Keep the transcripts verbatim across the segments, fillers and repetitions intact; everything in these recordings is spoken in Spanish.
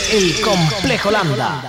es el Complejo Lambda.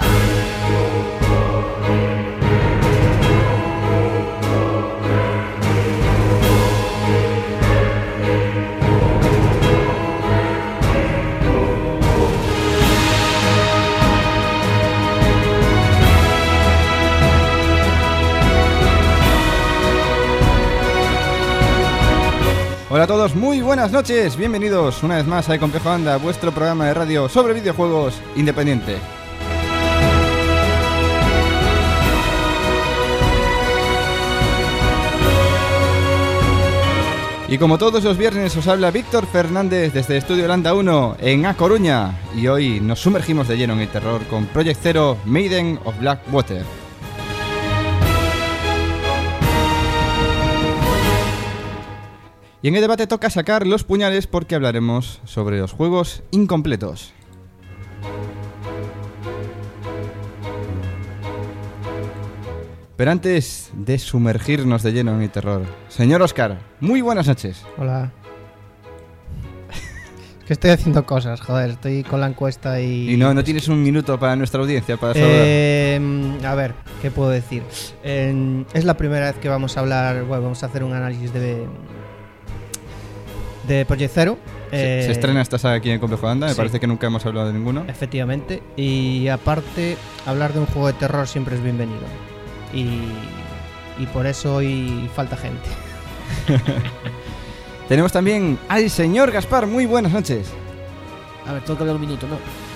Hola a todos, muy buenas noches, bienvenidos una vez más a El Complejo Lambda, vuestro programa de radio sobre videojuegos independiente. Y como todos los viernes os habla Víctor Fernández desde Estudio Lambda uno en A Coruña, y hoy nos sumergimos de lleno en el terror con Project Zero Maiden of Blackwater. Y en el debate toca sacar los puñales porque hablaremos sobre los juegos incompletos. Pero antes de sumergirnos de lleno en el terror, señor Óscar, muy buenas noches. Hola. Es que estoy haciendo cosas, joder, estoy con la encuesta y... Y no, no tienes un minuto para nuestra audiencia, para saludar. Eh, a ver, ¿qué puedo decir? Eh, es la primera vez que vamos a hablar, bueno, vamos a hacer un análisis de... de Project Zero. Se, eh, se estrena esta saga aquí en Complejo Lambda, me sí. parece que nunca hemos hablado de ninguno. Efectivamente. Y aparte, hablar de un juego de terror siempre es bienvenido. Y, y por eso hoy falta gente. Tenemos también al señor Gaspar, muy buenas noches. A ver, tengo que hablar un minuto, ¿no?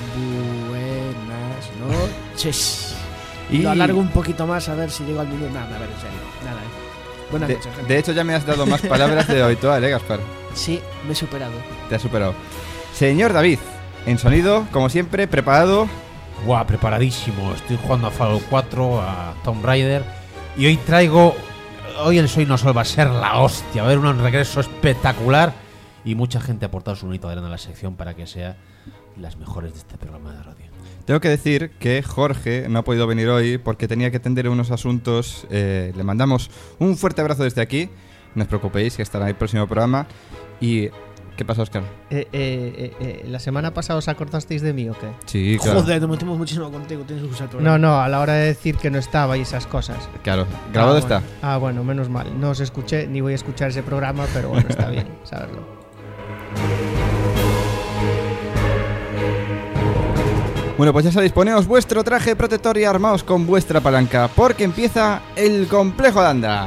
Buenas noches. Y Lo alargo un poquito más a ver si llego al minuto. Nada, a ver, en serio. Nada, eh. Buenas de, noches, gente. de hecho ya me has dado más palabras de lo habitual, ¿eh, Gaspar? Sí, me he superado. Te has superado. Señor David, en sonido, como siempre, preparado. Guau, preparadísimo. Estoy jugando a Fallout cuatro, a Tomb Raider. Y hoy traigo... Hoy el Soy No Sol va a ser la hostia. Va a haber un regreso espectacular. Y mucha gente ha aportado su granito de arena a la sección para que sea las mejores de este programa de radio. Tengo que decir que Jorge no ha podido venir hoy porque tenía que atender unos asuntos. Eh, le mandamos un fuerte abrazo desde aquí. No os preocupéis, que estará en el próximo programa. Y... ¿Qué pasa, Óscar? Eh, eh, eh, eh, ¿La semana pasada os acordasteis de mí o qué? Sí, claro. Joder, nos metemos muchísimo contigo. Tienes que usar tu No, no, a la hora de decir que no estaba y esas cosas. Claro, grabado ah, está. Bueno. Ah, bueno, menos mal. No os escuché, ni voy a escuchar ese programa, pero bueno, está bien saberlo. Bueno, pues ya sabéis, poneos vuestro traje protector y armaos con vuestra palanca, porque empieza el Complejo Lambda.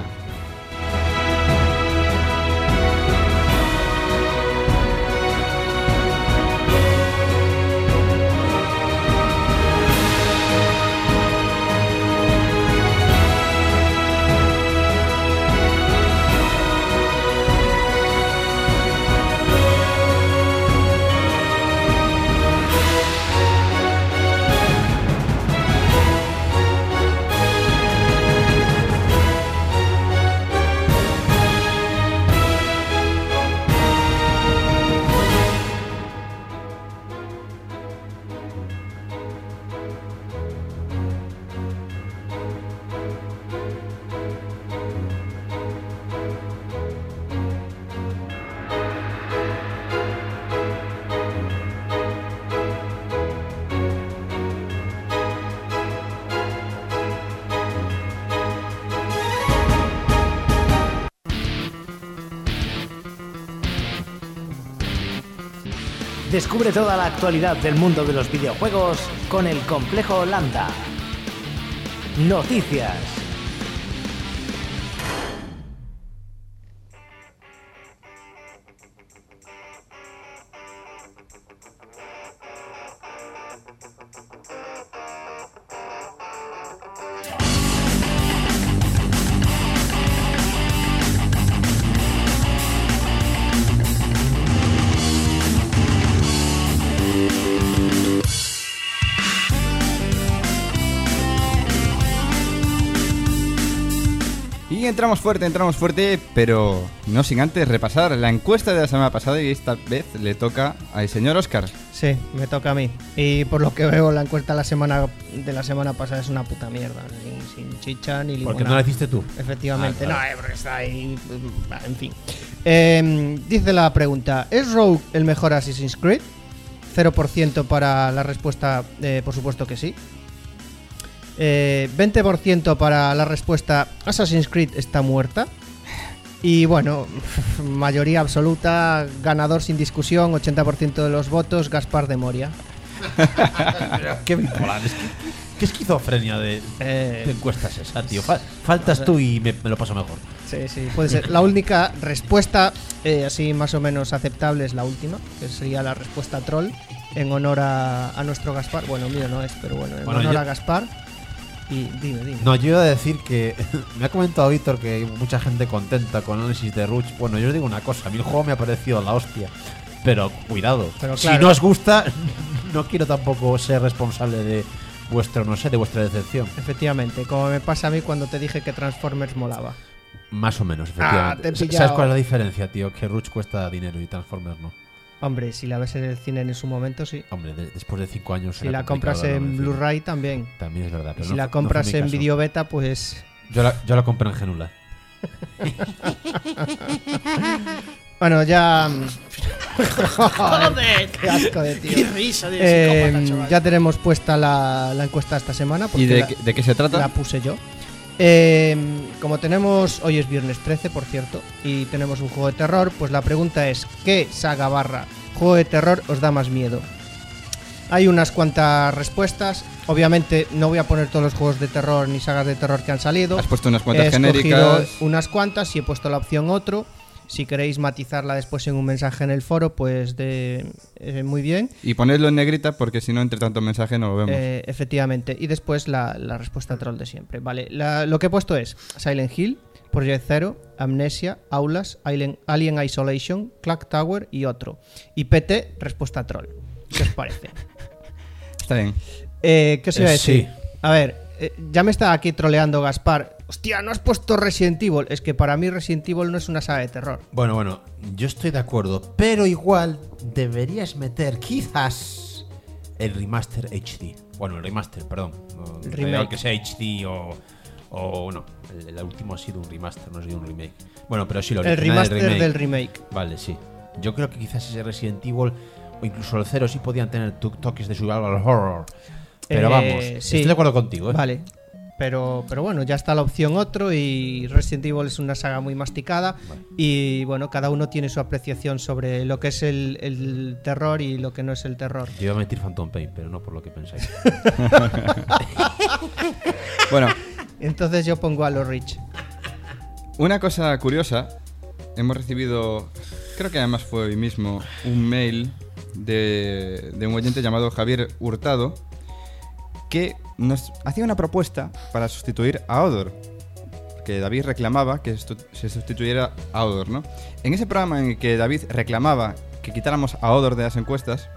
Descubre toda la actualidad del mundo de los videojuegos con el Complejo Lambda. Noticias. Y entramos fuerte, entramos fuerte, pero no sin antes repasar la encuesta de la semana pasada, y esta vez le toca al señor Óscar. Sí, me toca a mí. Y por lo que veo, la encuesta la semana de la semana pasada es una puta mierda. Sin, sin chicha ni limonada. ¿Por qué no la hiciste tú? Efectivamente. Ah, claro. No, eh, porque está ahí... En fin. Eh, dice la pregunta, ¿es Rogue el mejor Assassin's Creed? cero por ciento para la respuesta, eh, por supuesto que sí. Eh, veinte por ciento para la respuesta Assassin's Creed está muerta. Y bueno, mayoría absoluta, ganador sin discusión, ochenta por ciento de los votos, Gaspar de Moria. Qué bipolar, es que, qué esquizofrenia de, Eh, de encuestas esa, tío. Fal- faltas tú y me, me lo paso mejor. Sí, sí, puede ser. La única respuesta, eh, así más o menos aceptable, es la última, que sería la respuesta troll, en honor a, a nuestro Gaspar. Bueno, mío no es, pero bueno, en Bueno, honor yo- a Gaspar. Y dime, dime. No, yo iba a decir que me ha comentado Víctor que hay mucha gente contenta con análisis de Rush. Bueno, yo os digo una cosa, a mí el juego me ha parecido la hostia. Pero cuidado, Pero si claro. no os gusta, no quiero tampoco ser responsable de vuestro, no sé, de vuestra decepción. Efectivamente, como me pasa a mí cuando te dije que Transformers molaba. Más o menos, Ah, efectivamente. te he ¿Sabes pillado. cuál es la diferencia, tío? Que Rush cuesta dinero y Transformers no. Hombre, si la ves en el cine en su momento, sí. Hombre, de- después de cinco años. Si será la compras complicado darlo en cine. Blu-ray también. También es verdad. Y Pero si no la fu- no compras fue mi en caso. video beta, pues... Yo la, yo la compré en Genula. Bueno, ya... ¡Joder! Qué asco de tío. ¡Qué risa de Eh, psicópata, chaval! ya tenemos puesta la, la encuesta esta semana. Porque ¿Y de, la, qué- de qué se trata? la puse yo. Eh, como tenemos... Hoy es viernes trece, por cierto. Y tenemos un juego de terror. Pues la pregunta es... ¿Qué saga barra juego de terror os da más miedo? Hay unas cuantas respuestas. Obviamente no voy a poner todos los juegos de terror ni sagas de terror que han salido. Has puesto unas He cuantas escogido genéricas. unas cuantas y he puesto la opción otro. Si queréis matizarla después en un mensaje en el foro, pues de, eh, muy bien. Y ponedlo en negrita porque si no, entre tanto mensaje no lo vemos. Eh, efectivamente. Y después la, la respuesta troll de siempre. Vale, la- lo que he puesto es Silent Hill, Project Zero, Amnesia, Aulas, Alien, Alien Isolation, Clock Tower y otro. Y P T, respuesta troll. ¿Qué os parece? Está bien. Eh, ¿Qué os iba a Eh, decir? sí. A ver, eh, ya me está aquí troleando Gaspar. Hostia, no has puesto Resident Evil. Es que para mí Resident Evil no es una saga de terror. Bueno, bueno, yo estoy de acuerdo, pero igual deberías meter quizás el remaster H D. Bueno, el remaster, perdón. No, El da remake. igual que sea H D o, o no, el, el último ha sido un remaster, no ha sido un remake. Bueno, pero sí lo El original, remaster remake. del remake. Vale, sí. Yo creo que quizás ese Resident Evil o incluso el Zero sí podían tener to- toques de survival horror. Pero Eh, vamos, sí. estoy de acuerdo contigo, ¿eh? Vale. Pero, pero bueno, ya está la opción otro y Resident Evil es una saga muy masticada y bueno, cada uno tiene su apreciación sobre lo que es el, el terror y lo que no es el terror. Yo iba a meter Phantom Pain, pero no por lo que pensáis. Bueno, Entonces yo pongo a los Rich. una cosa curiosa. Hemos recibido, creo que además fue hoy mismo, un mail de, de un oyente llamado Javier Hurtado que nos hacía una propuesta para sustituir a Odor. Que David reclamaba que estu- se sustituyera a Odor, ¿no? En ese programa en el que David reclamaba que quitáramos a Odor de las encuestas,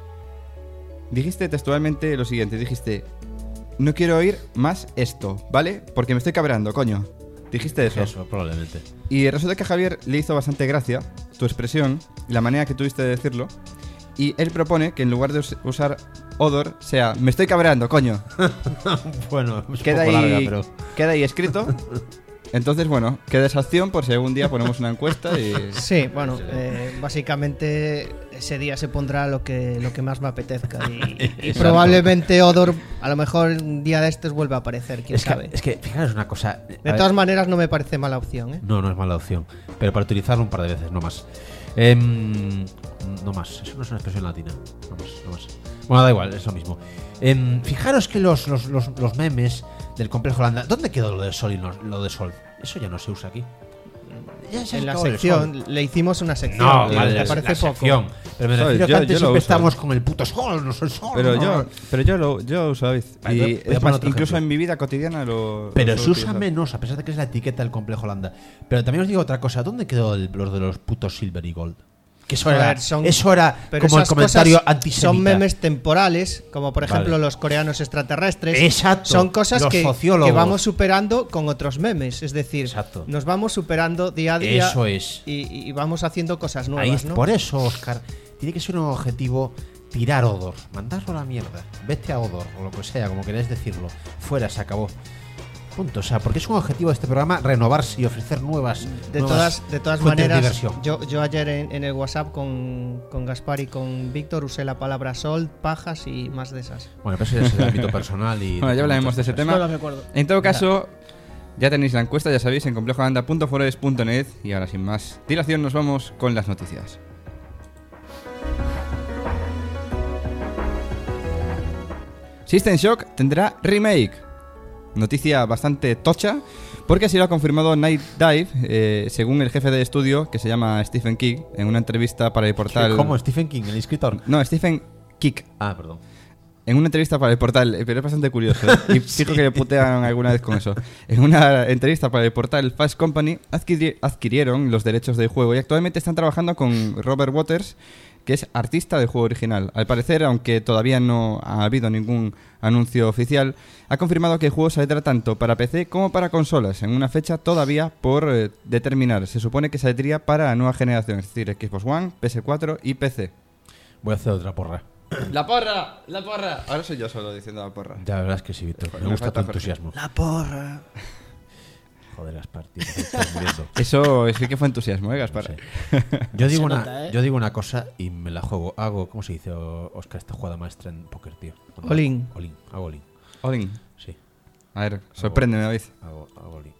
dijiste textualmente lo siguiente, dijiste: no quiero oír más esto, ¿vale? Porque me estoy cabreando, coño. Dijiste eso. Eso, probablemente. Y resulta que a Javier le hizo bastante gracia tu expresión y la manera que tuviste de decirlo. Y él propone que en lugar de us- usar Odor sea me estoy cabreando, coño. Bueno, es Queda un poco ahí, larga, pero... queda ahí escrito. Entonces, bueno, queda esa opción por si algún día ponemos una encuesta y... Sí, bueno, eh, básicamente ese día se pondrá lo que, lo que más me apetezca y, y Exacto. probablemente Odor a lo mejor un día de estos vuelva a aparecer, quién Es sabe. que, es que, fijaros una cosa. a De ver, todas maneras no me parece mala opción, ¿eh? No, no es mala opción. Pero para utilizarlo un par de veces, no más. Em, no más. Eso no es una expresión latina. No más, no más. Bueno, da igual, es lo mismo. Em, fijaros que los, los, los, los memes del complejo Landa. ¿Dónde quedó lo de Sol y no- lo de Sol? Eso ya no se usa aquí. Ya se En la acabó el sección, Sol. le hicimos una sección. No, tío, vale, ¿te la- parece la poco? sección. Pero me Sol, refiero que yo- antes yo lo siempre uso. estábamos con el puto Sol, no soy Sol. Pero no. yo, pero yo lo yo uso David. Vale, Y voy a- voy a es poner más, otro incluso ejemplo. en mi vida cotidiana lo. Pero lo se suelo usa utilizar. menos, a pesar de que es la etiqueta del complejo Landa. Pero también os digo otra cosa. ¿Dónde quedó el, los de los putos Silver y Gold? Que eso A era, ver, son- eso era Pero como el esas comentario cosas antisemita. son memes temporales, como por ejemplo Vale. los coreanos extraterrestres. Exacto, Son cosas los que, sociólogos. que vamos superando con otros memes. Es decir, Exacto. nos vamos superando día a día. Eso es. Y, y vamos haciendo cosas Ahí nuevas, es- ¿no? Por eso, Oscar, tiene que ser un objetivo tirar Odor, mandarlo a la mierda. Vete a Odor, o lo que sea, como queréis decirlo. Fuera, se acabó. Punto. O sea, porque es un objetivo de este programa renovarse y ofrecer nuevas. De nuevas todas, de todas fuentes de maneras, diversión. yo, yo ayer en, en el WhatsApp con, con Gaspar y con Víctor usé la palabra sol, pajas y más de esas. Bueno, pero eso ya es el ámbito personal y. Bueno, ya hablaremos de ese muchas tema. No lo recuerdo. En todo caso, ya tenéis la encuesta, ya sabéis, en complejobanda punto forest punto net. Y ahora, sin más dilación, nos vamos con las noticias. System Shock tendrá remake. Noticia bastante tocha, porque así lo ha confirmado Night Dive, eh, según el jefe de estudio, que se llama Stephen King, en una entrevista para el portal... ¿Cómo? Stephen King, el escritor. No, Stephen King. Ah, perdón. En una entrevista para el portal, eh, pero es bastante curioso, ¿eh? Y fijo que le putean alguna vez con eso. En una entrevista para el portal Fast Company, adquiri- adquirieron los derechos del juego y actualmente están trabajando con Robert Waters, que es artista del juego original. Al parecer, aunque todavía no ha habido ningún anuncio oficial, ha confirmado que el juego saldrá tanto para P C como para consolas, en una fecha todavía por eh, determinar. Se supone que saldría para la nueva generación, es decir, Xbox One, P S cuatro y P C. Voy a hacer otra porra. ¡La porra! ¡La porra! Ahora soy yo solo diciendo la porra. Ya, la verdad es que sí, Víctor. Me Me gusta tu falta entusiasmo. La porra. Joder, Gaspar, tío. Me estás muriendo. Eso sí que fue entusiasmo, ¿eh, Gaspar? Sí. Yo digo, Se una, nota, ¿eh? yo digo una cosa y me la juego. Hago, ¿cómo se dice, O- Oscar, esta jugada maestra en póker, tío? Cuando- All in. All in. Hago all in. Olin, Sí, a ver, sorpréndeme, David. hago, hago all in.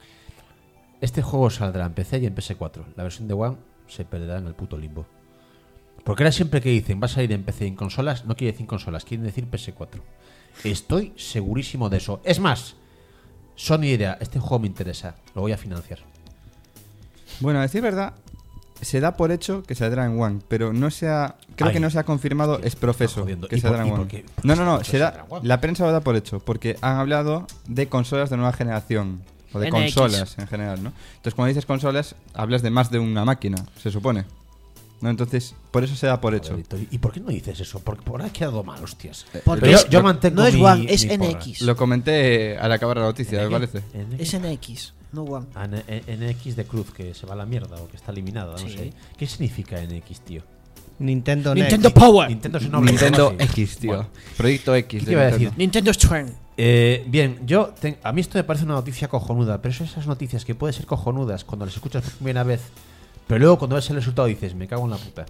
Este juego saldrá en P C y en P S cuatro. La versión de One se perderá en el puto limbo. Porque ahora siempre que dicen va a salir en P C y en consolas, no quiere decir consolas, quieren decir P S cuatro. Estoy segurísimo de eso. Es más, Sony dirá, este juego me interesa, lo voy a financiar. Bueno, a decir verdad, se da por hecho que saldrá en One, pero no se ha, creo Ay, que no se ha confirmado hostia, es profeso me está jodiendo. que ¿Y saldrá por- en y por One. qué- por No, qué no, no, no se saldrá da, en One? la prensa lo da por hecho, porque han hablado de consolas de nueva generación, o de N X. consolas en general, ¿no? Entonces, cuando dices consolas, hablas de más de una máquina, se supone. ¿No? Entonces, por eso se da por hecho. Joder, Víctor, ¿y por qué no dices eso? Porque por ahí ha quedado mal, hostias. Porque Pero es- yo, yo mantengo no es mi- One, es mi porra. N X. Lo comenté al acabar la noticia, me ¿N X? parece. ¿N X? Es N X, no One. Ah, N- N X de cruz, que se va a la mierda o que está eliminada, no Sí. sé. ¿Qué significa N X, tío? Nintendo, Nintendo Next. Power. Nintendo es noble. Nintendo algo así. X, tío. Bueno, Proyecto X. ¿qué de iba a Nintendo. decir? Nintendo Strength. Eh, bien, yo te- a mí esto me parece una noticia cojonuda, pero son esas noticias que pueden ser cojonudas cuando las escuchas por primera vez, pero luego cuando ves el resultado dices, me cago en la puta.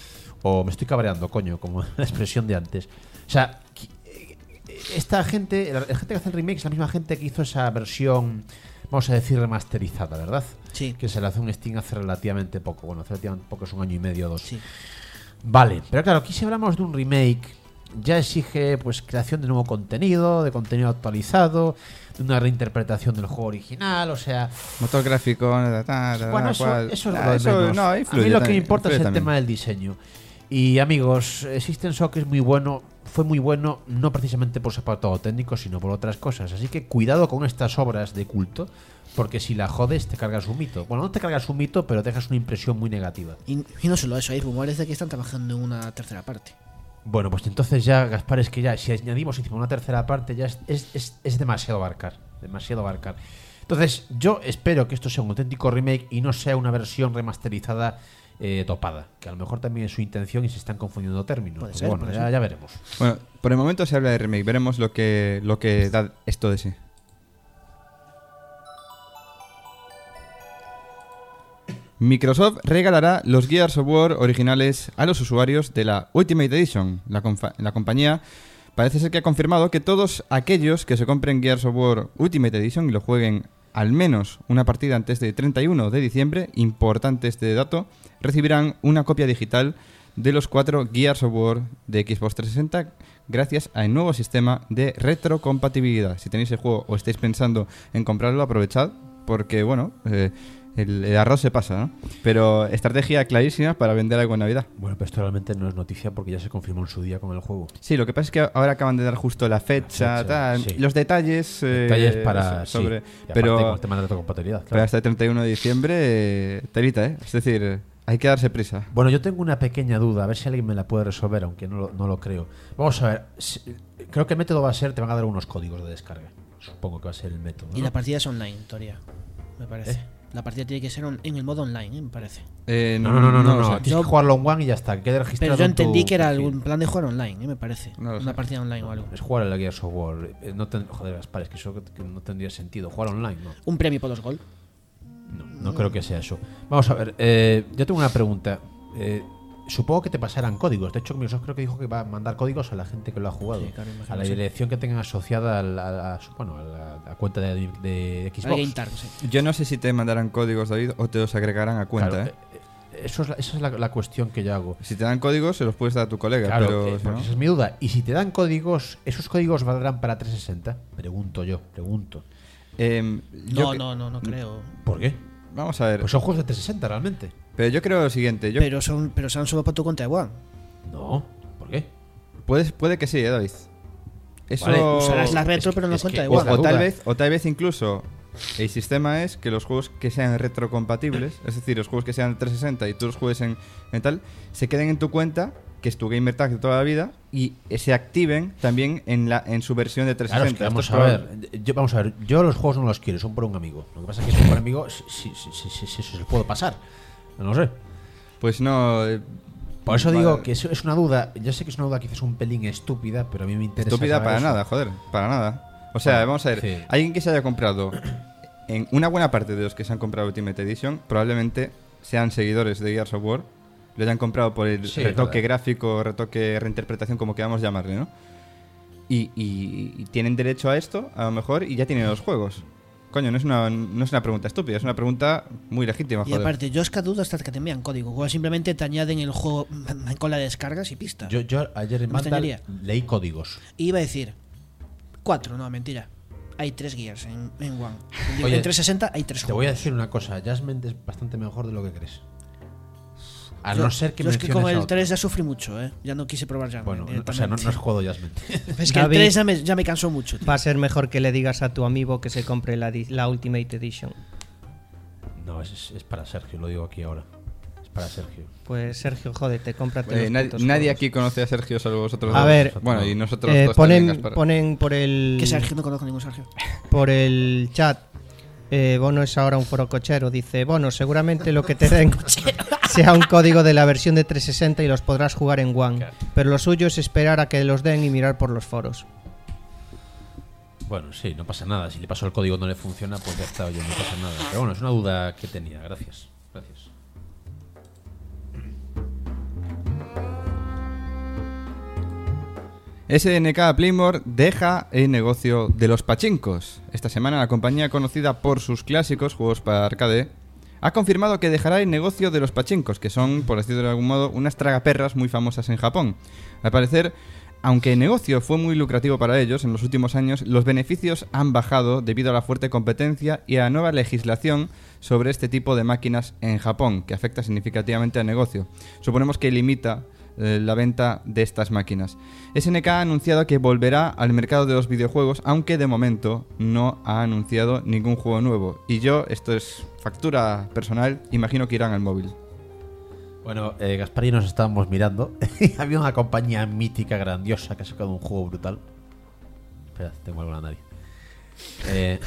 O me estoy cabreando, coño, como la expresión de antes. O sea, qui- eh, esta gente, la la gente que hace el remake es la misma gente que hizo esa versión, vamos a decir, remasterizada, ¿verdad? Sí. Que se la hace un Steam hace relativamente poco. Bueno, hace relativamente poco, es un año y medio o dos. Sí. Vale, pero claro, aquí si hablamos de un remake, ya exige pues creación de nuevo contenido, de contenido actualizado, de una reinterpretación del juego original, o sea... Motor gráfico, ta, ta, ta, Bueno, eso, cual. eso es Ah, lo de eso, menos. no, A influye mí lo que me también, importa es influye el también. tema del diseño. Y amigos, eh, System Shock es muy bueno, fue muy bueno, no precisamente por su apartado técnico, sino por otras cosas. Así que cuidado con estas obras de culto, porque si la jodes te cargas un mito. Bueno, no te cargas un mito, pero dejas una impresión muy negativa. Y, y no solo eso, hay rumores de que están trabajando en una tercera parte. Bueno, pues entonces ya, Gaspar, es que ya, si añadimos encima una tercera parte, ya es, es, es, es demasiado abarcar. Demasiado abarcar. Entonces, yo espero que esto sea un auténtico remake y no sea una versión remasterizada eh, topada. Que a lo mejor también es su intención y se están confundiendo términos. Puede Pues ser, bueno, puede ya, ser. ya veremos. Bueno, por el momento se habla de remake. Veremos lo que, lo que da esto de sí. Microsoft regalará los Gears of War originales a los usuarios de la Ultimate Edition. La, confa- la compañía parece ser que ha confirmado que todos aquellos que se compren Gears of War Ultimate Edition y lo jueguen al menos una partida antes del treinta y uno de diciembre, importante este dato, recibirán una copia digital de los cuatro Gears of War de Xbox trescientos sesenta gracias al nuevo sistema de retrocompatibilidad. Si tenéis el juego o estáis pensando en comprarlo, aprovechad porque, bueno, eh, el, el arroz se pasa, ¿no? Pero estrategia clarísima para vender algo en Navidad. Bueno, pero esto realmente no es noticia porque ya se confirmó en su día con el juego. Sí, lo que pasa es que ahora acaban de dar justo la fecha, La fecha, tal, sí. los detalles, eh, Detalles para... sobre, sí. Y aparte pero con el tema de retrocompatibilidad, claro. pero hasta el treinta y uno de diciembre, eh, telita, ¿eh? Es decir, eh, hay que darse prisa. Bueno, yo tengo una pequeña duda, a ver si alguien me la puede resolver, aunque no lo, no lo creo. Vamos a ver, si- creo que el método va a ser, te van a dar unos códigos de descarga. Supongo que va a ser el método, Y ¿no? la partida es online, en teoría, me parece. ¿Eh? La partida tiene que ser on- en el modo online, ¿eh? Me parece. Eh, No, no, no, no, no, lo no. sé. Tienes que jugarlo en One y ya está. Que quede registrado. Pero yo en tu entendí que era perfil. algún plan de jugar online, ¿eh? Me parece. No lo Una sé. partida online o algo. Es jugar en la Gears of War. Eh, No ten- Joder, Gaspar, es que eso que no tendría sentido. Jugar online, no. Un premio por los gol. No, no creo que sea eso. Vamos a ver, eh, yo tengo una pregunta. Eh, supongo que te pasarán códigos. De hecho, Microsoft creo que dijo que va a mandar códigos a la gente que lo ha jugado. Sí, claro, imagino a la que sí. dirección que tengan asociada a la, a su- bueno, a la, la cuenta de, de Xbox. Al Game Tag, sí. Yo no sé si te mandarán códigos, David, o te los agregarán a cuenta. Claro, ¿eh? eh, eso es la, esa es la, la cuestión que yo hago. Si te dan códigos, se los puedes dar a tu colega. Claro, pero eh, si porque no- esa es mi duda. Y si te dan códigos, ¿esos códigos valdrán para trescientos sesenta? Pregunto yo, pregunto. Em, yo No, que- no, no, no creo. ¿Por qué? Vamos a ver. Pues son juegos de trescientos sesenta realmente. pero yo creo lo siguiente. Yo Pero son, pero son solo para tu cuenta de One. No, ¿por qué? puedes, puede que sí, ¿eh, David. Eso. Vale, Usarás la es retro, que- pero en la es cuenta que de o, es One. la o tal duda. vez, o tal vez incluso el sistema es que los juegos que sean retrocompatibles, es decir, los juegos que sean de trescientos sesenta y tú los juegues en, en tal, se queden en tu cuenta, que es tu gamer tag de toda la vida, y se activen también en la en su versión de Claro, es trescientos sesenta. que vamos Esto a es probable. ver. Yo, vamos a ver, yo los juegos no los quiero, son por un amigo. Lo que pasa es que son por un amigo, si, si, si, si, si- si se puede pasar. No lo sé. Pues no. eh, Por eso vale. digo que eso es una duda. Yo sé que es una duda quizás un pelín estúpida, pero a mí me interesa. Estúpida saber para eso. nada, joder, para nada. O sea, Bueno, vamos a ver, sí. alguien que se haya comprado, en una buena parte de los que se han comprado Ultimate Edition, probablemente sean seguidores de Gears of War, lo hayan comprado por el Sí, retoque verdad. gráfico, retoque, reinterpretación, como queramos llamarle, ¿no? Y, y- y tienen derecho a esto, a lo mejor, y ya tienen los juegos. Coño, no es una, no es una pregunta estúpida, es una pregunta muy legítima, Y joder. aparte, yo es que dudo hasta que te envían código. O simplemente te añaden el juego con la descargas y pista. Yo, yo ayer en Me Vandal extrañaría. leí códigos. Y iba a decir cuatro, no, mentira. Hay tres Gears en, en One. Digo, Oye, en trescientos sesenta hay tres Te voy a juegos. decir una cosa: Jasmine es bastante mejor de lo que crees. A Yo- no ser que yo es que menciones con a el otro. tres ya sufrí mucho, ¿eh? Ya no quise probar ya. Bueno, no- o sea, no, no has jugado Jasmine. Es que David- el tres ya me, ya me cansó mucho, tío. Va a ser mejor que le digas a tu amigo que se compre la, di- la Ultimate Edition. No, es, es para Sergio, lo digo aquí ahora. Es para Sergio. Pues Sergio, jódete, cómprate Eh, los nadie, putos nadie juegos. aquí conoce a Sergio salvo vosotros A dos. ver, bueno, y nosotros Eh, dos también, ponen, Gaspar. ponen por el Que Sergio, no conozco ningún Sergio. por el chat. Eh, Bono es ahora un foro cochero. Dice, Bono, seguramente lo que te den sea un código de la versión de trescientos sesenta y los podrás jugar en One. Claro. Pero lo suyo es esperar a que los den y mirar por los foros. Bueno, sí, no pasa nada. Si le paso el código no le funciona, pues ya está, oye, no pasa nada. Pero bueno, es una duda que tenía. Gracias. Gracias. S N K Playmore deja el negocio de los pachincos. Esta semana la compañía conocida por sus clásicos juegos para arcade ha confirmado que dejará el negocio de los pachincos, que son, por decirlo de algún modo, unas tragaperras muy famosas en Japón. Al parecer, aunque el negocio fue muy lucrativo para ellos en los últimos años, los beneficios han bajado debido a la fuerte competencia y a la nueva legislación sobre este tipo de máquinas en Japón, que afecta significativamente al negocio. Suponemos que limita eh, la venta de estas máquinas. S N K ha anunciado que volverá al mercado de los videojuegos, aunque de momento no ha anunciado ningún juego nuevo. Y yo, esto es factura personal, imagino que irán al móvil. Bueno, eh, Gaspar y nos estábamos mirando. Había una compañía mítica, grandiosa, que ha sacado un juego brutal. Espera, tengo algo en la nariz. Eh,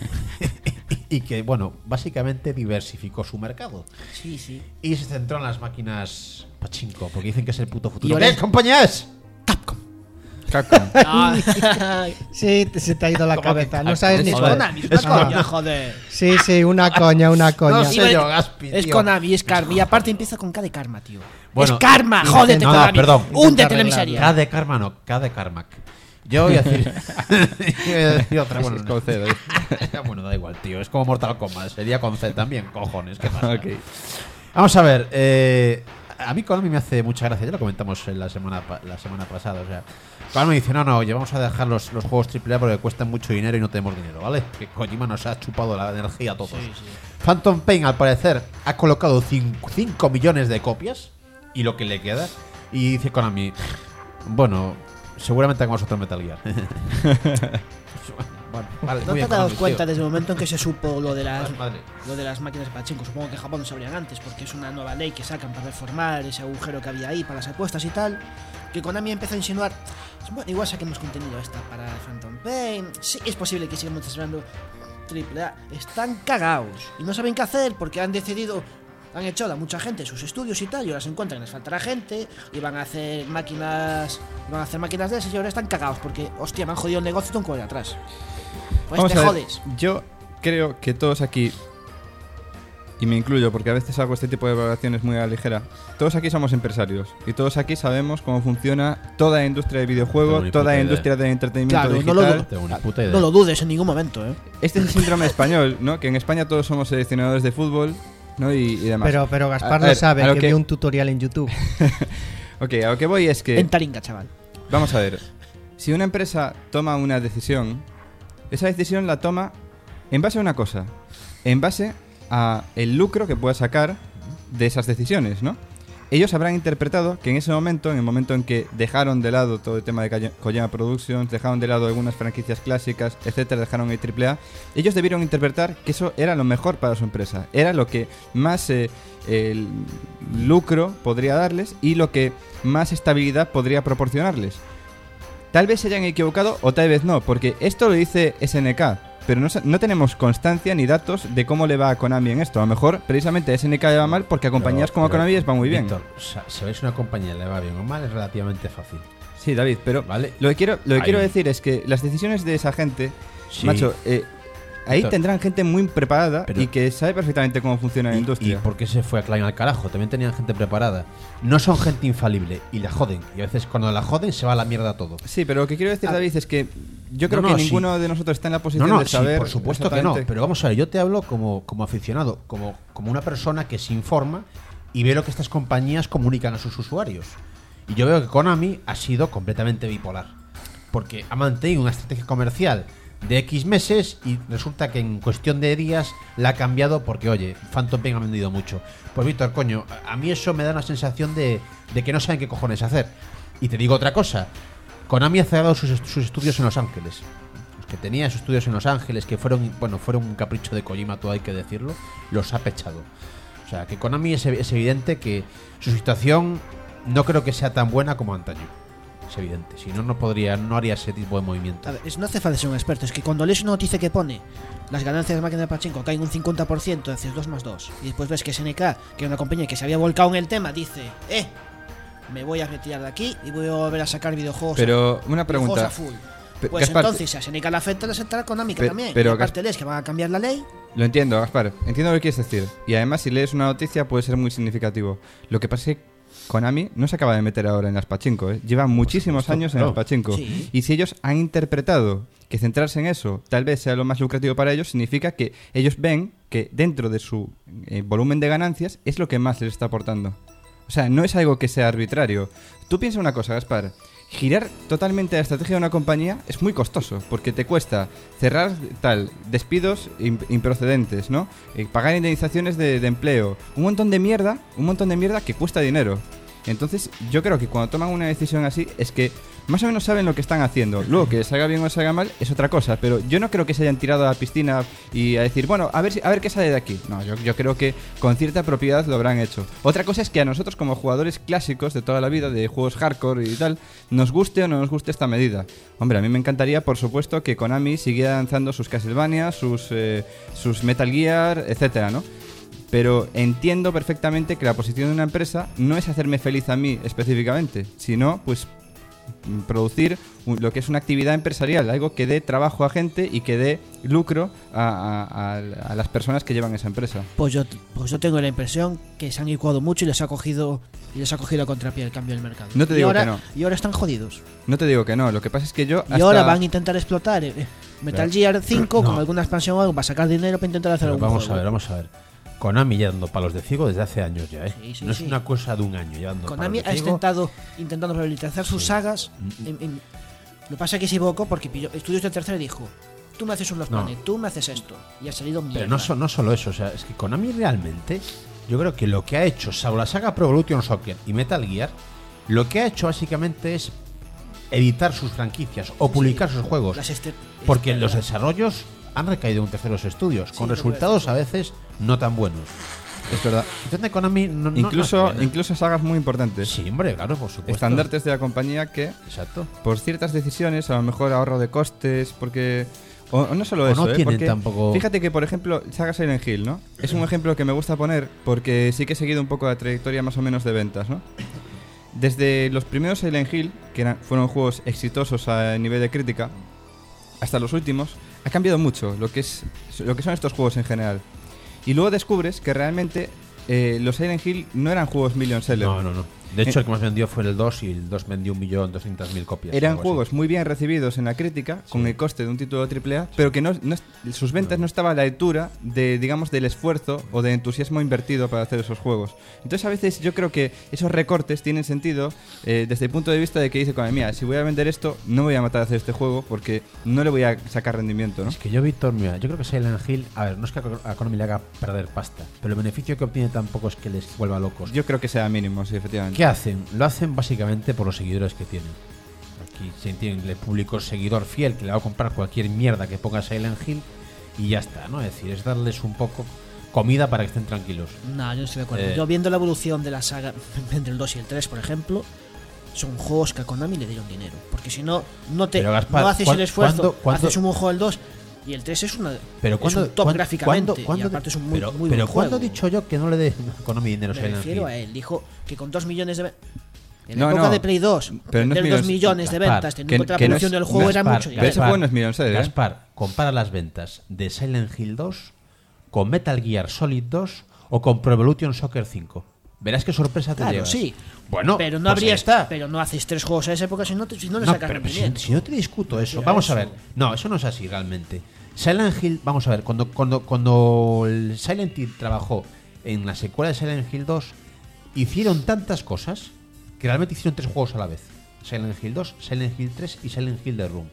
y que, bueno, básicamente diversificó su mercado. Sí, sí. Y se centró en las máquinas pachinko, porque dicen que es el puto Y futuro. ahora ¿Qué es- compañía es? Capcom. Capcom. Ah, Sí, te- se te ha ido la ¿Cómo cabeza. que No Capcom? sabes ni Es cuál. Konami, es Ah. coña, joder. Sí, sí, una coña, una coña. No sé Iba- yo, Gaspi, Es tío. Konami, es Karma. Y aparte empieza con K de Karma, tío. Bueno, es Karma, intenta- jódete, no, no, Konami. perdón. Húndete en la Intenta miseria. K de Karma no, K de Carmack. Yo voy a decir. Yo voy a decir otra. Bueno, Es con C, David. bueno, da igual, tío. Es como Mortal Kombat. Sería con C también, cojones. ¿Qué pasa? Ok. Vamos a ver. Eh, a mí Konami me hace mucha gracia. Ya lo comentamos en la semana, pa- la semana pasada. O sea, Konami dice: No, no, oye, vamos a dejar los, los juegos triple A porque cuestan mucho dinero y no tenemos dinero, ¿vale? Que Kojima nos ha chupado la energía a todos. Phantom Pain, al parecer, ha colocado cinco millones de copias y lo que le queda. Y dice Konami: Bueno, seguramente hagamos otro Metal Gear. Bueno, vale, ¿No muy te bien, has dado Konami, cuenta tío. desde el momento en que se supo lo de las, Madre. lo de las máquinas de pachinko? Supongo que en Japón no sabrían antes, porque es una nueva ley que sacan para reformar ese agujero que había ahí para las apuestas y tal. Que Konami empieza a insinuar, bueno, igual saquemos contenido esta para Phantom Pain. Sí, es posible que sigamos desarrollando triple A están cagados y no saben qué hacer porque han decidido, han echado a mucha gente sus estudios y tal, y ahora se encuentran que les faltará gente y van a hacer máquinas, van a hacer máquinas de esas y ahora están cagados porque, hostia, me han jodido el negocio y tengo que volver atrás. Pues Vamos te a ver, jodes. yo creo que todos aquí, y me incluyo porque a veces hago este tipo de valoraciones muy a la ligera, todos aquí somos empresarios y todos aquí sabemos cómo funciona toda la industria de videojuegos, Tengo ni toda puta la idea. industria de entretenimiento Claro, no digital. lo dudo. Tengo ni puta idea. No lo dudes en ningún momento, ¿eh? Este es el síndrome español, ¿no? Que en España todos somos seleccionadores de fútbol, ¿no? Y, y demás. Pero, pero A- Gaspar a no ver, sabe a lo que, que- vio un tutorial en YouTube. Ok, a lo que voy es que... En Taringa, chaval. Vamos a ver. Si una empresa toma una decisión, esa decisión la toma en base a una cosa. En base a el lucro que pueda sacar de esas decisiones, ¿no? Ellos habrán interpretado que en ese momento, en el momento en que dejaron de lado todo el tema de Kaye- Kojima Productions, dejaron de lado algunas franquicias clásicas, etcétera, dejaron el triple A, ellos debieron interpretar que eso era lo mejor para su empresa, era lo que más eh, el lucro podría darles y lo que más estabilidad podría proporcionarles. Tal vez se hayan equivocado o tal vez no, porque esto lo dice S N K, pero no, sa- no tenemos constancia ni datos de cómo le va a Konami en esto. A lo mejor precisamente a S N K le va mal porque a compañías Pero- como pero, Konami les va muy bien. Víctor, o sea, si veis una compañía le va bien o mal es relativamente fácil. Sí, David, pero Vale. lo que quiero, lo que Ahí. quiero decir es que las decisiones de esa gente, Sí. macho, eh, ahí Víctor, tendrán gente muy preparada pero- y que sabe perfectamente cómo funciona la ¿Y, industria. ¿Y por qué se fue a Klein al carajo? También tenían gente preparada. No son gente infalible y la joden. Y a veces cuando la joden se va a la mierda todo. Sí, pero lo que quiero decir, Ah. David, es que yo creo No, que no, sí. ninguno de nosotros está en la No, posición no, de sí, saber. por supuesto que no. exactamente- Pero vamos a ver, yo te hablo como, como aficionado, como, como una persona que se informa y ve lo que estas compañías comunican a sus usuarios. Y yo veo que Konami ha sido completamente bipolar. Porque ha mantenido una estrategia comercial de X meses y resulta que en cuestión de días la ha cambiado porque, oye, Phantom Pain ha vendido mucho. Pues Víctor, coño, a a mí eso me da una sensación de, de que no saben qué cojones hacer. Y te digo otra cosa. Konami ha cerrado sus, est- sus estudios en Los Ángeles. Los que tenía sus estudios en Los Ángeles, que fueron, bueno, fueron un capricho de Kojima, todo hay que decirlo, los ha pechado. O sea, que Konami es, ev- es evidente que su situación no creo que sea tan buena como antaño. Es evidente. Si no, no podría, no haría ese tipo de movimiento. A ver, es- no hace falta ser un experto, es que cuando lees una noticia que pone las ganancias de máquina de pachinko caen un cincuenta por ciento, haces dos más dos, y después ves que S N K, que es una compañía que se había volcado en el tema, dice, eh, me voy a retirar de aquí y voy a volver a sacar videojuegos, Pero una videojuegos pregunta. a full. Pe- Pues Gaspar, entonces, si a S N K le afecta, les afectará a Konami Pe- también. pero y aparte lees que van a cambiar la ley. Lo entiendo, Gaspar. Entiendo lo que quieres decir. Y además, si lees una noticia, puede ser muy significativo. Lo que pasa es que Konami no se acaba de meter ahora en las pachinko, ¿eh? Lleva muchísimos supuesto, años en claro. las pachinko. Sí. Y si ellos han interpretado que centrarse en eso tal vez sea lo más lucrativo para ellos, significa que ellos ven que dentro de su eh, volumen de ganancias es lo que más les está aportando. O sea, no es algo que sea arbitrario. Tú piensa una cosa, Gaspar. Girar totalmente la estrategia de una compañía es muy costoso, porque te cuesta cerrar tal, despidos imp- improcedentes, ¿no? Eh, pagar indemnizaciones de, de empleo, un montón de mierda, un montón de mierda que cuesta dinero. Entonces, yo creo que cuando toman una decisión así es que más o menos saben lo que están haciendo. Luego, que salga bien o salga mal es otra cosa, pero yo no creo que se hayan tirado a la piscina y a decir, bueno, a ver, si- a ver qué sale de aquí. No, yo, yo creo que con cierta propiedad lo habrán hecho. Otra cosa es que a nosotros, como jugadores clásicos de toda la vida, de juegos hardcore y tal, nos guste o no nos guste esta medida. Hombre, a mí me encantaría, por supuesto, que Konami siguiera lanzando sus Castlevania, sus, eh, sus Metal Gear, etcétera, ¿no? Pero entiendo perfectamente que la posición de una empresa no es hacerme feliz a mí específicamente, sino pues mm, producir un- lo que es una actividad empresarial, algo que dé trabajo a gente y que dé lucro a, a- a- a las personas que llevan esa empresa. Pues yo, pues yo tengo la impresión que se han licuado mucho y les ha cogido y les ha cogido a contrapié el cambio del mercado. No te Y digo ahora- que no. Y ahora están jodidos. No te digo que no, lo que pasa es que yo Y hasta- ahora van a intentar explotar eh, Metal Gear cinco No. con alguna expansión o algo para sacar dinero para intentar hacer Pero algún vamos juego. a ver, vamos a ver. Konami ya dando palos de ciego desde hace años ya, ¿eh? Sí, sí, no es sí. una cosa de un año ya dando Konami palos ha de ciego. intentado intentando rehabilitar sus Sí. sagas. Mm, en- en- Lo que pasa es que se equivocó porque pilló estudios de tercera y dijo: tú me haces un Lost No. Planet, tú me haces esto. Y ha salido mierda. Pero no, so- no solo eso, o sea, es que Konami realmente, yo creo que lo que ha hecho, salvo la saga Pro Evolution Soccer y Metal Gear, lo que ha hecho básicamente es editar sus franquicias o publicar sus juegos. Las este- Porque este- los desarrollos han recaído en terceros estudios, Sí, con lo resultados voy a a veces no tan buenos. Es verdad. Entonces Konami no, no- Incluso, no hace bien, ¿eh? incluso sagas muy importantes. Sí, hombre, claro, por supuesto. Estandartes de la compañía que Exacto. por ciertas decisiones, a lo mejor ahorro de costes, porque O, o no solo O eso, no ¿eh? tienen Porque tampoco- fíjate que, por ejemplo, saga Silent Hill, ¿no? Es un ejemplo que me gusta poner porque sí que he seguido un poco la trayectoria más o menos de ventas, ¿no? Desde los primeros Silent Hill, que eran, fueron juegos exitosos a nivel de crítica, hasta los últimos, ha cambiado mucho lo que, es, lo que son estos juegos en general. Y luego descubres que realmente eh, los Silent Hill no eran juegos million seller. No, no, no. De hecho, Eh, el que más vendió fue el dos y el dos vendió un millón doscientas mil copias. Eran algo así. juegos muy bien recibidos en la crítica, Sí. con el coste de un título triple A, pero que no, no es- sus ventas no estaban a la altura de, digamos, del esfuerzo o de entusiasmo invertido para hacer esos juegos. Entonces, a veces yo creo que esos recortes tienen sentido eh, desde el punto de vista de que dice, mira, si voy a vender esto, no voy a matar a hacer este juego porque no le voy a sacar rendimiento, ¿no? Es que yo, Víctor, mira, yo creo que Silent Hill, a ver, no es que a Konami le haga perder pasta, pero el beneficio que obtiene tampoco es que les vuelva locos. Yo creo que sea mínimo, sí, efectivamente. ¿Qué hacen? Lo hacen básicamente por los seguidores que tienen. Aquí se tienen el público seguidor fiel que le va a comprar cualquier mierda que ponga Silent Hill y ya está, ¿no? Es decir, es darles un poco comida para que estén tranquilos. No, yo no estoy de acuerdo. Eh. Yo viendo la evolución de la saga entre el dos y el tres, por ejemplo, son juegos que a Konami le dieron dinero. Porque si no, no te Pero, Gaspar, no haces ¿cuán- el esfuerzo, cuándo- cuándo- haces un buen juego el dos y el tres es una Pero es cuando un top gráficamente y aparte es un muy, pero, muy pero buen ¿cuándo he juego. dicho yo que no le dé a Konami dinero a Me Silent refiero Hill? a él, dijo que con dos millones de ve- en No, la época no, de Play dos, pero no es vender dos millones- millones de Gaspar, ventas, teniendo que- en cuenta la que no producción es- del juego, era Gaspar, mucho Pero ese dinero. juego no es million seller, ¿eh? Gaspar, compara las ventas de Silent Hill dos con Metal Gear Solid dos o con Pro Evolution Soccer cinco. Verás qué sorpresa te Claro, llevas. sí. Bueno, pero no pues ahí habría está. pero no haces tres juegos a esa época si no, te, si no le No, sacas pero si, rendimiento. si no te discuto eso, Mira vamos a eso. ver. No, eso no es así realmente. Silent Hill, vamos a ver, cuando, cuando, cuando el Silent Hill trabajó en la secuela de Silent Hill dos, hicieron tantas cosas que realmente hicieron tres juegos a la vez. Silent Hill dos, Silent Hill tres y Silent Hill The Room.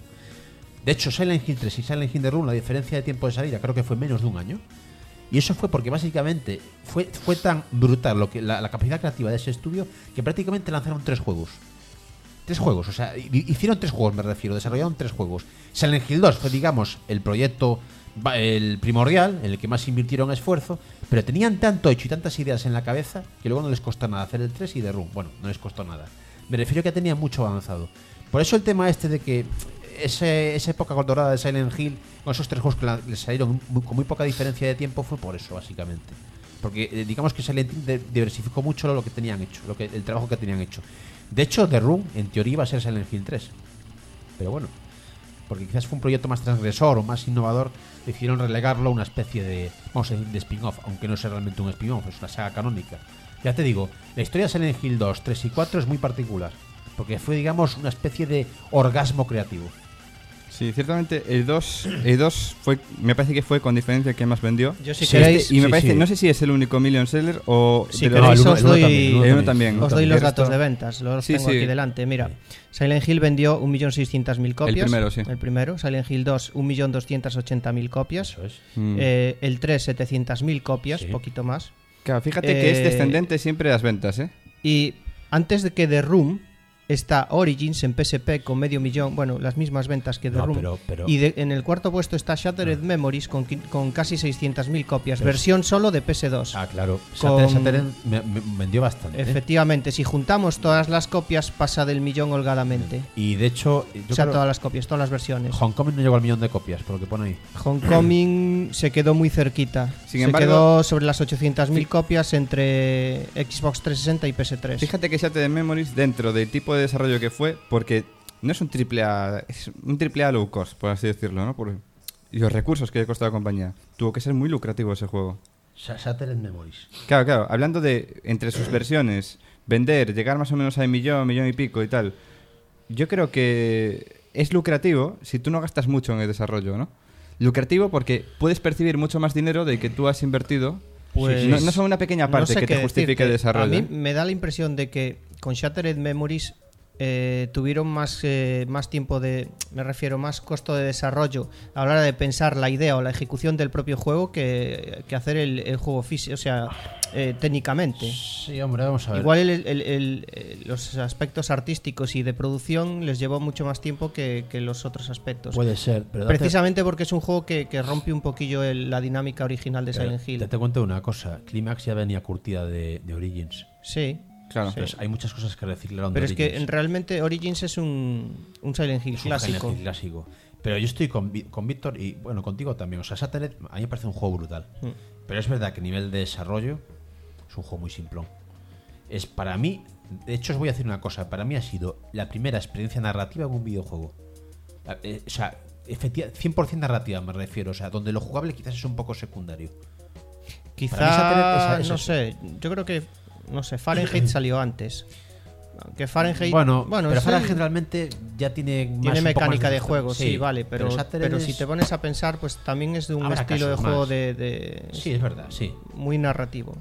De hecho, Silent Hill tres y Silent Hill The Room, la diferencia de tiempo de salida creo que fue menos de un año. Y eso fue porque básicamente fue, fue tan brutal lo que la, la capacidad creativa de ese estudio que prácticamente lanzaron tres juegos. Tres juegos, o sea, hi- hicieron tres juegos, me refiero, desarrollaron tres juegos. Silent Hill dos fue, digamos, el proyecto, va- el primordial, en el que más invirtieron esfuerzo, pero tenían tanto hecho y tantas ideas en la cabeza que luego no les costó nada hacer el tres y The Room. Bueno, no les costó nada. Me refiero a que tenían mucho avanzado. Por eso el tema este de que ese, esa época dorada de Silent Hill, con esos tres juegos que la- les salieron muy- con muy poca diferencia de tiempo, fue por eso, básicamente. Porque eh, digamos que Silent Hill de- diversificó mucho lo que tenían hecho, lo que, el trabajo que tenían hecho. De hecho, The Room, en teoría, iba a ser Silent Hill tres. Pero bueno, porque quizás fue un proyecto más transgresor o más innovador, decidieron relegarlo a una especie de, vamos a decir, de spin-off, aunque no es realmente un spin-off, es una saga canónica. Ya te digo, la historia de Silent Hill dos, tres y cuatro es muy particular, porque fue, digamos, una especie de orgasmo creativo. Sí, ciertamente el dos, el dos fue, me parece que fue con diferencia el que más vendió. Yo si Sí, queréis, Este- y me sí, parece, sí. no sé si es el único million seller o Si de los- queréis, No, os el uno doy- también, el uno el uno también. también. os doy los El resto- datos de ventas, los Sí, tengo sí. aquí delante. Mira, Silent Hill vendió un millón seiscientas mil copias. primero, sí. El primero. Silent Hill dos, un millón doscientas ochenta mil copias. Eso es. Mm. Eh, el tres, setecientas mil copias, Sí. poquito más. Claro, fíjate que es eh, descendente siempre de las ventas, ¿eh? Y antes de que The Room está Origins en P S P con medio millón, bueno, las mismas ventas que The No, Room. pero- pero- Y de- en el cuarto puesto está Shattered Memories con, qui- con casi seiscientas mil copias, Pero- versión solo de P S dos. Ah, claro. Con- Shattered, Shattered me, me- vendió bastante. ¿eh? Efectivamente, si juntamos todas las copias pasa del millón holgadamente. Y de hecho, yo O sea, creo- todas las copias, todas las versiones. Homecoming no llegó al millón de copias, por lo que pone ahí. Homecoming se quedó muy cerquita. Sin se embargo- quedó sobre las ochocientas mil copias entre Xbox trescientos sesenta y P S tres. Fíjate que Shattered Memories, dentro del tipo de desarrollo que fue, porque no es un triple A, es un triple A low cost, por así decirlo, ¿no? Por y los recursos que le costó a la compañía. Tuvo que ser muy lucrativo ese juego. Sha- Shattered Memories. Claro, claro, hablando de entre sus versiones, vender, llegar más o menos al millón, millón y pico y tal, yo creo que es lucrativo si tú no gastas mucho en el desarrollo, ¿no? Lucrativo porque puedes percibir mucho más dinero del que tú has invertido. Pues- no, no son una pequeña No parte sé que qué te justifique decirte. el desarrollo. A mí ¿eh? me da la impresión de que con Shattered Memories eh, tuvieron más, eh, más tiempo de, me refiero, más costo de desarrollo a la hora de pensar la idea o la ejecución del propio juego que, que hacer el, el juego físico, o sea, eh, técnicamente. Sí, hombre, vamos a ver. Igual el- el- el- el- los aspectos artísticos y de producción les llevó mucho más tiempo que, que los otros aspectos. Puede ser, pero date- Precisamente porque es un juego que, que rompe un poquillo el- la dinámica original de pero Silent Hill. Te, te cuento una cosa. Clímax ya venía curtida de, de Origins. Sí. Claro. Entonces, hay muchas cosas que reciclaron Pero de es que Origins. en- realmente Origins es un, un Silent Hill Es un clásico. Silent Hill clásico. Pero yo estoy con, Vi- con Víctor y, bueno, contigo también. O sea, Shattered a mí me parece un juego brutal. Mm. Pero es verdad que a nivel de desarrollo es un juego muy simplón. Es para mí, de hecho os voy a decir una cosa, para mí ha sido la primera experiencia narrativa en un videojuego. Eh, O sea, efectiva, cien por ciento narrativa me refiero. O sea, donde lo jugable quizás es un poco secundario. Quizá, Para mí Shattered es- es no eso. sé, yo creo que, no sé, Fahrenheit salió antes. Que Fahrenheit, Bueno, bueno pero sí, Fahrenheit realmente ya tiene más, tiene un poco mecánica más de juego, sí, vale, pero, pero, Shattered es- si te pones a pensar, pues también es de un Habrá estilo de casos juego más. de, de- Sí, es verdad, sí. muy narrativo.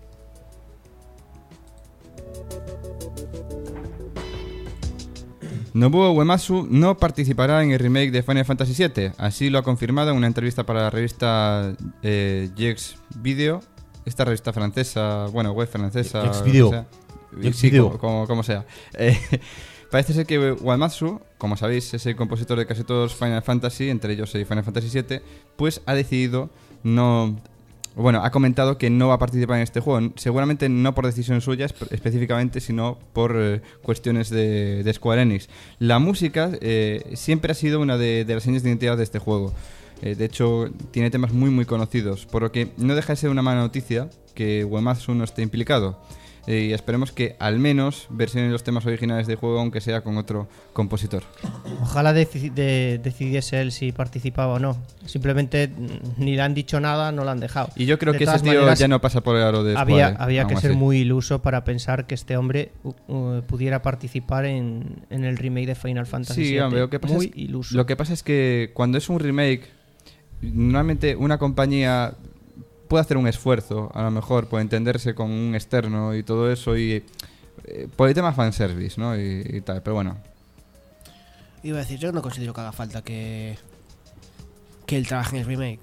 Nobuo Uematsu no participará en el remake de Final Fantasy siete. Así lo ha confirmado en una entrevista para la revista eh, Jex Video. Esta revista francesa, bueno, web francesa. Jex Video. o sea, Jex sí, Video. como, como- como sea. Eh, parece ser que Uematsu, como sabéis, es el compositor de casi todos Final Fantasy, entre ellos el Final Fantasy siete, pues ha decidido no... Bueno, ha comentado que no va a participar en este juego. Seguramente no por decisión suya espe- específicamente, sino por eh, cuestiones de, de Square Enix. La música eh, siempre ha sido una de, de las señas de identidad de este juego. Eh, de hecho, tiene temas muy muy conocidos, por lo que no deja de ser una mala noticia que Uematsu no esté implicado. Eh, y esperemos que al menos versionen los temas originales del juego, aunque sea con otro compositor. Ojalá deci- de- decidiese él si participaba o no. Simplemente mm, ni le han dicho nada, no lo han dejado. Y yo creo De que ese todas tío maneras, ya no pasa por el aro de Square. Había, eh, había que aún ser así. muy iluso para pensar que este hombre uh, uh, pudiera participar en, en el remake de Final Fantasy Sí, siete. hombre, lo que pasa muy es, iluso. Lo que pasa es que cuando es un remake, normalmente una compañía puede hacer un esfuerzo, a lo mejor, por entenderse con un externo y todo eso, y eh, por el tema fanservice, ¿no? Y, y tal, pero bueno. Iba a decir, yo no considero que haga falta que que él trabaje en el remake.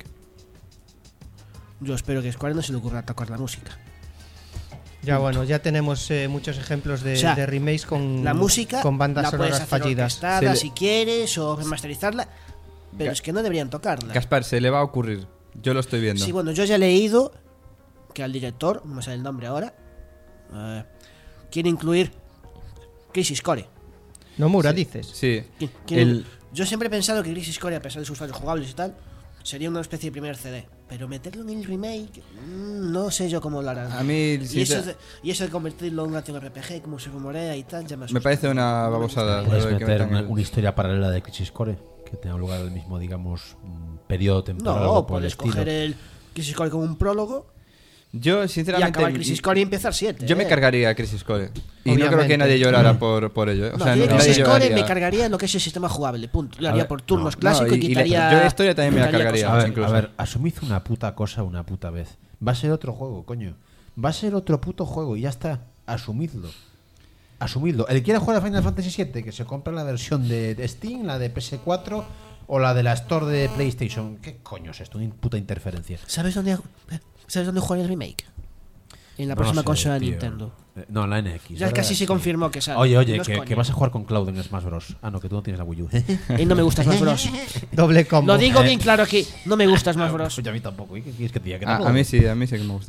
Yo espero que a Square no se le ocurra tocar la música. Ya bueno, ya tenemos eh, muchos ejemplos de, O sea, de remakes con, La música con bandas la puedes sonoras hacer fallidas. orquestada Se le- si quieres o remasterizarla, pero Ga- es que no deberían tocarla. Gaspar, se le va a ocurrir. Yo lo estoy viendo. Sí, bueno, yo ya he leído que al director, no me sale el nombre ahora, eh, quiere incluir Crisis Core. Nomura, Sí. dices. Sí. Qui- quiere- El- Yo siempre he pensado que Crisis Core, a pesar de sus fallos jugables y tal, sería una especie de primer C D. Pero meterlo en el remake, mm, no sé yo cómo lo harán. A mí, y, sí, eso te- de, y eso de convertirlo en un acción R P G, como se rumorea y tal, ya me me asusta. parece una No me babosada. gusta. Puedes lo de que meter metan una, el- una historia paralela de Crisis Core que tenga lugar al mismo, digamos, mm, periodo temporal. No, algo por el puedes estilo. coger el Crisis Core como un prólogo Yo, y sinceramente. acabar Crisis Core y empezar siete. Yo me eh. cargaría a Crisis Core. Y no creo Obviamente. que nadie llorara por, por ello. ¿eh? O No, sea, yo de nadie Crisis Core lloraría. me cargaría lo que es el sistema jugable, punto. Lo A haría ver, por turnos no, clásico no, y, y- y la- quitaría. yo la historia también me la quitaría cargaría. A cosas. ver, incluso. a ver, asumid una puta cosa una puta vez. Va a ser otro juego, coño. Va a ser otro puto juego y ya está. Asumidlo. Asumidlo. El que quiera jugar a Final Fantasy siete, que se compre la versión de, de Steam, la de P S cuatro o la de la Store de PlayStation. ¿Qué coño es esto? Una puta interferencia. ¿Sabes dónde, ¿Sabes dónde jugar el remake? En la No próxima sé, consola de tío. Nintendo. Eh, no, en la N X. Ya ¿verdad? casi se Sí. confirmó que sale. Oye, oye, No es que, coña. que vas a jugar con Cloud en Smash Bros. Ah, no, que tú no tienes la Wii U. Y no me gusta Smash Bros. Doble combo. Lo digo Eh. bien claro aquí. No me gusta Smash Bros. Pues a mí tampoco. ¿Y qué quieres que te diga? Que A, no a mí sí, a mí sí que me gusta.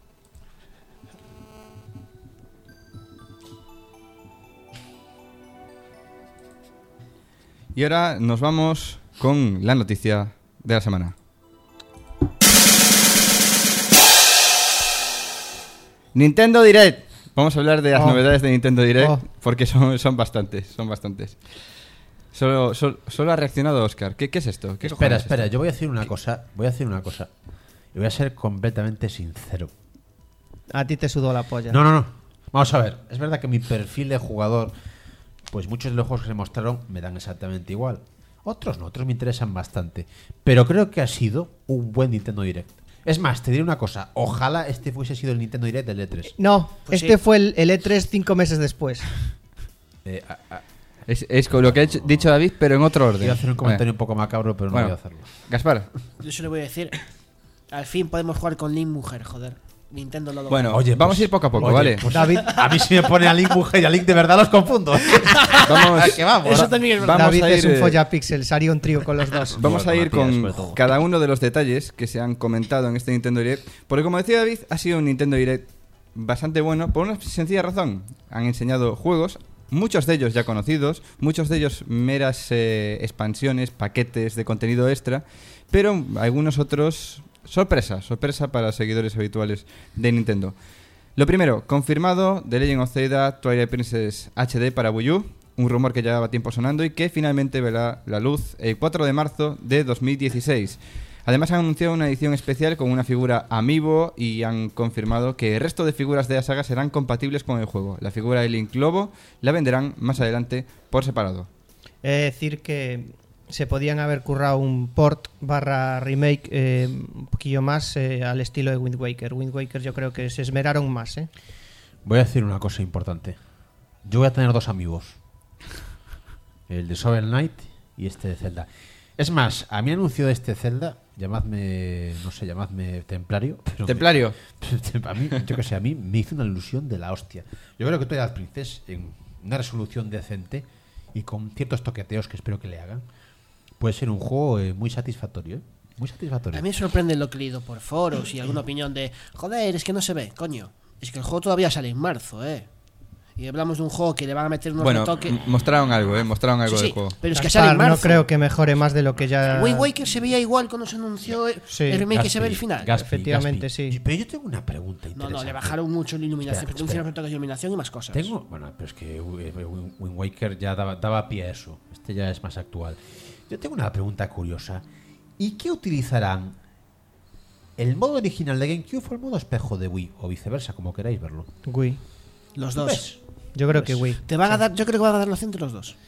Y ahora nos vamos con la noticia de la semana. Nintendo Direct. Vamos a hablar de las Oh. novedades de Nintendo Direct Oh. porque son, son bastantes, son bastantes. Solo, solo, solo ha reaccionado Oscar. ¿Qué, qué es esto? ¿Qué Espera, cojones es espera, esto? yo voy a decir una cosa. Voy a decir una cosa. Y voy a ser completamente sincero. A ti te sudó la polla. No, no, no. Vamos a ver. Es verdad que mi perfil de jugador, pues muchos de los juegos que se mostraron me dan exactamente igual. Otros no, otros me interesan bastante. Pero creo que ha sido un buen Nintendo Direct. Es más, te diré una cosa. Ojalá este fuese sido el Nintendo Direct del E tres. No, Pues este sí. fue el, el E tres cinco meses después. Eh, a- a- Es, es con lo que ha hecho- dicho David, pero en otro orden. iba a hacer un comentario Vale. un poco macabro, pero no Bueno. voy a hacerlo. Gaspar. Yo solo voy a decir. Al fin podemos jugar con Link mujer, joder. Nintendo lo Bueno, Oye, vamos pues- a ir poco a poco, oye, ¿vale? pues- David, A mí si me pone a Link mujer y a Link de verdad los confundo. Vamos, que vamos. Eso también es verdad. Vamos David a es ir, un eh, follapixels, haría un trío con los dos. vamos a Bueno, ir Matías, con sobre todo. cada uno de los detalles que se han comentado en este Nintendo Direct. Porque como decía David, ha sido un Nintendo Direct bastante bueno por una sencilla razón. Han enseñado juegos muchos de ellos ya conocidos, muchos de ellos meras eh, expansiones, paquetes de contenido extra, pero algunos otros sorpresa, sorpresa para seguidores habituales de Nintendo. Lo primero, confirmado The Legend of Zelda Twilight Princess H D para Wii U, un rumor que llevaba tiempo sonando y que finalmente verá la luz el cuatro de marzo de dos mil dieciséis. Además han anunciado una edición especial con una figura amiibo y han confirmado que el resto de figuras de la saga serán compatibles con el juego. La figura de Link Lobo la venderán más adelante por separado. Es decir que se podían haber currado un port barra remake eh, un poquillo más eh, al estilo de Wind Waker. Wind Waker yo creo que se esmeraron más, ¿eh? Voy a decir una cosa importante. Yo voy a tener dos amigos. El de Shovel Knight y este de Zelda. Es más, a mí el anuncio de este Zelda, llamadme, no sé, llamadme Templario. Pero ¿Templario? Me, a mí, yo que sé, a mí me hizo una ilusión de la hostia. Yo creo que Twilight Princess, en una resolución decente y con ciertos toqueteos que espero que le hagan, puede ser un juego eh, muy satisfactorio, ¿eh? Muy satisfactorio. A mí me sorprende lo que he leído por foros y alguna opinión de joder, es que no se ve, coño. Es que el juego todavía sale en marzo, eh. Y hablamos de un juego que le van a meter unos Bueno, retoques. m- mostraron algo, ¿eh? Mostraron algo Sí, del sí, juego. pero es que Gaspar, sale en marzo. no creo que mejore más de lo que ya... Wind Waker se veía igual cuando se anunció el Sí. el remake que se ve Gaspi, el final. Gaspi, Efectivamente, Gaspi. sí. Pero yo tengo una pregunta No, interesante. no, le bajaron mucho la iluminación. Espera, Pero espera. retoques de iluminación y más cosas. Tengo, bueno, pero es que eh, Wind Wind Waker ya daba, daba pie a eso. Este ya es más actual. Yo tengo una pregunta curiosa. ¿Y qué utilizarán? ¿El modo original de GameCube o el modo espejo de Wii? O viceversa, como queráis verlo. Wii. Los ¿Tú dos. ves? Yo creo que Wii. Te van a dar, yo creo que van a dar la opción entre los dos.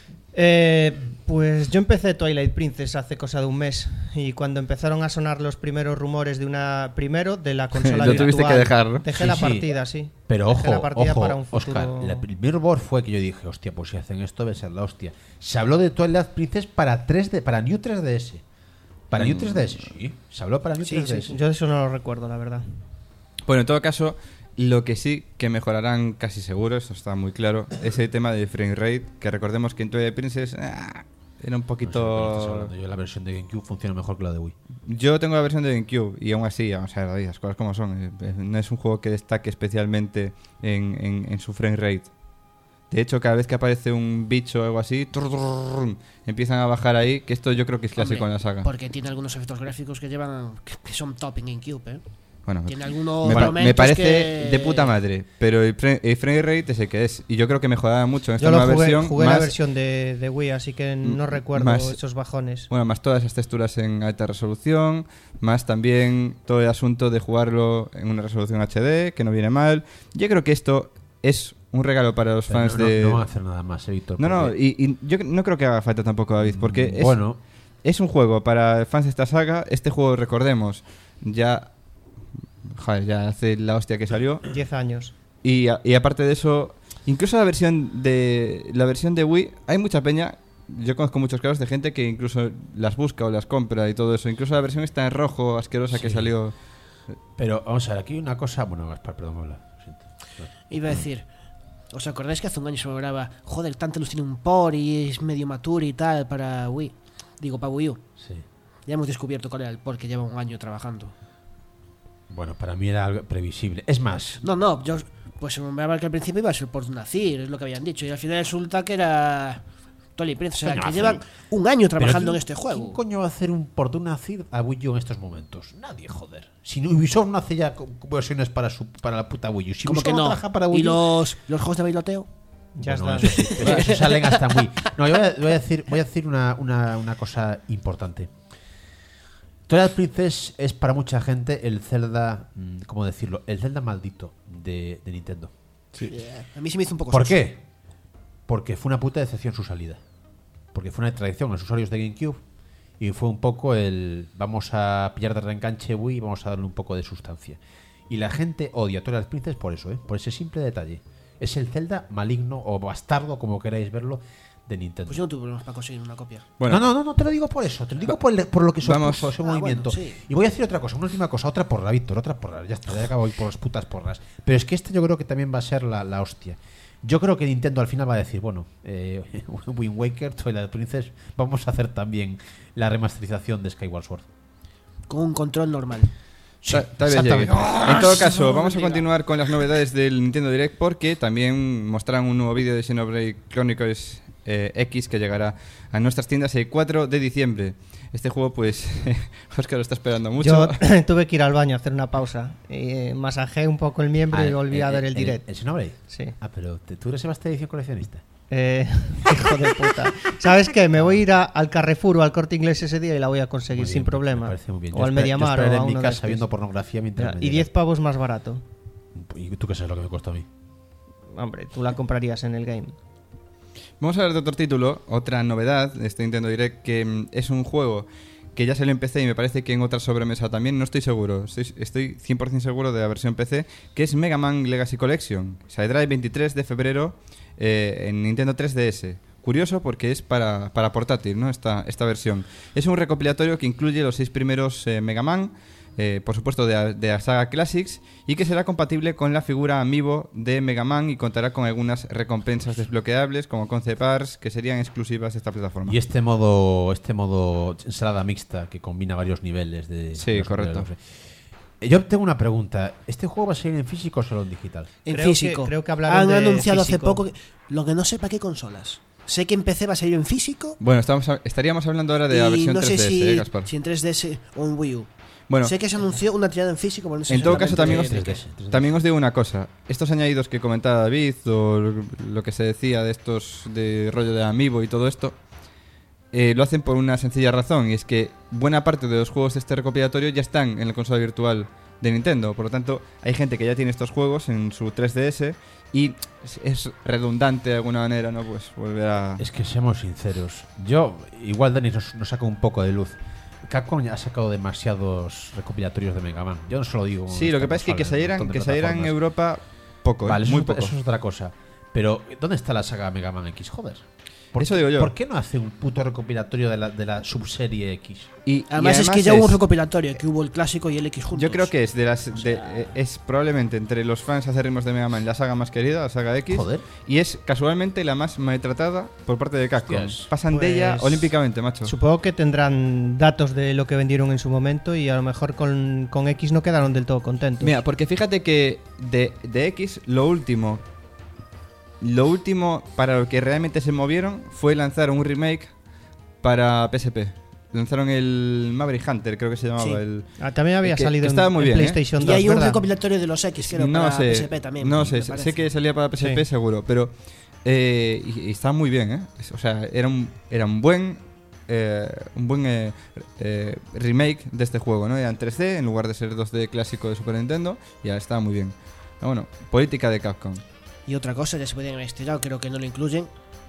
Eh, pues yo empecé Twilight Princess hace cosa de un mes y cuando empezaron a sonar los primeros rumores de una primero de la consola Lo virtual, tuviste que dejar, ¿no? dejé Sí, la sí. partida, sí. Pero Dejé ojo, la partida ojo, para un futuro... Oscar, el primer rumor fue que yo dije, hostia, pues si hacen esto debe ser la hostia. Se habló de Twilight Princess para tres D, para New tres D S. Para New tres D S, sí. Se habló para New Sí, tres D sí, S. sí. Yo eso no lo recuerdo, la verdad. Bueno, en todo caso, lo que sí que mejorarán casi seguro, eso está muy claro, es el tema del frame rate, que recordemos que en Twilight Princess ah, era un No sé de qué estás poquito... hablando. Yo la versión de GameCube funciona mejor que la de Wii. Yo tengo la versión de GameCube y aún así, vamos a ver las cosas como son. eh, eh, No es un juego que destaque especialmente en, en- en su frame rate. De hecho, cada vez que aparece un bicho o algo así, trrr, trrr, empiezan a bajar ahí, que esto yo creo que es clásico Hombre, en la saga. Porque tiene algunos efectos gráficos que llevan que que son top en GameCube, ¿eh? Bueno, Tiene algunos me, pa- momentos me parece que- de puta madre, pero el, fre- el frame rate es el que es. Y yo creo que mejorará mucho en esta Yo lo nueva jugué, versión. jugué más, la versión de, de Wii, así que no Mm, recuerdo más- esos bajones. Bueno, más todas esas texturas en alta resolución, más también todo el asunto de jugarlo en una resolución H D, que no viene mal. Yo creo que esto es un regalo para los Pero fans no, no- de... no van a hacer nada más, eh, Víctor. No, no, porque- y, y yo no creo que haga falta tampoco, David, porque es, Bueno, es un juego para fans de esta saga. Este juego, recordemos, ya, joder, ya hace la hostia que salió. diez años. Y, a- y aparte de eso, incluso la versión de la versión de Wii, hay mucha peña. Yo conozco muchos casos de gente que incluso las busca o las compra y todo eso. Incluso la versión está en rojo, asquerosa, que Sí. salió. pero vamos a ver, aquí hay una cosa. Bueno, Gaspar, perdón, habla. Lo siento. Iba a decir, ¿os acordáis que hace un año se hablaba, joder, Tantalus tiene un por y es medio maturo y tal para Wii? Digo, para Wii U. Sí. Ya hemos descubierto cuál era el por que lleva un año trabajando. Bueno, para mí era algo previsible. Es más, No, no, yo pues se me que al principio iba a ser por un Nacir, es lo que habían dicho. Y al final resulta que era Twilight Princess. O sea, Coño, que hace- llevan un año pero trabajando ¿quién- en este juego. ¿quién coño va a hacer un port de una C I D a Wii U en estos momentos? Nadie, joder. Si no, Ubisoft no hace ya co- versiones para su para la puta Wii U. Si Como Ubisoft que no. trabaja para Wii ¿Y U, los, los juegos de bailoteo? Ya bueno, está. Eso, sí, eso- eso salen hasta muy. No, yo voy a, voy a decir, voy a decir una, una, una cosa importante. Twilight Princess es para mucha gente el Zelda, mm, ¿cómo decirlo? El Zelda maldito de, de Nintendo. Yeah. A mí se me hizo un poco ¿Por soso. qué? Porque fue una puta decepción su salida. Porque fue una traición a los usuarios de GameCube y fue un poco el vamos a pillar de reenganche Wii y vamos a darle un poco de sustancia. Y la gente odia a Twilight Princess por eso, ¿eh? Por ese simple detalle. Es el Zelda maligno o bastardo, como queráis verlo, de Nintendo. Pues yo no tuve problemas para conseguir una copia. Bueno, No, no, no, no te lo digo por eso, te lo digo por, el- por lo que Vamos. supuso ese Ah, movimiento. bueno, sí. Y voy a decir otra cosa, una última cosa, otra porra, Víctor, otra porra, ya está, ya acabo hoy por las putas porras. Pero es que este yo creo que también va a ser la, la hostia. Yo creo que Nintendo al final va a decir, bueno, eh, Wind Waker, Twilight Princess, vamos a hacer también la remasterización de Skyward Sword. Con un control normal. Ta- tal vez llegue. En todo caso, vamos a continuar con las novedades del Nintendo Direct porque también mostrarán un nuevo vídeo de Xenoblade Chronicles eh, X que llegará a nuestras tiendas el cuatro de diciembre. Este juego, pues, Oscar lo está esperando mucho. Yo tuve que ir al baño a hacer una pausa. Eh, masajé un poco el miembro y volví a ver el direct. ¿El Xenoblade? Sí. Ah, pero te- tú reservaste edición coleccionista. Eh, hijo de puta. ¿Sabes qué? Me voy a ir a- al Carrefour o al Corte Inglés ese día y la voy a conseguir Muy sin bien, me problema. parece muy bien. O Yo al esper- Mediamar yo o esperaré a en mi uno de casa estos. viendo pornografía mientras me Y llega. diez pavos más barato. ¿Y tú qué sabes lo que me costó a mí? Hombre, tú la comprarías en el game. Vamos a hablar de otro título, otra novedad de este Nintendo Direct, que mm, es un juego que ya salió en P C y me parece que en otra sobremesa también, no estoy seguro, estoy, estoy cien por ciento seguro de la versión P C, que es Mega Man Legacy Collection. Saldrá el veintitrés de febrero eh, en Nintendo tres D S. Curioso porque es para, para portátil, ¿no? Esta, esta versión. Es un recopilatorio que incluye los seis primeros eh, Mega Man, eh, por supuesto de, la- de la saga Classics, y que será compatible con la figura Amiibo de Mega Man y contará con algunas recompensas desbloqueables como concept arts que serían exclusivas de esta plataforma. Y este modo, este modo ensalada mixta que combina varios niveles de. Sí, de los- correcto. de los- Eh, Yo tengo una pregunta. ¿Este juego va a salir en físico o solo en digital? En Creo que- físico. creo que hablaron Han de anunciado hace físico. poco que- lo que no sé para qué consolas. Sé que en P C va a salir en físico. Bueno, estamos a- estaríamos hablando ahora de la y versión no sé tres D S, si, ¿eh, Gaspar? si en tres D S o en Wii U. Bueno, Sé que se anunció una tirada en físico, pero no sé en todo caso también os, exactamente tres D S, tres D S. también os digo una cosa. Estos añadidos que comentaba David o lo- lo que se decía de estos de rollo de Amiibo y todo esto, eh, lo hacen por una sencilla razón, y es que buena parte de los juegos de este recopilatorio ya están en la consola virtual de Nintendo. Por lo tanto, hay gente que ya tiene estos juegos en su tres D S y es- es redundante de alguna manera, ¿no? Pues volver a... Es que seamos sinceros. Yo, igual Denis nos, nos saca un poco de luz. Capcom ya ha sacado demasiados recopilatorios de Mega Man. Yo no se lo digo. Sí, lo que pasa es que que salieran, que salieran en Europa poco, ¿eh? Vale, eso, muy es- poco. eso es otra cosa. Pero, ¿dónde está la saga Mega Man X? Joder. ¿Por Eso qué- digo yo. ¿Por qué no hace un puto recopilatorio de la, de la subserie X? Y, y Además, es que ya hubo un recopilatorio, que hubo el clásico y el X juntos. Yo creo que es de las de- eh, es probablemente entre los fans acérrimos de Mega Man la saga más querida, la saga X. Joder. Y es casualmente la más maltratada por parte de Capcom. Hostias. Pasan de ella Pues, olímpicamente, macho. Supongo que tendrán datos de lo que vendieron en su momento y a lo mejor con, con X no quedaron del todo contentos. Mira, porque fíjate que de, de X lo último lo último para lo que realmente se movieron fue lanzar un remake para P S P. Lanzaron el Maverick Hunter, creo que se llamaba Sí. el Ah, también había que- salido que en, estaba muy en bien, ¿eh? PlayStation Y dos, hay un ¿verdad? recopilatorio de los X, creo, no para sé, P S P también. No me sé, parece. sé que salía para P S P Sí. seguro, pero eh, y, y estaba muy bien, ¿eh? Es- O sea, era un, era un buen eh, un buen eh, eh, remake de este juego, ¿no? Era en tres D en lugar de ser dos D clásico de Super Nintendo y ahora estaba muy bien. Pero bueno, política de Capcom. Y otra cosa, ya se podían haber estirado, creo que no lo incluyen.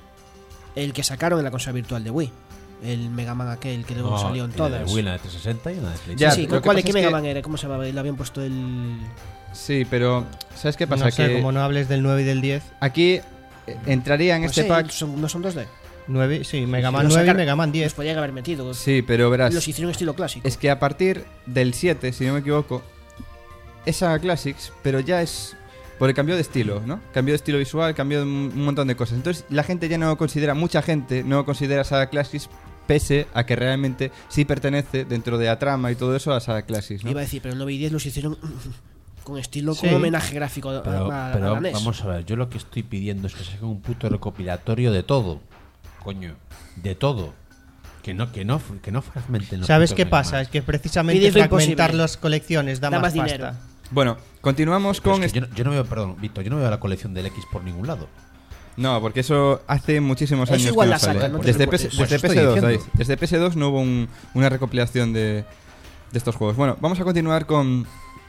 El que sacaron en la consola virtual de Wii. El Mega Man aquel que luego No, salió en y la de todas. Wii, la de trescientos sesenta y una de PlayStation. Ya, sí, lo que ¿cuál pasa ¿qué es Mega que- Man era? ¿Cómo se llamaba? Le habían puesto el... Sí, pero ¿sabes qué pasa? No sé, que como no hables del nueve y del diez. aquí eh, entraría en No este sé, pack. son- no son dos D. nueve, sí, Mega Sí, Man lo nueve y sacaron- Mega Man Los diez. podían haber metido. Sí, pero verás. Los hicieron estilo clásico. Es que a partir del siete, si no me equivoco, es Saga Classics, pero ya es por el cambio de estilo, ¿no? Cambio de estilo visual, cambio de un un montón de cosas. Entonces la gente ya no lo considera, mucha gente no lo considera Saga Classics, pese a que realmente sí pertenece dentro de la trama y todo eso a Saga Classics, ¿no? Iba a decir, pero el nueve y diez los hicieron con estilo, Sí. con homenaje gráfico a, Pero, a- a pero la NES. vamos a ver, yo lo que estoy pidiendo es que saquen un puto recopilatorio de todo. Coño, de todo. Que no, que no, que no fragmenten los ¿Sabes putos qué Mega pasa? Man. Es que precisamente Pide lo fragmentar imposible. las colecciones da, Da más más pasta. dinero. Bueno, continuamos Pero con... es que est- yo, no, yo no veo, perdón, Víctor, yo no veo la colección del X por ningún lado. No, porque eso hace muchísimos Eso años igual que no la sale. sacan, no te desde, preocupes. PS Pues desde estoy P S dos, diciendo. David. Desde P S dos no hubo un- una recopilación de, de estos juegos. Bueno, vamos a continuar con,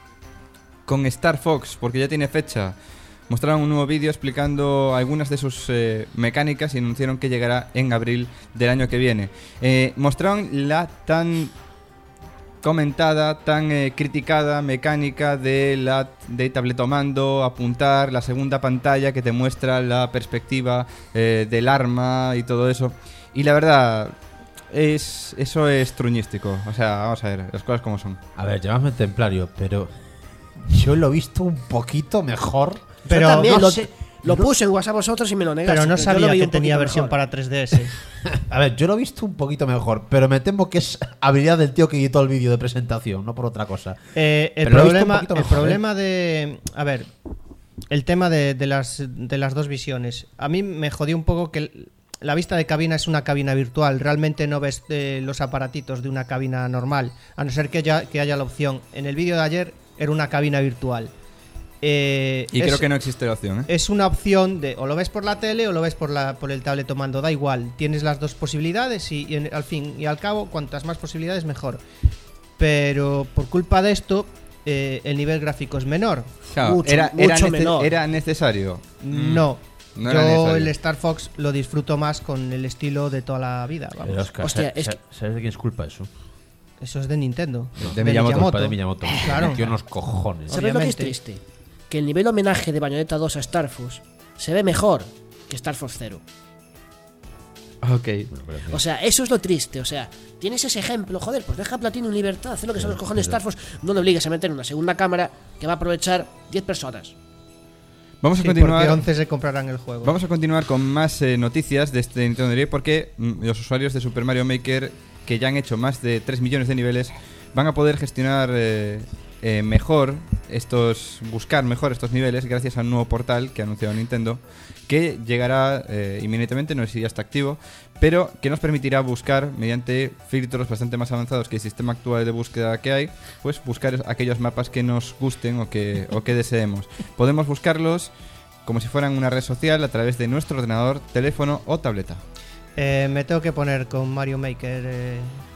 con Star Fox, porque ya tiene fecha. Mostraron un nuevo vídeo explicando algunas de sus eh, mecánicas y anunciaron que llegará en abril del año que viene. Eh, mostraron la tan comentada, tan eh, criticada mecánica de la de tabletomando, apuntar, la segunda pantalla que te muestra la perspectiva eh, del arma y todo eso. Y la verdad, es eso es truñístico. O sea, vamos a ver, las cosas como son. A ver, llamadme templario, pero yo lo he visto un poquito mejor. Pero Yo también, no lo, sé, Lo puse en WhatsApp a vosotros y me lo negaste. Pero no yo sabía lo vi que un tenía poquito versión mejor. para tres D S. A ver, yo lo he visto un poquito mejor, pero me temo que es habilidad del tío que editó el vídeo de presentación, no por otra cosa. Eh, el Pero lo he visto un problema, poquito el mejor, problema de. A ver, el tema de, de las, de las dos visiones. A mí me jodió un poco que el- la vista de cabina es una cabina virtual. Realmente no ves eh, los aparatitos de una cabina normal, a no ser que haya, que haya la opción. En el vídeo de ayer era una cabina virtual. Eh, Y es- creo que no existe la opción, ¿eh? Es una opción de o lo ves por la tele o lo ves por la por el tablet o mando, da igual. Tienes las dos posibilidades y, y en- al fin y al cabo, cuantas más posibilidades mejor. Pero por culpa de esto, eh, el nivel gráfico es menor. Claro, mucho, era, era, mucho nece- menor. era necesario. Mm, No. no era Yo necesario. el Star Fox lo disfruto más con el estilo de toda la vida. Vamos. Pero, Oscar, Hostia, ¿sabes, es que- ¿sabes de quién es culpa eso? Eso es de Nintendo. De Miyamoto. Culpa de Miyamoto. Claro. Metió unos cojones. ¿Sabes lo que es Obviamente. triste? Que el nivel homenaje de Bayonetta dos a Star Fox se ve mejor que Star Fox Zero. Ok. O sea, eso es lo triste. O sea, tienes ese ejemplo, joder, pues deja a Platinum en libertad, haz lo que son los cojones Star Fox. No le obligues a meter una segunda cámara que va a aprovechar diez personas. Vamos a Sí, continuar. porque once se comprarán el juego. Vamos a continuar con más eh, noticias de este Nintendo Direct porque mm, los usuarios de Super Mario Maker que ya han hecho más de tres millones de niveles van a poder gestionar eh, eh, mejor estos, buscar mejor estos niveles gracias al nuevo portal que ha anunciado Nintendo, que llegará eh, inminentemente, no sé si ya está activo, pero que nos permitirá buscar mediante filtros bastante más avanzados que el sistema actual de búsqueda que hay, pues buscar aquellos mapas que nos gusten o que, o que deseemos. Podemos buscarlos como si fueran una red social a través de nuestro ordenador, teléfono o tableta. Eh, me tengo que poner con Mario Maker eh,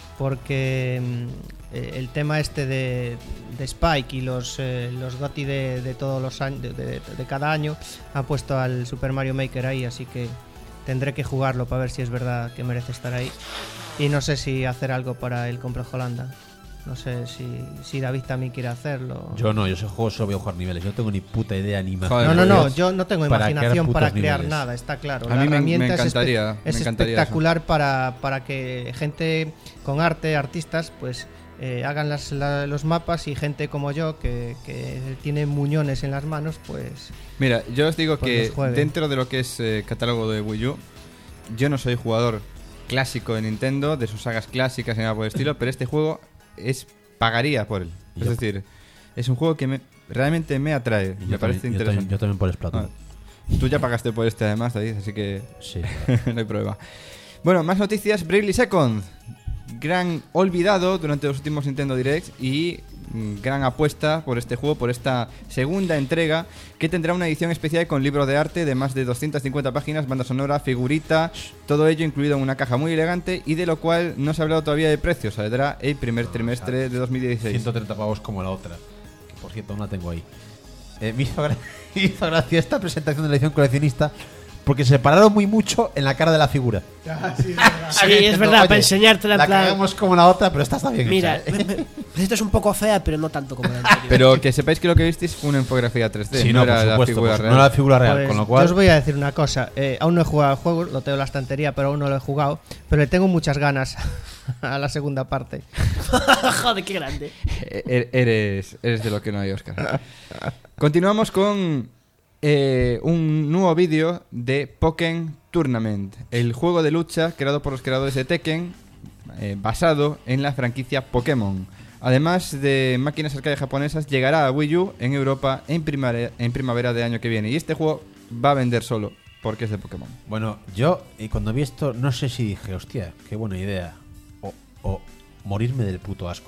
porque mm, eh, el tema este de, de Spike y los eh, los GOTY de, de todos los años de, de- de cada año han puesto al Super Mario Maker ahí, así que tendré que jugarlo para ver si es verdad que merece estar ahí. Y no sé si hacer algo para el Complejo Holanda. No sé si, si David también quiere hacerlo. Yo no, yo ese juego solo voy a jugar niveles. Yo no tengo ni puta idea ni más. Joder, No, no, no, Dios. yo no tengo Para imaginación crear para putos crear niveles. nada, está claro. A La mí me- herramienta me es espe- encantaría, me es, encantaría espectacular para, para que gente con arte, artistas, pues eh, hagan las, la- los mapas y gente como yo que, que tiene muñones en las manos, pues Mira, yo os digo Pues que los jueguen. dentro de lo que es eh, catálogo de Wii U, yo no soy jugador clásico de Nintendo, de sus sagas clásicas ni nada por el estilo, pero este juego es pagaría por él. Es Yo- decir, es un juego que me, realmente me atrae, Yo me parece también, yo interesante. también- yo también por Splatoon. Ah, Tú ya pagaste por este además, David, así que Sí. no hay problema. Bueno, más noticias. Bravely Second, gran olvidado durante los últimos Nintendo Directs y mm, gran apuesta por este juego, por esta segunda entrega que tendrá una edición especial con libro de arte de más de doscientas cincuenta páginas, banda sonora, figurita, todo ello incluido en una caja muy elegante y de lo cual no se ha hablado todavía de precio. Saldrá el primer trimestre de dos mil dieciséis. ciento treinta pavos como la otra. Que por cierto, aún la tengo ahí. Eh, me, hizo gra- me hizo gracia esta presentación de la edición coleccionista porque se pararon muy mucho en la cara de la figura. Sí, es verdad, Oye, para enseñártela en La plan. cagamos como la otra, pero esta está bien Mira, hecha, ¿eh? me- me- esta es un poco fea, pero no tanto como la anterior. Pero que sepáis que lo que visteis fue una infografía tres D, Sí, no, no, era por la supuesto, figura pues, real. no era la figura real, Pues, con lo yo cual... os voy a decir una cosa. eh, aún no he jugado al juego, lo tengo en la estantería, pero aún no lo he jugado. Pero le tengo muchas ganas a la segunda parte. Joder, qué grande. E- Eres, eres de lo que no hay, Oscar. Continuamos con eh, un nuevo vídeo de Pokémon Tournament, el juego de lucha creado por los creadores de Tekken, eh, basado en la franquicia Pokémon. Además de máquinas arcade japonesas, llegará a Wii U en Europa en primavera, en primavera del año que viene. Y este juego va a vender solo, porque es de Pokémon. Bueno, yo y cuando vi esto, no sé si dije, hostia, qué buena idea. O, o morirme del puto asco.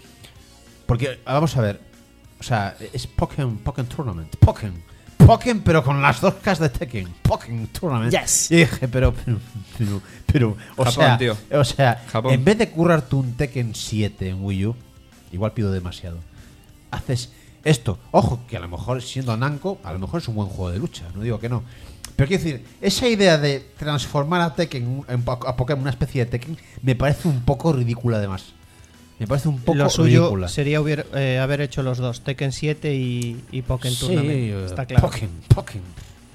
Porque, vamos a ver, o sea, es Pokémon, Pokémon Tournament, Pokémon. Pokémon, pero con las dos Ks de Tekken. Pokémon Tournament. Yes. Y dije, pero, pero, pero, pero, o Japón, sea, tío. o sea, Japón. en vez de currarte un Tekken siete en Wii U, igual pido demasiado. Haces esto. Ojo, que a lo mejor siendo Namco, a lo mejor es un buen juego de lucha, no digo que no. Pero quiero decir, esa idea de transformar a Tekken, en, a Pokémon, una especie de Tekken, me parece un poco ridícula además. Me parece un poco Lo suyo ridícula. sería hubier- eh, haber hecho los dos, Tekken siete y, y Pokémon Sí, Tournament. eh, Está claro. Pokémon, Pokémon.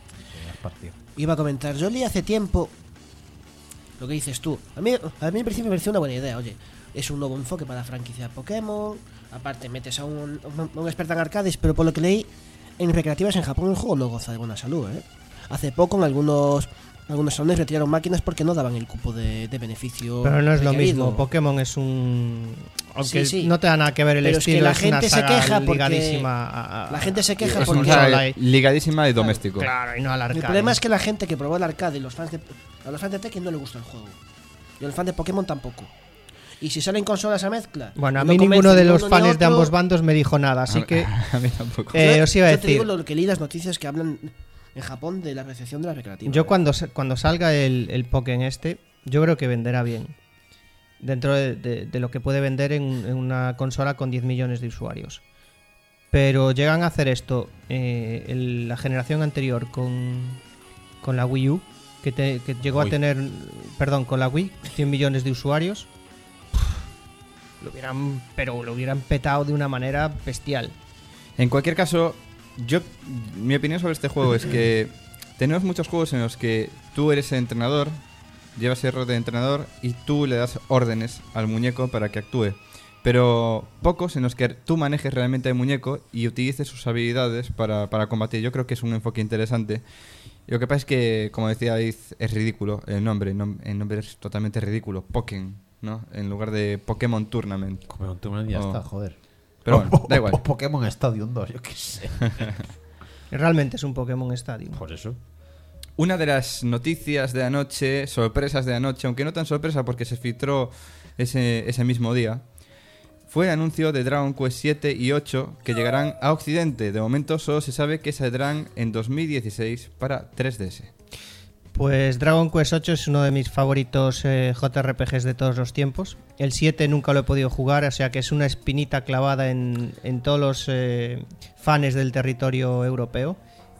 Iba a comentar, yo leí hace tiempo lo que dices tú. A mí, a mí en principio me pareció una buena idea, oye. Es un nuevo enfoque para la franquicia Pokémon. Aparte, metes a un, un, un experto en arcades, pero por lo que leí, en recreativas en Japón el juego no goza de buena salud, ¿eh? hace poco en algunos algunos salones retiraron máquinas porque no daban el cupo de, de beneficio. Pero no es lo requerido. mismo. Pokémon es un. Aunque Sí, sí. no te da nada que ver el Pero es que estilo. la es gente una se saga queja porque- ligadísima a- a- La gente se queja es Es un una porque. solo saga ahí. ligadísima y doméstico. Claro, y no al arcade. El problema es que la gente que probó el arcade y los fans de, a los fans de Tekken no les gusta el juego. Y a los fans de Pokémon tampoco. Y si salen consolas a mezcla. Bueno, a y mí no ninguno convencen de ni los uno ni fans de otro, ambos bandos me dijo nada, así que. A mí tampoco. Eh, yo- os iba a yo te digo decir. lo que leí las noticias que hablan en Japón de la recepción de las recreativas. Yo cuando, sa- cuando salga el, el Pokémon este, yo creo que venderá bien. Dentro de, de- de lo que puede vender en, en una consola con diez millones de usuarios. Pero llegan a hacer esto eh, el- la generación anterior con, con la Wii U, que, te- que llegó Uy. a tener, perdón, con la Wii, cien millones de usuarios. Lo hubieran, pero lo hubieran petado de una manera bestial. En cualquier caso, yo mi opinión sobre este juego es que tenemos muchos juegos en los que tú eres el entrenador, llevas el rol de entrenador y tú le das órdenes al muñeco para que actúe. Pero pocos en los que tú manejes realmente al muñeco y utilices sus habilidades para, para combatir. Yo creo que es un enfoque interesante. Y lo que pasa es que, como decía David, es ridículo el nombre. El nom- el nombre es totalmente ridículo. Pokémon, ¿no? En lugar de Pokémon Tournament. Pokémon Tournament ya Oh. está, joder. Pero bueno, da igual. O Pokémon Stadium dos, yo qué sé. Realmente es un Pokémon Stadium. Por eso. Una de las noticias de anoche, sorpresas de anoche, aunque no tan sorpresa porque se filtró ese, ese mismo día, fue el anuncio de Dragon Quest siete y ocho que llegarán a Occidente. De momento solo se sabe que saldrán en dos mil dieciséis para tres D S. Pues Dragon Quest ocho es uno de mis favoritos eh, J R P Gs de todos los tiempos. El siete nunca lo he podido jugar, o sea que es una espinita clavada en, en todos los eh, fans del territorio europeo.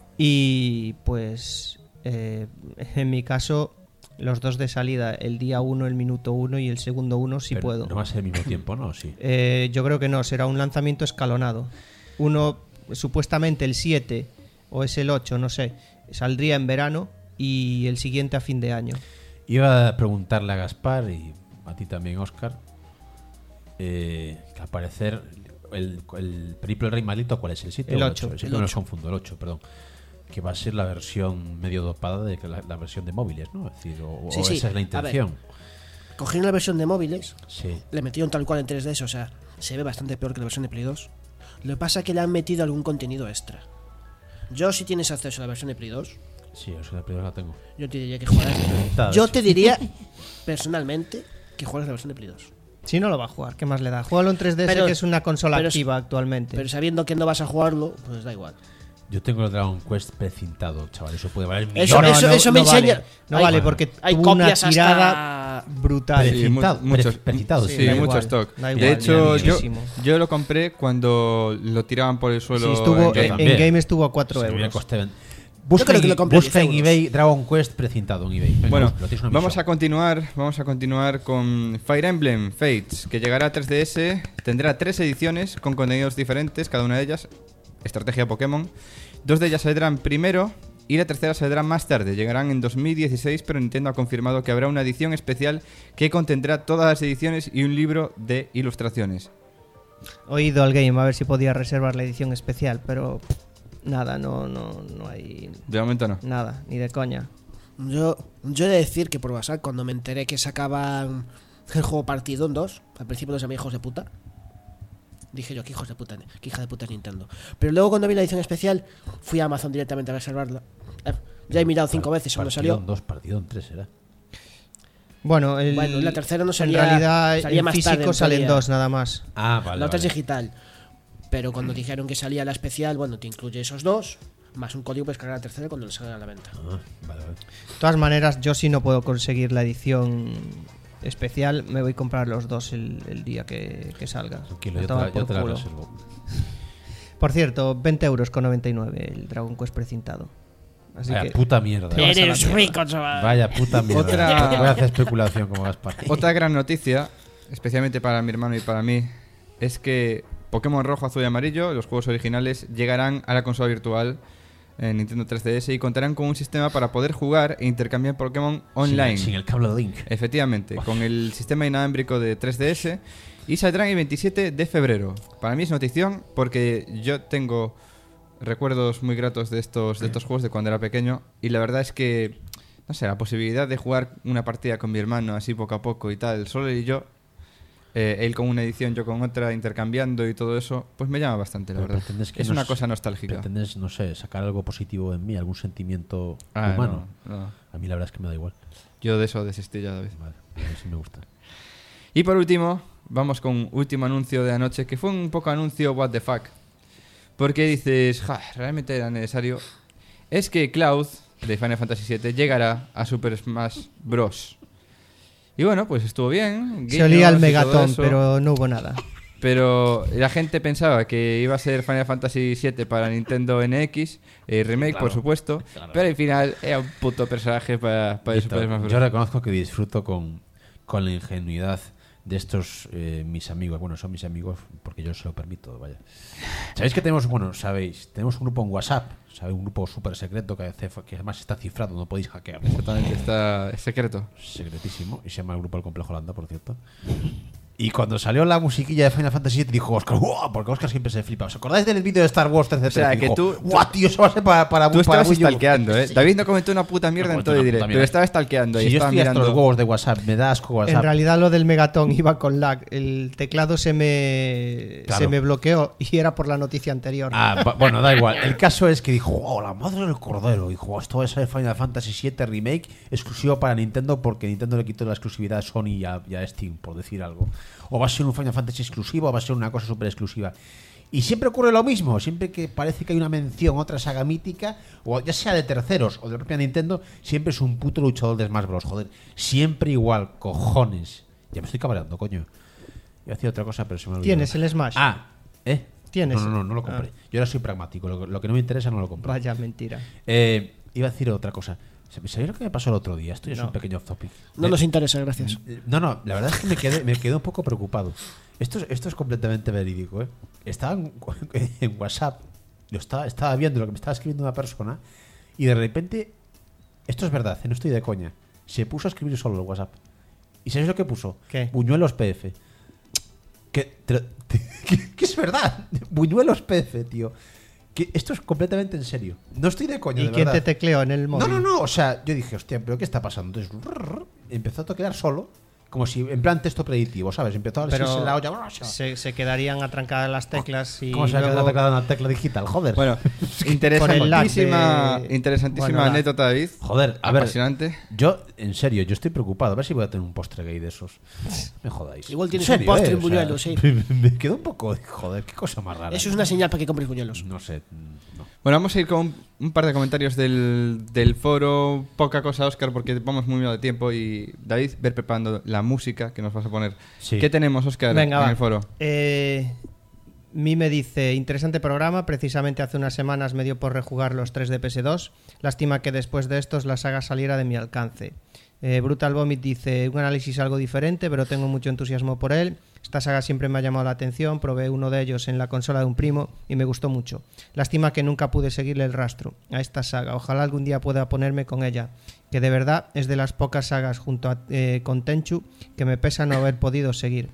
Y pues eh, en mi caso, los dos de salida, el día uno, el minuto uno y el segundo uno, si Pero puedo. No va a ser al mismo tiempo, ¿no? Sí. Eh, yo creo que no, será un lanzamiento escalonado. Uno, supuestamente el siete o es el ocho, no sé, saldría en verano y el siguiente a fin de año. Iba a preguntarle a Gaspar y a ti también, Óscar, eh, que al parecer el, el Periplo del Rey Maldito, ¿cuál es? ¿El siete El o ocho. El siete El no los ocho. confundo, el ocho, perdón. Que va a ser la versión medio dopada de que la, la versión de móviles, ¿no? Es decir, o, Sí, o sí. esa es la A intención. Cogieron la versión de móviles, Sí. le metieron tal cual en tres D S, o sea, se ve bastante peor que la versión de Play dos. Lo que pasa es que le han metido algún contenido extra. Yo, si tienes acceso a la versión de Play dos, Sí, o sea, la primera la tengo. yo te diría que juegas. Reventada, Yo sí. te diría, personalmente, que juegues la versión de Play dos. Si no lo va a jugar, ¿qué más le da? Juégalo en tres D S, Pero- que es una consola pero- activa actualmente. Pero sabiendo que no vas a jugarlo, pues da igual. Yo tengo el Dragon Quest precintado, chaval. Eso puede valer millones. Eso- No, eso- no, eso me no vale. enseña- No hay- vale, porque hay tuvo una copias hasta- tirada brutal. Pero- Sí, Precintado, mu- muchos, precintado, sí, sí, da mucho igual, stock. da de igual, hecho, ya yo, muchísimo. yo lo compré cuando lo tiraban por el suelo. Sí, estuvo, en en, Game. en También. Game estuvo a cuatro Se me euros. costé ven- Yo Busca, creo que en, lo compré busca en diez euros. eBay Dragon Quest precintado en eBay. Venga, Bueno, lo tienes una vamos misión. a continuar, vamos a continuar con Fire Emblem Fates, que llegará a tres D S, tendrá tres ediciones con contenidos diferentes, cada una de ellas estrategia Pokémon. Dos de ellas saldrán primero y la tercera saldrá más tarde, llegarán en dos mil dieciséis, pero Nintendo ha confirmado que habrá una edición especial que contendrá todas las ediciones y un libro de ilustraciones. He ido al game a ver si podía reservar la edición especial, pero pff, nada, no, no, no hay De momento no. nada, ni de coña. Yo, yo he de decir que por WhatsApp, cuando me enteré que sacaban el juego partido en dos, al principio los llamé hijos de puta. Dije yo, que hijos de puta, que hija de puta es Nintendo. Pero luego cuando vi la edición especial, fui a Amazon directamente a reservarla. Eh, ya he mirado cinco veces cuando Partido salió. en dos, partido en tres será. Bueno, el, Bueno, la tercera no en salía- realidad salía en más físico tarde, en salen teoría. dos nada más. Ah, vale. La otra es vale. digital. Pero cuando dijeron que salía la especial, bueno, te incluye esos dos, más un código para descargar la tercera cuando le salga a la venta. Ah, vale, vale. De todas maneras, yo si no puedo conseguir la edición especial, me voy a comprar los dos el, el día que, que salga. Tranquilo, A yo te tomar la, yo por te la culo. reservo. Por cierto, veinte euros con noventa y nueve el Dragon Quest precintado. Así Vaya que puta mierda. Te vas a la Eres mierda. rico, chaval. Vaya puta mierda. Otra- Voy a hacer especulación como Gaspar. Otra gran noticia, especialmente para mi hermano y para mí, es que Pokémon Rojo, Azul y Amarillo, los juegos originales, llegarán a la consola virtual en Nintendo tres D S y contarán con un sistema para poder jugar e intercambiar Pokémon online. Sin, sin el cable de Link. Efectivamente, con el sistema inalámbrico de tres D S y saldrán el veintisiete de febrero. Para mí es notición porque yo tengo recuerdos muy gratos de estos, de estos juegos de cuando era pequeño. Y la verdad es que, no sé, la posibilidad de jugar una partida con mi hermano así poco a poco y tal, solo él y yo, eh, él con una edición, yo con otra, intercambiando y todo eso, pues me llama bastante, la Pero verdad. pretendes que Es nos- una cosa nostálgica. Pretendes, no sé, sacar algo positivo en mí, algún sentimiento Ah, humano. no, no. A mí la verdad es que me da igual. Yo de eso desistí ya, David. Vale, a mí sí me gusta. Y por último, vamos con último anuncio de anoche, que fue un poco anuncio what the fuck. Porque dices, ja, realmente era necesario. Es que Cloud, de Final Fantasy siete, llegará a Super Smash Bros. Y bueno, pues estuvo bien. Se olía el guiños y todo megatón, eso, pero no hubo nada. pero la gente pensaba que iba a ser Final Fantasy siete para Nintendo N X, eh, remake, Claro, por supuesto. claro. Pero al final era un puto personaje para, para el Super Smash Bros. Yo reconozco que disfruto con, con la ingenuidad de estos eh, mis amigos. Bueno, son mis amigos porque yo se lo permito, vaya. ¿Sabéis que tenemos, bueno, sabéis, tenemos un grupo en WhatsApp, ¿sabéis? Un grupo súper secreto que, hace, que además está cifrado, no podéis hackear. Exactamente, está es secreto. Secretísimo. Y se llama el grupo del Complejo Holanda, por cierto. Y cuando salió la musiquilla de Final Fantasy siete dijo Oscar, ¡wow! Porque Oscar siempre se flipa. ¿Os acordáis del vídeo de Star Wars trece? O sea, que tú- ¡guau, tío! Eso va a ser para, para, Tú para estabas Wii U". stalkeando, ¿eh? David no comentó una puta mierda No en comentó todo el una directo, puta pero mierda. estaba stalkeando y Si yo estaba estoy hasta los mirando. huevos de WhatsApp, me da asco WhatsApp. En realidad lo del megatón iba con lag. El teclado se me, Claro. se me bloqueó y era por la noticia anterior. Ah, ba- bueno, da igual. El caso es que dijo, oh, la madre del cordero. Dijo, "Oh, esto va a ser Final Fantasy siete Remake exclusivo para Nintendo porque Nintendo le quitó la exclusividad a Sony y a, y a Steam, por decir algo. O va a ser un Final Fantasy exclusivo o va a ser una cosa súper exclusiva. Y siempre ocurre lo mismo. Siempre que parece que hay una mención a otra saga mítica, o ya sea de terceros o de la propia Nintendo, siempre es un puto luchador de Smash Bros. Joder, siempre igual, cojones. Ya me estoy cabreando, coño. Iba a decir otra cosa, pero se me olvidó. ¿Tienes el Smash? Ah, ¿eh? ¿Tienes? No, no, no, no lo compré. Ah. Yo ahora soy pragmático. Lo, lo que no me interesa no lo compro. Vaya mentira. Eh, iba a decir otra cosa. ¿Sabéis lo que me pasó el otro día? Esto ya es No. un pequeño off topic. No Eh, nos interesa, gracias. eh, No, no, la verdad es que me quedé, me quedé un poco preocupado. Esto es, esto es completamente verídico, ¿eh? Estaba en, en WhatsApp, lo estaba, estaba viendo lo que me estaba escribiendo una persona y de repente, esto es verdad, no estoy de coña, se puso a escribir solo el WhatsApp. ¿Y sabéis lo que puso? ¿Qué? Buñuelos P F. Que, te- te- que- que es verdad, Buñuelos P F, tío. Que esto es completamente en serio. No estoy de coña, ¿Y de quién verdad. te tecleó en el No, móvil? no, no, o sea, yo dije, hostia, ¿pero qué está pasando? Entonces, rrr, empezó a toquear solo, como si, en plan texto predictivo, ¿sabes? Empezó a Pero decirse la olla. brrr, se, se quedarían atrancadas las teclas y ¿Cómo se va a quedar luego- atacada una tecla digital? Joder. Bueno, Por el interesantísima, lag de- interesantísima Bueno, lag. anécdota, David. Joder, a ver, Apasionante. yo, en serio, yo estoy preocupado. A ver si voy a tener un postre gay de esos. Me jodáis. Igual tienes En serio, un postre eh, en o sea, buñuelos, sí. Me quedo un poco. Joder, qué cosa más rara. Eso es una señal para que compres buñuelos. No sé. mm, No. Bueno, vamos a ir con un, un par de comentarios del, del foro. Poca cosa, Óscar, porque vamos muy mal de tiempo. Y David, ver preparando la música que nos vas a poner. Sí. ¿Qué tenemos, Óscar, Venga, en va. el foro? Eh, Mi me dice, interesante programa, precisamente hace unas semanas me dio por rejugar los tres de P S dos. Lástima que después de estos la saga saliera de mi alcance. Eh, Brutal Vomit dice, un análisis algo diferente, pero tengo mucho entusiasmo por él. Esta saga siempre me ha llamado la atención, probé uno de ellos en la consola de un primo y me gustó mucho. Lástima que nunca pude seguirle el rastro a esta saga. Ojalá algún día pueda ponerme con ella, que de verdad es de las pocas sagas junto a, eh, con Tenchu que me pesa no haber podido seguir.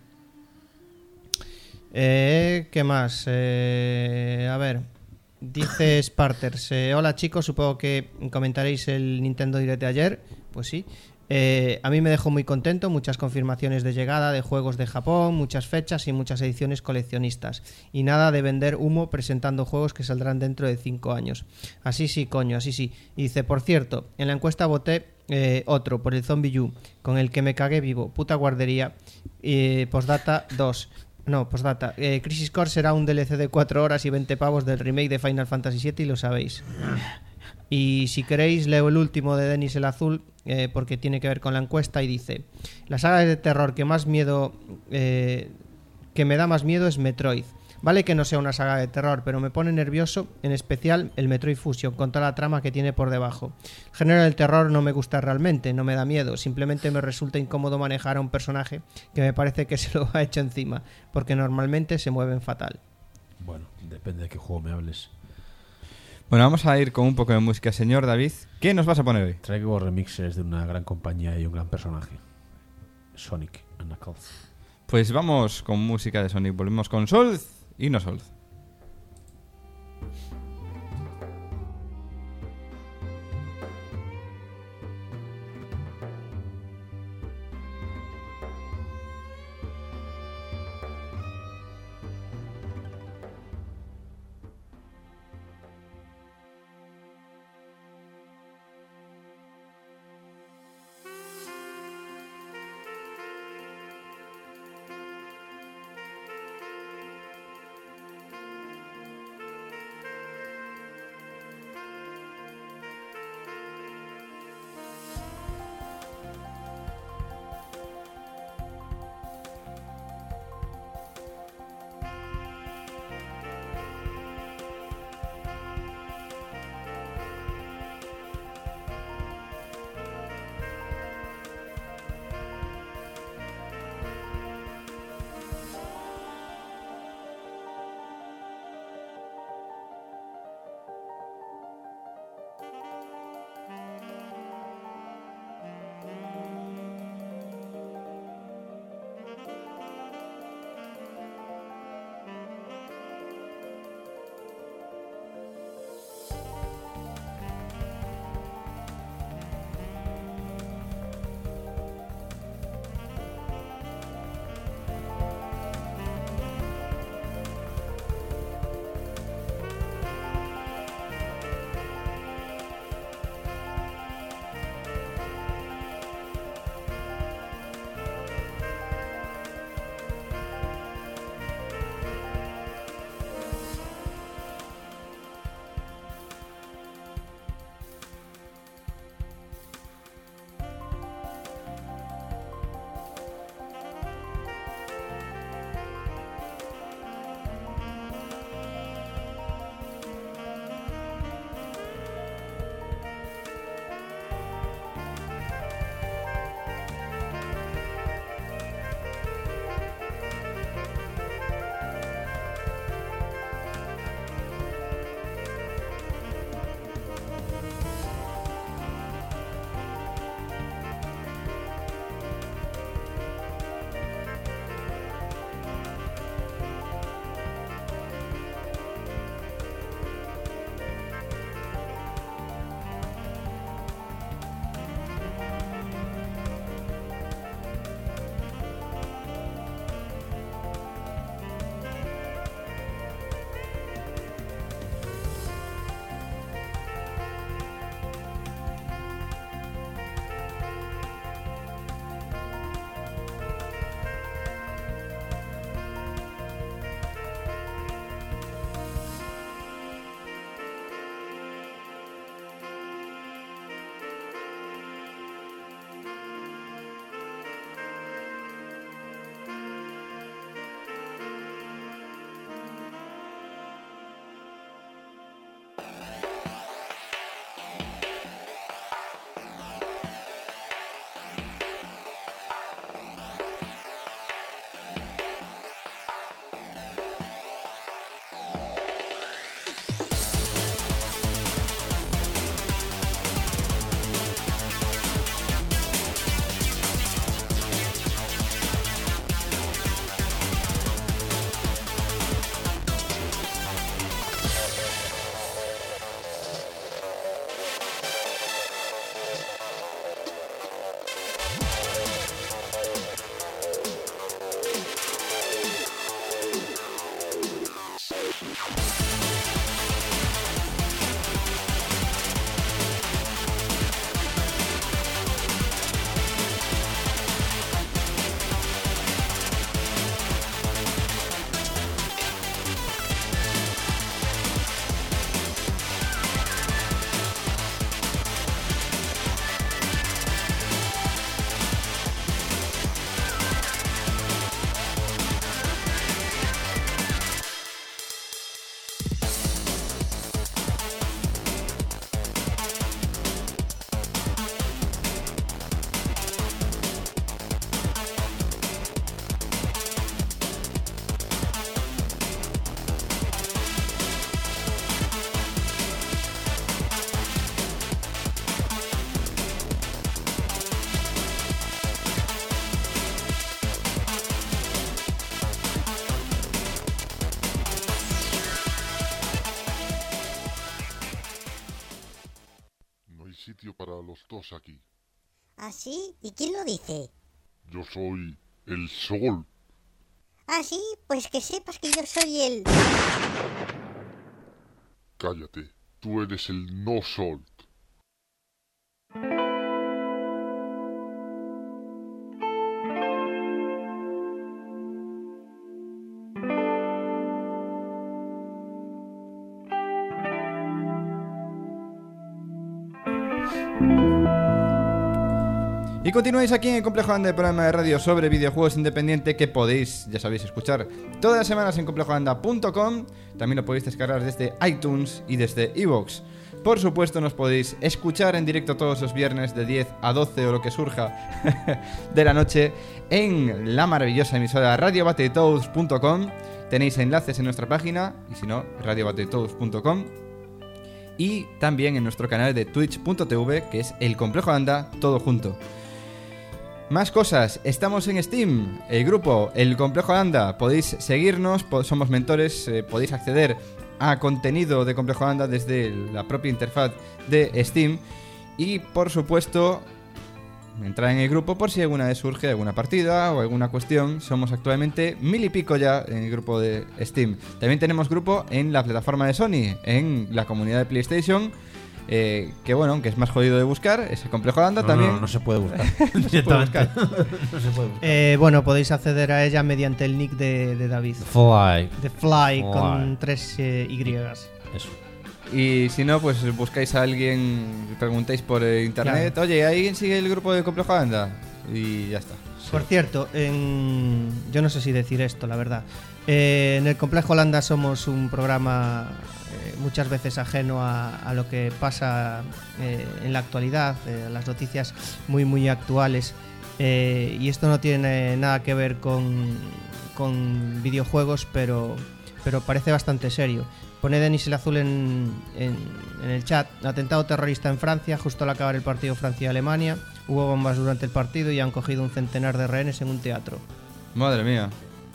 Eh, ¿Qué más? Eh, a ver, dice Sparters, eh, hola chicos, supongo que comentaréis el Nintendo Direct de ayer. Pues sí. Eh, a mí me dejó muy contento, muchas confirmaciones de llegada de juegos de Japón, muchas fechas y muchas ediciones coleccionistas. Y nada de vender humo presentando juegos que saldrán dentro de cinco años. Así sí, coño, así sí. Y dice, por cierto, en la encuesta voté eh, otro por el Zombie U, con el que me cagué vivo. Puta guardería. Eh, postdata dos. No, postdata. Eh, Crisis Core será un D L C de cuatro horas y veinte pavos del remake de Final Fantasy siete y lo sabéis. Y si queréis leo el último de Denis el Azul, eh, porque tiene que ver con la encuesta y dice, la saga de terror que más miedo eh, que me da más miedo es Metroid. Vale que no sea una saga de terror, pero me pone nervioso, en especial el Metroid Fusion, con toda la trama que tiene por debajo. El género del terror no me gusta realmente, no me da miedo, simplemente me resulta incómodo manejar a un personaje que me parece que se lo ha hecho encima, porque normalmente se mueven fatal. Bueno, depende de qué juego me hables. Bueno, vamos a ir con un poco de música, señor David. ¿Qué nos vas a poner hoy? Traigo remixes de una gran compañía y un gran personaje. Sonic and Knuckles. Pues vamos con música de Sonic. Volvemos con Sol y no Sol. sitio para los dos aquí. ¿Ah, sí? ¿Y quién lo dice? Yo soy el sol. ¿Ah, sí? Pues que sepas que yo soy el... Cállate, tú eres el no sol. Y continuáis aquí en el Complejo Anda, el programa de radio sobre videojuegos independiente que podéis, ya sabéis, escuchar todas las semanas en complejo anda punto com. También lo podéis descargar desde iTunes y desde iVoox. Por supuesto, nos podéis escuchar en directo todos los viernes de diez a doce o lo que surja de la noche en la maravillosa emisora radio battletoads punto com. Tenéis enlaces en nuestra página y si no, radio battletoads punto com. Y también en nuestro canal de twitch punto tv, que es el Complejo Anda, todo junto. Más cosas, estamos en Steam, el grupo El Complejo Anda, podéis seguirnos, po- somos mentores, eh, podéis acceder a contenido de Complejo Anda desde la propia interfaz de Steam y por supuesto entrar en el grupo por si alguna vez surge alguna partida o alguna cuestión. Somos actualmente mil y pico ya en el grupo de Steam. También tenemos grupo en la plataforma de Sony, en la comunidad de PlayStation. Eh, que bueno, aunque es más jodido de buscar, ese Complejo Anda No, también. no, no se puede buscar. No se puede buscar. No se puede buscar. Eh, bueno, podéis acceder a ella mediante el nick de, de David. Fly. De Fly, Fly. con tres eh, Y. Eso. Y si no, pues buscáis a alguien, preguntáis por eh, internet, Claro. oye, ¿alguien sigue el grupo de Complejo Anda? Y ya está. Por cierto, en... yo no sé si decir esto, la verdad. Eh, en el Complejo Holanda somos un programa eh, muchas veces ajeno a, a lo que pasa eh, en la actualidad, eh, las noticias muy muy actuales. Eh, y esto no tiene nada que ver con, con videojuegos, pero, pero parece bastante serio. Pone Denis el Azul en, en, en el chat. Atentado terrorista en Francia, justo al acabar el partido Francia-Alemania. Hubo bombas durante el partido y han cogido un centenar de rehenes en un teatro. Madre mía.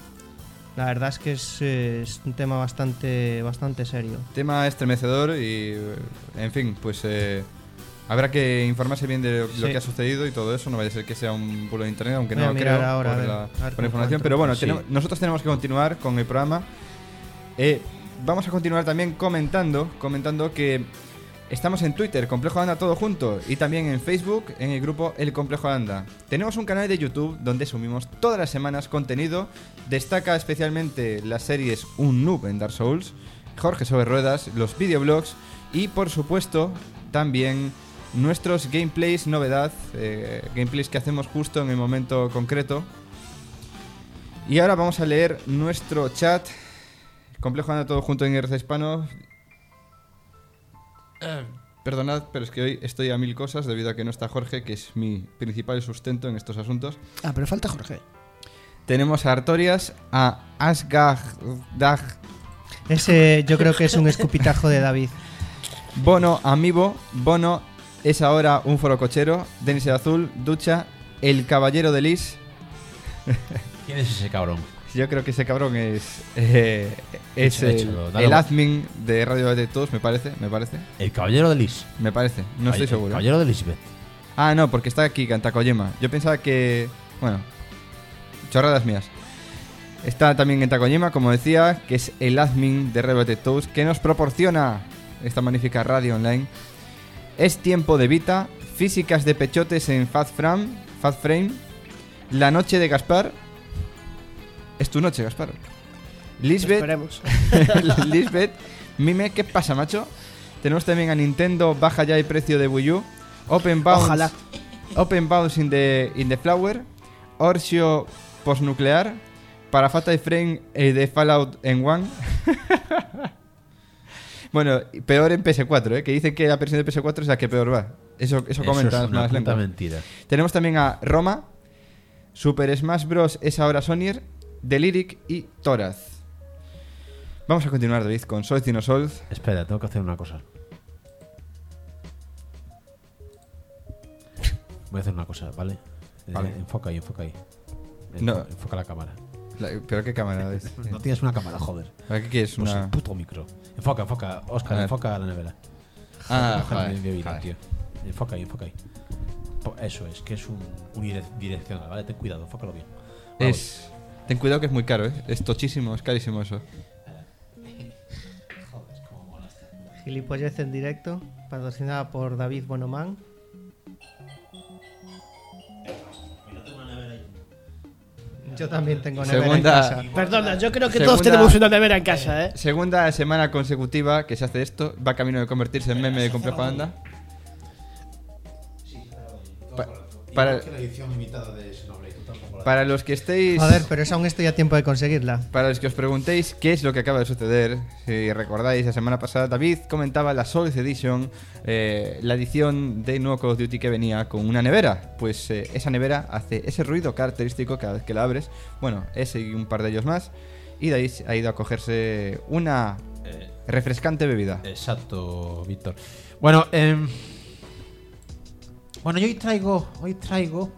La verdad es que es, eh, es un tema bastante, bastante serio. Tema estremecedor y, eh, en fin, pues eh, habrá que informarse bien de lo, Sí. lo que ha sucedido y todo eso. No vaya a ser que sea un bulo de internet, aunque Voy no a lo mirar creo ahora, por, a ver, la, a ver por la cómo información. encuentro. Pero bueno, Sí. tenemos- nosotros tenemos que continuar con el programa. Eh, vamos a continuar también comentando, comentando que estamos en Twitter, Complejo Anda todo junto, y también en Facebook, en el grupo El Complejo Anda. Tenemos un canal de YouTube donde subimos todas las semanas contenido. Destaca especialmente las series Un Noob en Dark Souls, Jorge sobre Ruedas, los videoblogs y por supuesto también nuestros gameplays novedad, eh, gameplays que hacemos justo en el momento concreto. Y ahora vamos a leer nuestro chat. Complejo Anda todo junto en R C Hispano. Eh, perdonad, pero es que hoy estoy a mil cosas debido a que no está Jorge, que es mi principal sustento en estos asuntos. Ah, pero falta Jorge. Tenemos a Artorias, a Asgard, Ese yo creo que es un escupitajo de David. Bono, Amiibo, Bono, es ahora un foro cochero, Denis el Azul, Ducha, el Caballero de Lis. ¿Quién es ese cabrón? Yo creo que ese cabrón es eh, es Échalo, el, échalo, dale el voz. admin de Radio de Todos, me parece, me parece, El caballero de Lis. me parece, no estoy El seguro. caballero de Lisbeth. Ah, no, porque está aquí en Takojima. Yo pensaba que, bueno, chorradas mías. Está también en Takojima, como decía, que es el admin de Radio Toast, que nos proporciona esta magnífica radio online. Es tiempo de Vita, físicas de pechotes en Fast Frame, Fast Frame, La noche de Gaspar. Es tu noche, Gaspar. Lisbeth, Esperemos. Lisbeth, Mime, ¿qué pasa, macho? Tenemos también a Nintendo, baja ya el precio de Wii U. Open Bounce, Ojalá. Open Bounce in the, in the Flower. Orsio postnuclear. Para Fatal Frame eh, de Fallout en One. Bueno, peor en P S cuatro, ¿eh? Que dicen que la versión de P S cuatro es la que peor va. Eso, eso comentan es las una malas puta lenguas. mentira. Tenemos también a Roma, Super Smash Bros. Es ahora Sonier, Deliric y Toraz. Vamos a continuar, David, con Solz y no Solz. Espera, tengo que hacer una cosa. Voy a hacer una cosa, ¿vale? Eh, Vale. enfoca ahí, enfoca ahí. Enfo- No. Enfoca la cámara. La- ¿Pero qué cámara es? No tienes una cámara, joder. ¿Para qué quieres? Pues Una... el puto micro. Enfoca, enfoca. A Oscar, ver. enfoca la nevera. Ah, Déjame joder, bien bebido, joder. tío. Enfoca ahí, enfoca ahí. Po- Eso es, que es un unidireccional, ¿vale? Ten cuidado, enfócalo bien. Ahora Es... Ten cuidado que es muy caro, ¿eh? Es tochísimo, es carísimo eso. Gilipollez en directo, patrocinada por David Bonomán. Yo también tengo nevera Segunda- en casa. Perdona, yo creo que Segunda- todos tenemos una nevera en casa, ¿eh? Segunda semana consecutiva que se hace esto. Va camino de convertirse en meme de complejo anda. Pa- para, la edición limitada de Xenoblade, tú tampoco la- para los que estéis... Joder, pero es aún estoy a tiempo de conseguirla. Para los que os preguntéis qué es lo que acaba de suceder, si recordáis, la semana pasada David comentaba la Souls Edition, eh, la edición de nuevo Call of Duty que venía con una nevera. Pues eh, esa nevera hace ese ruido característico cada vez que la abres. Bueno, ese y un par de ellos más. Y de ahí ha ido a cogerse una Eh, refrescante bebida. Exacto, Víctor. Bueno, eh, bueno, yo hoy traigo, hoy traigo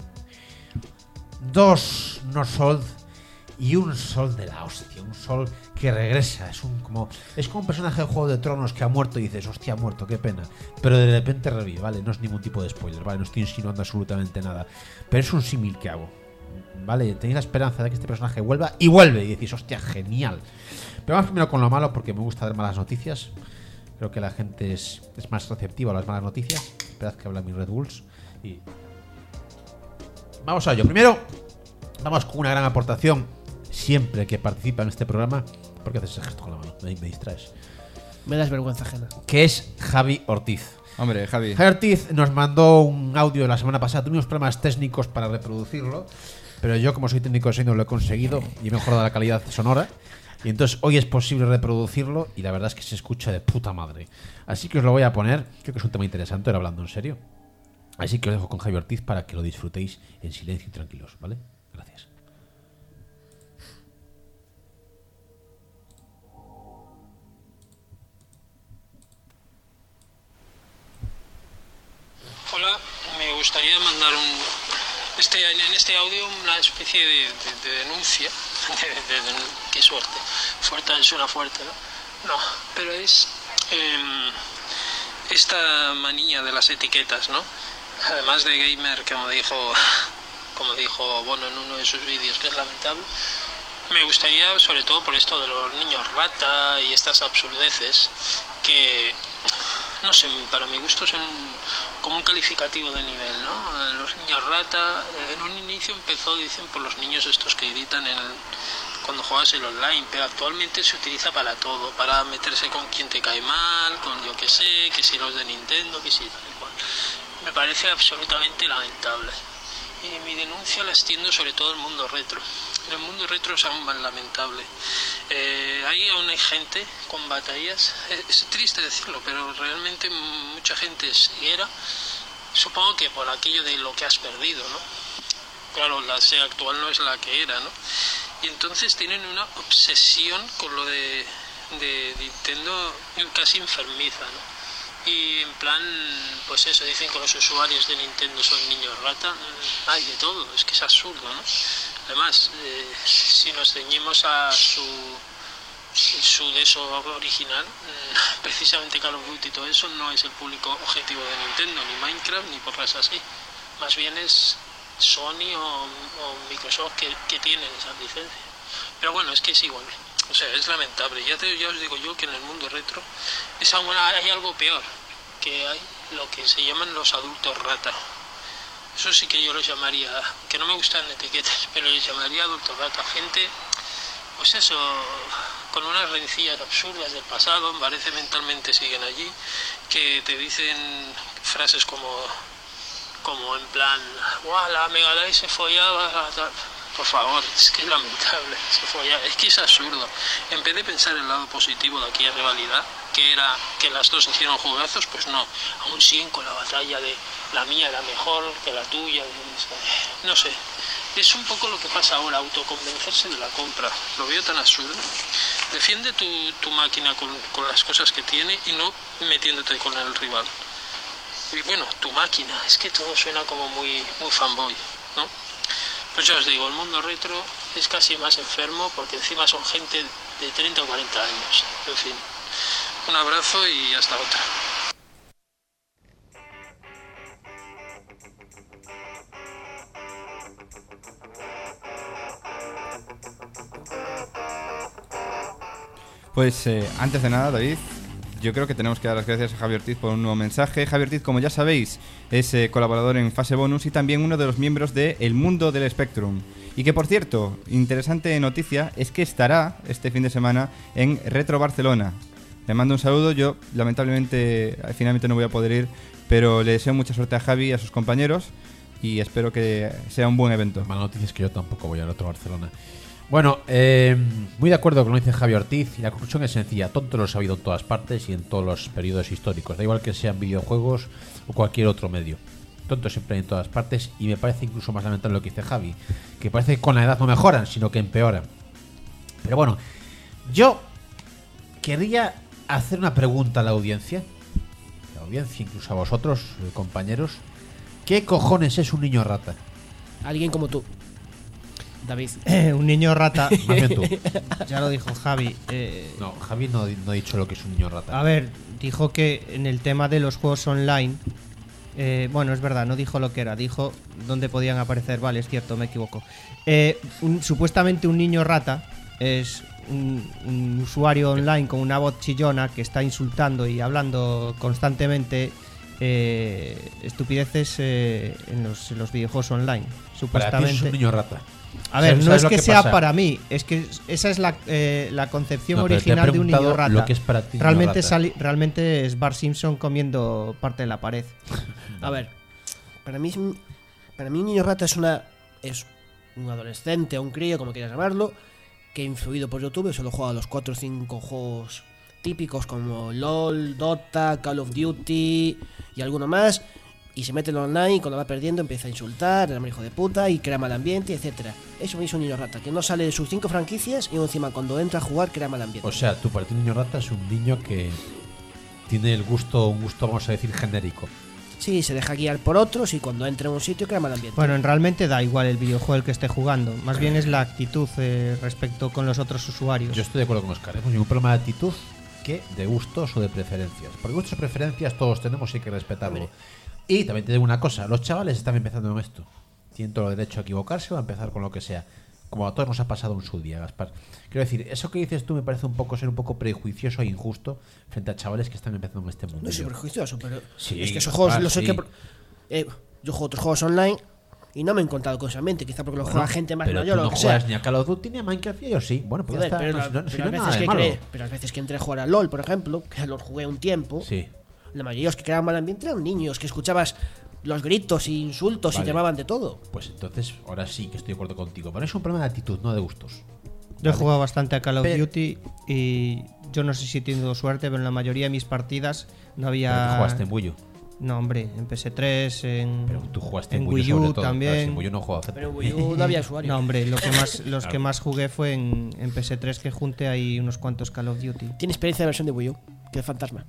dos no Sold y un Sol de la hostia, un Sol que regresa, es un como es como un personaje de Juego de Tronos que ha muerto y dices, hostia, ha muerto, qué pena, pero de repente revive, ¿vale? No es ningún tipo de spoiler, ¿vale? No estoy insinuando absolutamente nada, pero es un símil que hago, ¿vale? Tenéis la esperanza de que este personaje vuelva y vuelve y decís, hostia, genial. Pero vamos primero con lo malo porque me gusta dar malas noticias. Creo que la gente es, es más receptiva a las malas noticias. Esperad que habla mis Red Bulls y vamos a ello. Primero, vamos con una gran aportación siempre que participa en este programa. ¿Por qué haces ese gesto con la mano? Me, me distraes. Me das vergüenza ajena. Que es Javi Ortiz. Hombre, Javi. Javi Ortiz nos mandó un audio la semana pasada. Tuvimos problemas técnicos para reproducirlo, pero yo, como soy técnico de sonido, lo he conseguido y he mejorado la calidad sonora. Y entonces hoy es posible reproducirlo y la verdad es que se escucha de puta madre. Así que os lo voy a poner. Creo que es un tema interesante, ahora hablando en serio. Así que os dejo con Javi Ortiz para que lo disfrutéis en silencio y tranquilos, ¿vale? Gracias. Hola, me gustaría mandar un, este, en este audio una especie de, de, de denuncia. De, de, de, qué suerte. Fuerte suena fuerte, ¿no? No, pero es eh, esta manía de las etiquetas, ¿no? Además de gamer, como dijo, como dijo Bono en uno de sus vídeos, que es lamentable. Me gustaría, sobre todo por esto de los niños rata y estas absurdeces, que, no sé, para mi gusto son como un calificativo de nivel, ¿no? Los niños rata, en un inicio empezó, dicen, por los niños estos que gritan en el, cuando juegas el online, pero actualmente se utiliza para todo, para meterse con quien te cae mal, con yo que sé, que si los de Nintendo, que si tal y cual. Me parece absolutamente lamentable. Y mi denuncia la extiendo sobre todo al mundo retro. En el mundo retro es aún más lamentable. Eh, ahí aún hay gente con batallas. Es, es triste decirlo, pero realmente mucha gente es cieguera. Supongo que por aquello de lo que has perdido, ¿no? Claro, la SEA actual no es la que era, ¿no? Y entonces tienen una obsesión con lo de, de Nintendo casi enfermiza, ¿no? Y en plan, pues eso, dicen que los usuarios de Nintendo son niños rata. Hay de todo, es que es absurdo, ¿no? Además, eh, si nos ceñimos a su, su de eso original, precisamente Call of Duty y todo eso no es el público objetivo de Nintendo, ni Minecraft, ni porras así. Más bien es Sony o, o Microsoft que, que tienen esa licencia. Pero bueno, es que es igual. O sea, es lamentable. Ya, te, ya os digo yo que en el mundo retro es aún, hay algo peor, que hay lo que se llaman los adultos rata. Eso sí que yo los llamaría, que no me gustan etiquetas, pero les llamaría adultos rata. Gente, pues eso, con unas rencillas absurdas del pasado, parece mentalmente siguen allí, que te dicen frases como, como en plan, guau, la Megadrive se follaba, tal. Por favor, es que es lamentable, se folla, es que es absurdo. En vez de pensar el lado positivo de aquella rivalidad, que era que las dos hicieron jugazos, pues no, aún siguen con la batalla de la mía era mejor que la tuya, no sé. Es un poco lo que pasa ahora, autoconvencerse de la compra. Lo veo tan absurdo. Defiende tu, tu máquina con, con las cosas que tiene y no metiéndote con el rival. Y bueno, tu máquina, es que todo suena como muy, muy fanboy, ¿no? Pues ya os digo, el mundo retro es casi más enfermo porque encima son gente de treinta o cuarenta años. En fin, un abrazo y hasta otra. Pues eh, antes de nada, David, yo creo que tenemos que dar las gracias a Javi Ortiz por un nuevo mensaje. Javi Ortiz, como ya sabéis, es eh, colaborador en Fase Bonus y también uno de los miembros de El Mundo del Spectrum. Y que, por cierto, interesante noticia es que estará este fin de semana en Retro Barcelona. Le mando un saludo. Yo, lamentablemente, finalmente no voy a poder ir, pero le deseo mucha suerte a Javi y a sus compañeros y espero que sea un buen evento. Mala noticia es que yo tampoco voy a Retro Barcelona. Bueno, eh, muy de acuerdo con lo que dice Javi Ortiz, y la conclusión es sencilla. Tonto lo ha habido en todas partes y en todos los periodos históricos, da igual que sean videojuegos o cualquier otro medio. Tonto siempre hay en todas partes, y me parece incluso más lamentable lo que dice Javi, que parece que con la edad no mejoran, sino que empeoran. Pero bueno, yo querría hacer una pregunta a la audiencia, la audiencia, incluso a vosotros, compañeros. ¿Qué cojones es un niño rata? Alguien como tú, David. Un niño rata. Más bien tú. Ya lo dijo Javi. eh, No, Javi no, no ha dicho lo que es un niño rata. A ver, dijo que en el tema de los juegos online, eh, bueno, es verdad, no dijo lo que era, dijo dónde podían aparecer. Vale, es cierto, me equivoco. Eh, un- supuestamente un niño rata es un, un usuario online con una voz chillona que está insultando y hablando constantemente eh, estupideces eh, en, los, en los videojuegos online. Para ti es Supuestamente. un niño rata. A ver, ¿Sabes- no sabes es lo que, que sea pasa? para mí, es que esa es la, eh, la concepción No, pero te he original de un niño preguntado rata. lo que es para ti niño realmente, rata. sali- realmente es Bart Simpson comiendo parte de la pared. A ver, para mí, es un- para mí un niño rata es una es un adolescente o un crío, como quieras llamarlo, que influido por YouTube solo juega los cuatro o cinco juegos típicos como LOL, Dota, Call of Duty y alguno más, y se mete en online y cuando va perdiendo empieza a insultar, era un hijo de puta y crea mal ambiente, etcétera. Eso es un niño rata, que no sale de sus cinco franquicias y encima cuando entra a jugar crea mal ambiente. O sea, tú para ti un niño rata es un niño que tiene el gusto, un gusto, vamos a decir, genérico. Sí, se deja guiar por otros y cuando entra en un sitio crea mal ambiente. Bueno, en realmente da igual el videojuego el que esté jugando. Más bien es la actitud eh, respecto con los otros usuarios. Yo estoy de acuerdo con Oscar, no hay ningún problema de actitud que de gustos o de preferencias. Porque gustos y preferencias todos tenemos y hay que respetarlo. Y también te digo una cosa, los chavales están empezando en esto. Tienen todo el derecho a equivocarse o a empezar con lo que sea. Como a todos nos ha pasado en su día, Gaspar. Quiero decir, eso que dices tú me parece un poco ser un poco prejuicioso e injusto frente a chavales que están empezando en este mundo. No es prejuicioso, pero Sí, es que esos juegos Gaspar, los sé sí. que... Eh, yo juego otros juegos online y no me he encontrado con ese ambiente, quizá porque lo Bueno, juega gente más pero mayor tú o no lo que sea. juegas ni a Call of Duty ni a Minecraft y yo sí. Bueno, pues Joder, ya está. pero, no, no, no, pero si no las hay nada veces de que malo. creé, pero las veces que entré a jugar a LOL, por ejemplo, que lo jugué un tiempo, Sí. la mayoría de los que creaban mal ambiente eran niños, que escuchabas los gritos y insultos Vale. y llamaban de todo. Pues entonces, ahora sí que estoy de acuerdo contigo. Pero es un problema de actitud, no de gustos. Yo he jugado bastante a Call of Pero- Duty y yo no sé si he tenido suerte, pero en la mayoría de mis partidas no había... Pero tú jugaste en Wii U. No, hombre, en P S tres, en, Pero tú jugaste en, en Wii U, Wii sobre U todo. también. Claro, si en Wii U no jugaba. Pero en Wii U no había usuarios. No, hombre, lo que más, los Claro. que más jugué fue en, en P S tres, que junté ahí unos cuantos Call of Duty. Tiene experiencia de versión de Wii U, que es fantasma.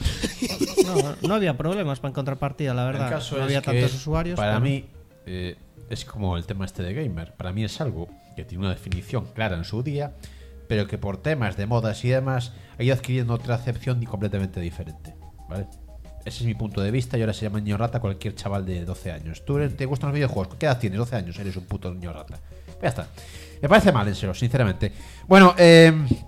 No, no había problemas para encontrar partida, la verdad. El caso no es había que tantos usuarios. Para pero- mí, eh, es como el tema este de gamer. Para mí es algo que tiene una definición clara en su día, pero que por temas de modas y demás ha ido adquiriendo otra acepción y completamente diferente. ¿Vale? Ese es mi punto de vista y ahora se llama niño rata cualquier chaval de doce años. ¿Tú eres- te gustan los videojuegos? ¿Qué edad tienes? doce años, eres un puto niño rata. Ya está. Me parece mal, en serio, sinceramente. Bueno, eh,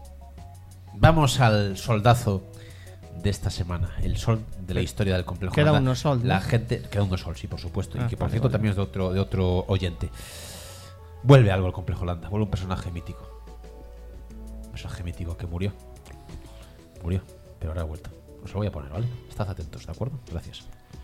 vamos al soldazo de esta semana. El sol de la historia del complejo. Queda Holanda. uno sol, ¿no? La gente... Queda uno sol, sí, por supuesto. Ah, y que, por vale, cierto, vale. también es de otro, de otro oyente. Vuelve algo al complejo Holanda. Vuelve un personaje mítico. Un personaje mítico que murió. Murió, pero ahora ha vuelto. Os lo voy a poner, ¿vale? Estad atentos, ¿de acuerdo? Gracias.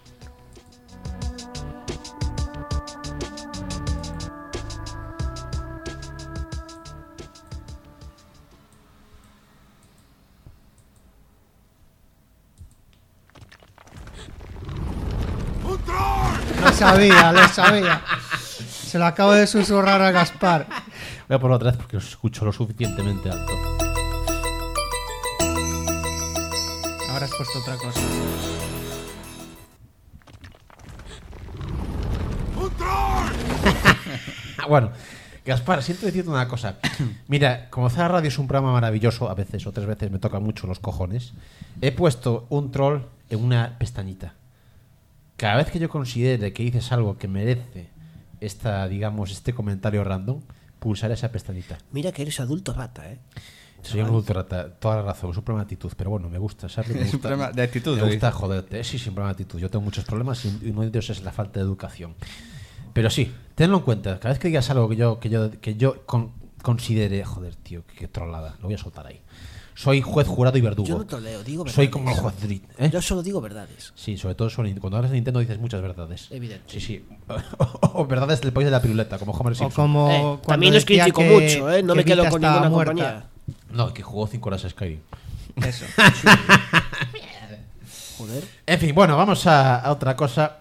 Lo sabía, lo sabía. Se lo acabo de susurrar a Gaspar. Voy a ponerlo otra vez porque os escucho lo suficientemente alto. Ahora has puesto otra cosa. Ah, bueno, Gaspar, siento decirte una cosa. Mira, como Zara Radio es un programa maravilloso, a veces, otras veces me tocan mucho los cojones, he puesto un troll en una pestañita. Cada vez que yo considere que dices algo que merece esta, digamos, este comentario random, pulsaré esa pestañita. Mira que eres adulto rata, ¿eh? Soy un ultrarata, toda la razón, es un problema de actitud, pero bueno, me gusta, Charlie, me Es un gusta, problema de actitud, me ¿sí? gusta joderte, sí, sí, un problema de actitud, yo tengo muchos problemas y uno de ellos es la falta de educación. Pero sí, tenlo en cuenta, cada vez que digas algo que yo que yo, que yo con, considere, joder, tío, qué trollada, lo voy a soltar ahí. Soy juez, jurado y verdugo. Yo no troleo, digo verdades. Soy como el juez Drit, ¿eh? Yo solo digo verdades. Sí, sobre todo sobre, cuando hablas de Nintendo dices muchas verdades. Evidente. Sí, sí. O verdades del país de la piruleta, como Homer O Simpson. como Eh, cuando también os decía critico que- mucho, ¿eh? No que me quedo Vita con estaba ninguna muerta. compañía. No, que jugó cinco horas a Skyrim. Eso. Joder. En fin, bueno, vamos a, a otra cosa.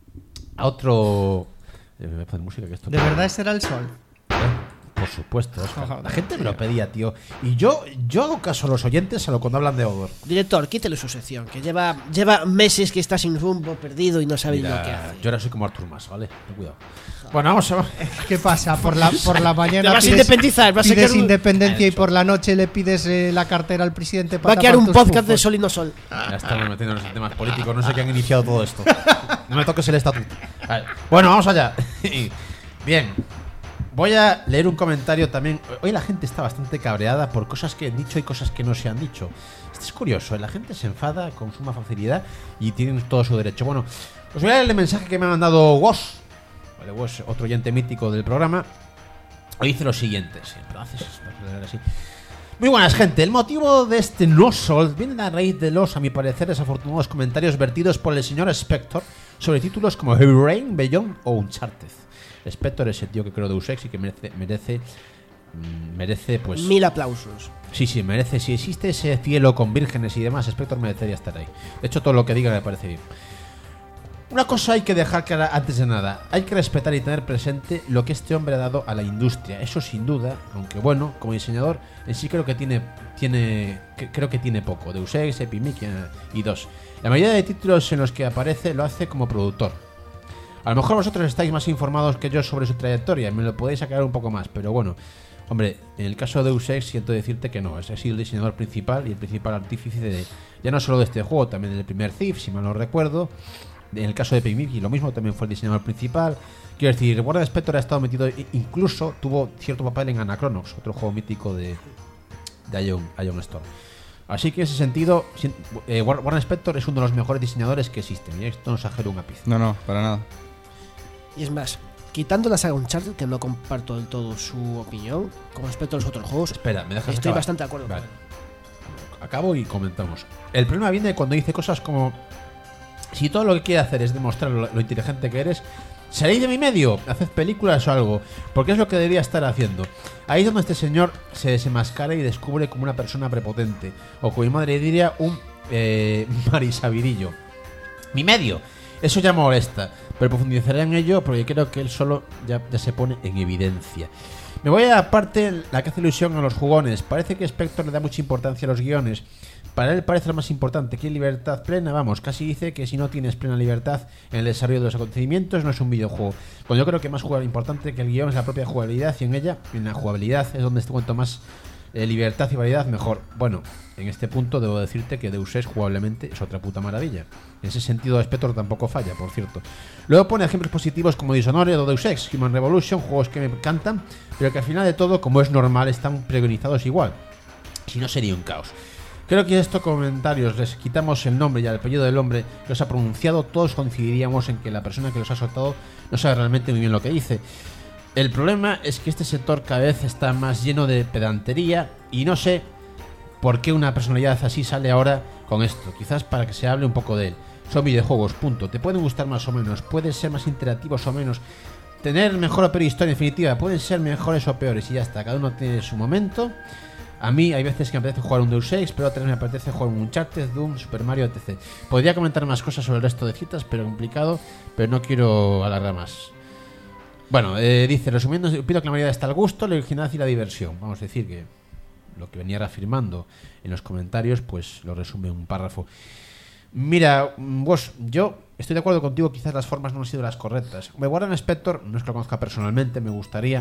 A otro. Eh, Me voy a poner música que esto. ¿De verdad ese era el sol? Por supuesto, Oscar. Joder, La gente me lo pedía, tío. Y yo, yo hago caso a los oyentes a lo cuando hablan de Odor. Director, quítele su sección, que lleva, lleva meses que está sin rumbo, perdido y no sabe Mira, lo que hace. yo ahora soy como Artur Mas, ¿vale? Ten cuidado. Bueno, vamos a. ¿Qué pasa? Por la, por la mañana Te vas a pides, independizar, vas a pides sacar un- independencia y por la noche le pides eh, la cartera al presidente Va para a quedar tapar un tus podcast de pufos. Sol y no Sol. Ya estamos metiéndonos en temas políticos. No sé qué han iniciado todo esto. No me toques el estatuto. Vale. Bueno, vamos allá. Bien. Voy a leer un comentario también. Hoy la gente está bastante cabreada por cosas que han dicho y cosas que no se han dicho. Esto es curioso, ¿eh? La gente se enfada con suma facilidad y tienen todo su derecho. Bueno, os voy a leer el mensaje que me ha mandado Woz. Vale, Woz, otro oyente mítico del programa. Hoy dice lo siguiente. Siempre lo haces, para leer así. Muy buenas, gente. El motivo de este no sol viene a raíz de los, a mi parecer, desafortunados comentarios vertidos por el señor Spector sobre títulos como Heavy Rain, Beyond o Uncharted. Spector es el tío que creo de Deus Ex y que merece, merece, mm, merece, pues... Mil aplausos. Sí, sí, merece. Si existe ese cielo con vírgenes y demás, Spector merecería estar ahí. De hecho, todo lo que diga me parece bien. Una cosa hay que dejar clara antes de nada. Hay que respetar y tener presente lo que este hombre ha dado a la industria. Eso sin duda, aunque bueno, como diseñador, en sí creo que tiene, tiene que- creo que tiene poco. Deus Ex, Epic y dos. La mayoría de títulos en los que aparece lo hace como productor. A lo mejor vosotros estáis más informados que yo sobre su trayectoria, me lo podéis aclarar un poco más, pero bueno, hombre, en el caso de Deus Ex siento decirte que no, ese ha sido el diseñador principal y el principal artífice de, ya no solo de este juego, también del primer Thief, si mal no recuerdo. En el caso de Pimiki lo mismo, también fue el diseñador principal. Quiero decir, Warren Spector ha estado metido, incluso tuvo cierto papel en Anachronox, otro juego mítico de, de Ion, Ion Storm. Así que en ese sentido, si- eh, War- Warren Spector es uno de los mejores diseñadores que existen, y esto no exagero un ápice. No, no, para nada. Y es más, quitando la saga Uncharted, que no comparto del todo su opinión, con respecto a los otros juegos, Espera, me dejas estoy acabar? bastante de acuerdo Vale. con él. Acabo y comentamos. El problema viene cuando dice cosas como: si todo lo que quiere hacer es demostrar lo, lo inteligente que eres, salid de mi medio, haced películas o algo, porque es lo que debería estar haciendo. Ahí es donde este señor se desenmascara y descubre como una persona prepotente, o como mi madre diría, un eh, marisavidillo. Mi medio. Eso ya molesta, pero profundizaré en ello porque creo que él solo ya, ya se pone en evidencia. Me voy a la parte la que hace ilusión a los jugones. Parece que Spector le da mucha importancia a los guiones. Para él parece lo más importante. ¿Quiere libertad plena? Vamos, casi dice que si no tienes plena libertad en el desarrollo de los acontecimientos no es un videojuego. Cuando yo creo que más jugar importante que el guión es la propia jugabilidad, y en ella, en la jugabilidad, es donde cuanto más eh, libertad y variedad mejor. Bueno, en este punto debo decirte que Deus Ex jugablemente es otra puta maravilla. En ese sentido Spector tampoco falla, por cierto. Luego pone ejemplos positivos como Dishonored o Deus Ex, Human Revolution, juegos que me encantan, pero que al final de todo, como es normal, están preconizados igual. Si no sería un caos. Creo que a estos comentarios les quitamos el nombre y el apellido del hombre que los ha pronunciado, todos coincidiríamos en que la persona que los ha soltado no sabe realmente muy bien lo que dice. El problema es que este sector cada vez está más lleno de pedantería y no sé por qué una personalidad así sale ahora con esto. Quizás para que se hable un poco de él. Son videojuegos, punto. Te pueden gustar más o menos, pueden ser más interactivos o menos, tener mejor o peor historia, en definitiva, pueden ser mejores o peores y ya está. Cada uno tiene su momento. A mí hay veces que me apetece jugar un Deus Ex, pero otras me apetece jugar un Uncharted, Doom, Super Mario, etcétera. Podría comentar más cosas sobre el resto de citas, pero complicado, pero no quiero alargar más. Bueno, eh, dice, resumiendo, pido que la mayoría está al gusto, la originalidad y la diversión. Vamos a decir que lo que venía reafirmando en los comentarios, pues lo resume un párrafo. Mira, vos, yo estoy de acuerdo contigo, quizás las formas no han sido las correctas. Me Warren Spector, no es que lo conozca personalmente, me gustaría,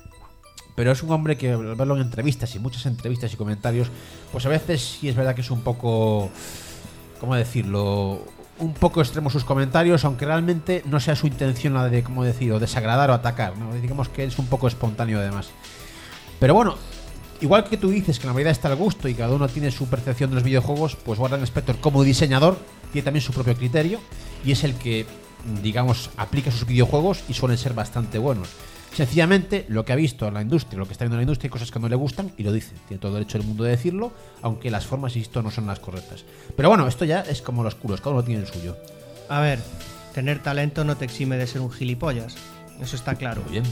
pero es un hombre que al verlo en entrevistas y muchas entrevistas y comentarios, pues a veces sí es verdad que es un poco, ¿cómo decirlo?, un poco extremo sus comentarios, aunque realmente no sea su intención la de, ¿cómo decir?, o desagradar o atacar, ¿no? Digamos que es un poco espontáneo además. Pero bueno, igual que tú dices que la mayoría está al gusto y cada uno tiene su percepción de los videojuegos, pues Warren Spector como diseñador tiene también su propio criterio y es el que, digamos, aplica sus videojuegos y suelen ser bastante buenos. Sencillamente, lo que ha visto en la industria, lo que está viendo en la industria, hay cosas que no le gustan y lo dice. Tiene todo el derecho del mundo de decirlo, aunque las formas, insisto, no son las correctas. Pero bueno, esto ya es como los culos, cada uno tiene el suyo. A ver, tener talento no te exime de ser un gilipollas. Eso está claro. Muy bien.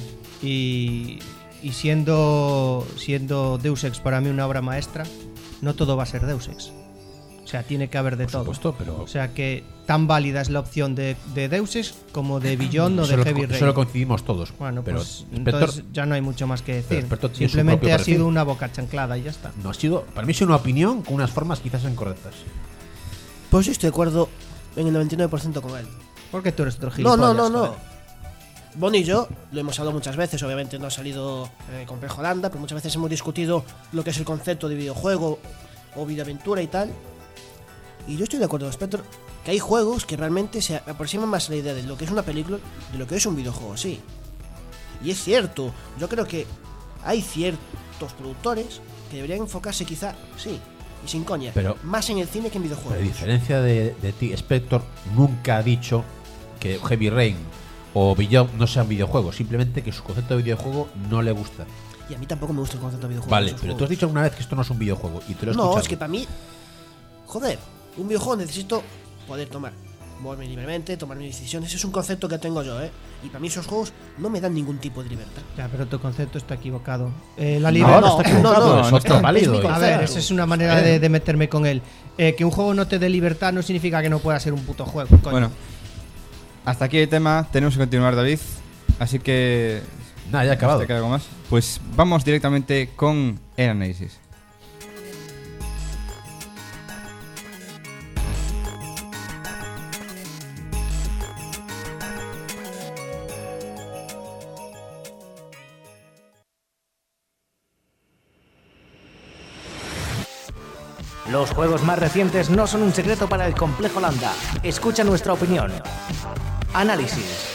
Y, y siendo, siendo Deus Ex para mí una obra maestra, no todo va a ser Deus Ex. O sea, tiene que haber de Por todo. supuesto, pero... O sea que tan válida es la opción de, de Deus Ex como de Beyond o de Solo- Heavy Rain. Solo coincidimos todos. Bueno, pero pues Spector entonces ya no hay mucho más que decir. Spector tiene su Simplemente propio ha perfil. sido una boca chanclada y ya está. no ha sido, para mí es una opinión con unas formas quizás incorrectas. Pues sí, estoy de acuerdo en el noventa y nueve por ciento con él. Porque tú eres otro No, gilipollas. no, no, no. joder. Bonnie y yo lo hemos hablado muchas veces, obviamente no ha salido eh, Complejo Landa, pero muchas veces hemos discutido lo que es el concepto de videojuego o videoaventura y tal. Y yo estoy de acuerdo con Spector que hay juegos que realmente se aproximan más a la idea de lo que es una película de lo que es un videojuego, sí. Y es cierto, yo creo que hay ciertos productores que deberían enfocarse quizá, sí, y sin coña, Pero- más en el cine que en videojuegos. A diferencia de, de ti, Spector nunca ha dicho que Heavy Rain o Beyond no sean videojuegos, simplemente que su concepto de videojuego no le gusta. Y a mí tampoco me gusta el concepto de videojuegos. Vale, de esos pero tú juegos. has dicho alguna vez que esto no es un videojuego y te lo he No, escuchado. es que para mí, joder, un videojuego necesito poder tomar, moverme libremente, tomar mis decisiones. Ese es un concepto que tengo yo, ¿eh? Y para mí esos juegos no me dan ningún tipo de libertad. Ya, pero tu concepto está equivocado. Eh, la No, libertad. no, está equivocado, no, no, es no otro está. válido. Es mi A ver, concepto. esa es una manera de, de meterme con él. Eh, que un juego no te dé libertad no significa que no pueda ser un puto juego. Coño. Bueno, hasta aquí el tema. Tenemos que continuar, David. Así que... Nada, ya he acabado. ¿te queda algo más? Pues vamos directamente con el análisis. Los juegos más recientes no son un secreto para el Complejo Landa. Escucha nuestra opinión. Análisis.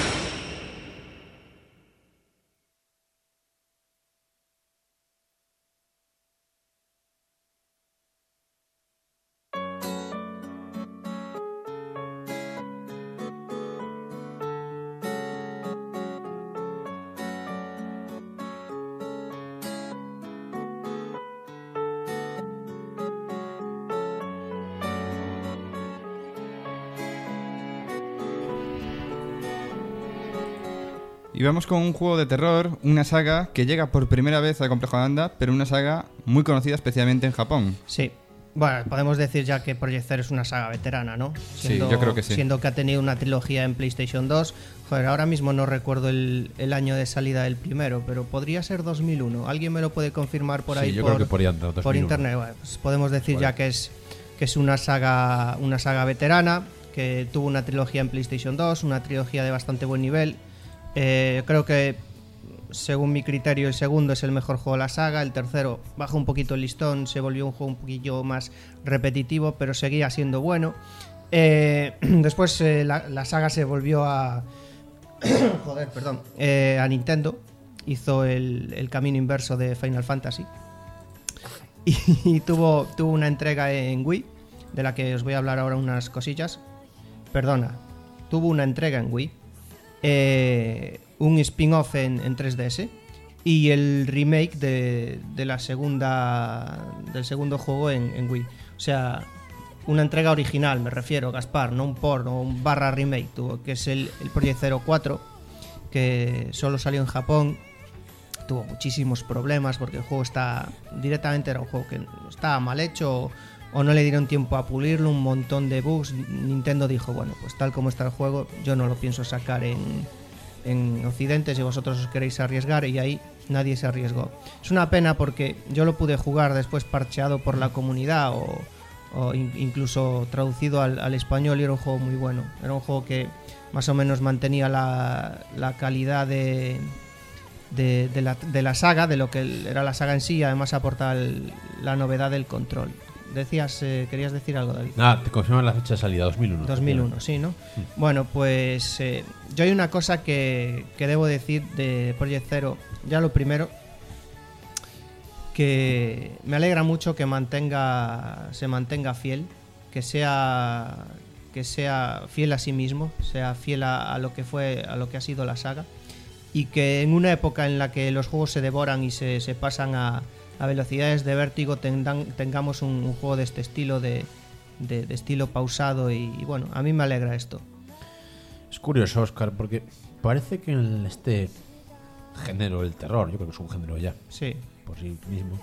Y vamos con un juego de terror, una saga que llega por primera vez al Complejo Landa, pero una saga muy conocida especialmente en Japón. Sí. Bueno, podemos decir ya que Project Zero es una saga veterana, ¿no? Sí, yo creo que sí. Siendo que ha tenido una trilogía en PlayStation dos. Joder, ahora mismo no recuerdo el, el año de salida del primero, pero podría ser dos mil uno. ¿Alguien me lo puede confirmar por Sí, ahí yo por, creo que por ahí anda, dos mil uno. por internet? Bueno, pues podemos decir Vale. ya que es, que es una saga, una saga veterana, que tuvo una trilogía en PlayStation dos, una trilogía de bastante buen nivel. Eh, creo que, según mi criterio, el segundo es el mejor juego de la saga. El tercero bajó un poquito el listón, se volvió un juego un poquillo más repetitivo, pero seguía siendo bueno. Eh, después eh, la, la saga se volvió a... joder, perdón. Eh, a Nintendo. Hizo el, el camino inverso de Final Fantasy. Y, y tuvo, tuvo una entrega en Wii, de la que os voy a hablar ahora unas cosillas. Perdona, tuvo una entrega en Wii. Eh, un spin-off en, en tres D S y el remake de, de la segunda del segundo juego en, en Wii. O sea, una entrega original, me refiero, Gaspar, no un port o un barra remake, tuvo, que es el, el Project Zero cuatro, que solo salió en Japón. Tuvo muchísimos problemas porque el juego está directamente era un juego que estaba mal hecho o, o no le dieron tiempo a pulirlo, un montón de bugs. Nintendo dijo, bueno, pues tal como está el juego, yo no lo pienso sacar en, en Occidente si vosotros os queréis arriesgar, y ahí nadie se arriesgó. Es una pena porque yo lo pude jugar después parcheado por la comunidad o, o in- incluso traducido al, al español, y era un juego muy bueno. Era un juego que más o menos mantenía la, la calidad de... De, de, la, de la saga, de lo que el- era la saga en sí, y además aporta el- la novedad del control. Decías, eh, querías decir algo, David. Nada, te confirman la fecha de salida, dos mil uno. dos mil uno, sí, ¿no? Bueno, pues eh, yo hay una cosa que, que debo decir de Project Zero. Ya lo primero, que me alegra mucho que mantenga se mantenga fiel, que sea que sea fiel a sí mismo, sea fiel a, a lo que fue, a lo que ha sido la saga, y que en una época en la que los juegos se devoran y se, se pasan a, a velocidades de vértigo tendan, tengamos un, un juego de este estilo, de, de, de estilo pausado y, y bueno, a mí me alegra esto. Es curioso, Óscar, porque parece que en este género, el terror, yo creo que es un género ya, Sí. por sí mismo,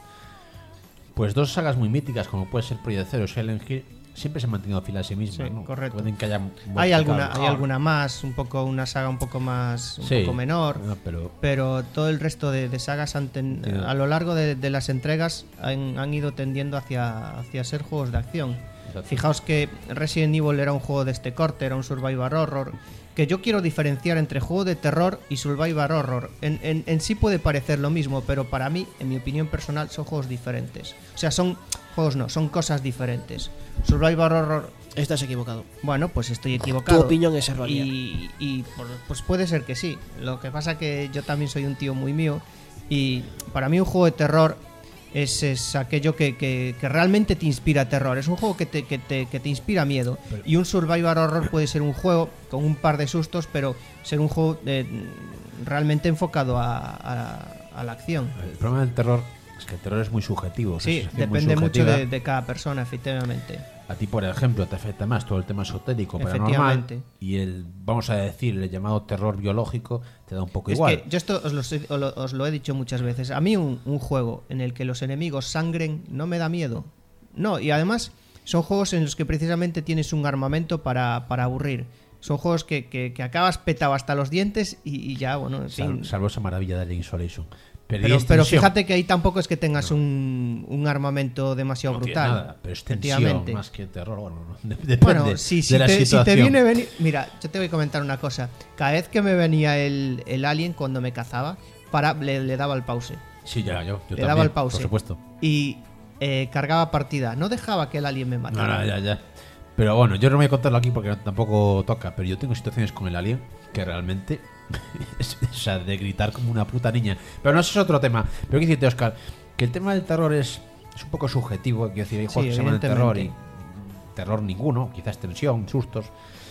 pues dos sagas muy míticas como puede ser Project Zero y Silent Hill siempre se han mantenido fieles a sí mismas, Sí, ¿no? correcto. Pueden que haya Hay alguna, modificado. hay alguna más, un poco una saga un poco más, un Sí, poco menor, no, pero pero todo el resto de, de sagas han ten- Sí. a lo largo de, de las entregas han, han ido tendiendo hacia, hacia ser juegos de acción. Exacto. Fijaos que Resident Evil era un juego de este corte, era un survival horror, que yo quiero diferenciar entre juego de terror y survival horror. En, en, en sí puede parecer lo mismo, pero para mí, en mi opinión personal, son juegos diferentes. O sea, son juegos no, son cosas diferentes. Survival horror, Estás equivocado. bueno, pues estoy equivocado. Tu opinión es errónea. Y, y por- pues puede ser que sí. Lo que pasa que yo también soy un tío muy mío y para mí un juego de terror es, es aquello que, que- que realmente te inspira terror. Es un juego que te, que te, que te inspira miedo. Y un survival horror puede ser un juego con un par de sustos, pero ser un juego eh, realmente enfocado a, a- a la acción. el problema del terror es que el terror es muy subjetivo. es una Sí, sensación muy depende mucho subjetiva. de, de cada persona, efectivamente. A ti, por ejemplo, te afecta más todo el tema esotérico, paranormal, Efectivamente. y el, vamos a decir, el llamado terror biológico te da un poco Es igual. que yo esto os lo, sé- os lo- os lo he dicho muchas veces. A mí un, un juego en el que los enemigos sangren no me da miedo. No, y además son juegos en los que precisamente tienes un armamento para, para aburrir. Son juegos que, que, que acabas petado hasta los dientes y, y ya, bueno, en Sal- fin. salvo esa maravilla de la Isolation. Pero, Pero, y pero extensión. fíjate que ahí tampoco es que tengas un, un armamento demasiado No tiene brutal. nada, pero extensión Efectivamente. más que terror. Bueno, no, de- depende Bueno, si, si de la te, si situación. te viene venir. Mira, yo te voy a comentar una cosa. Cada vez que me venía el, el alien cuando me cazaba, para, le, le daba el pause. Sí, ya, yo, yo Le también, daba el pause. por supuesto. Y eh, cargaba partida. No dejaba que el alien me No, matara. no, ya, ya. Pero bueno, yo no voy a contarlo aquí porque tampoco toca. Pero yo tengo situaciones con el alien que realmente. es, o sea, de gritar como una puta niña. Pero no, ese es otro tema. Pero quiero decirte, Óscar, que el tema del terror es, es un poco subjetivo. Quiero decir, hay juegos Sí, que se llaman terror y evidentemente. terror ninguno. Quizás tensión, sustos.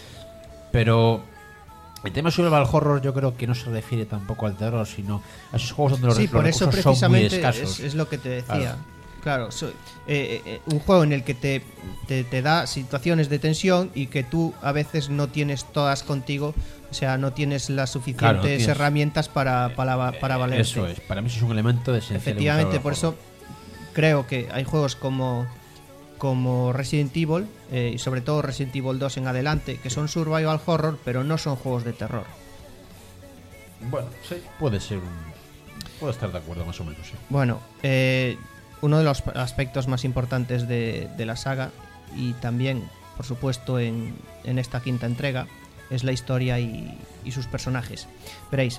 Pero el tema survival horror yo creo que no se refiere tampoco al terror, sino a esos juegos donde los, Sí, los por eso recursos son muy precisamente escasos. es, es lo que te decía. Claro. Claro, so- eh, eh, un juego en el que te, te, te da situaciones de tensión y que tú a veces no tienes todas contigo, o sea, no tienes las suficientes Claro, no tienes- herramientas para, para, para valerte. Eso es, para mí eso es un elemento de esencial. de un Efectivamente, survival por horror. eso creo que hay juegos como, como Resident Evil, eh, y sobre todo Resident Evil dos en adelante, que son survival horror, pero no son juegos de terror. Bueno, sí, puede ser un... Puedo estar de acuerdo más o menos, sí. Bueno, eh, uno de los aspectos más importantes de, de la saga, y también, por supuesto, en, en esta quinta entrega, es la historia y, y sus personajes. Veréis,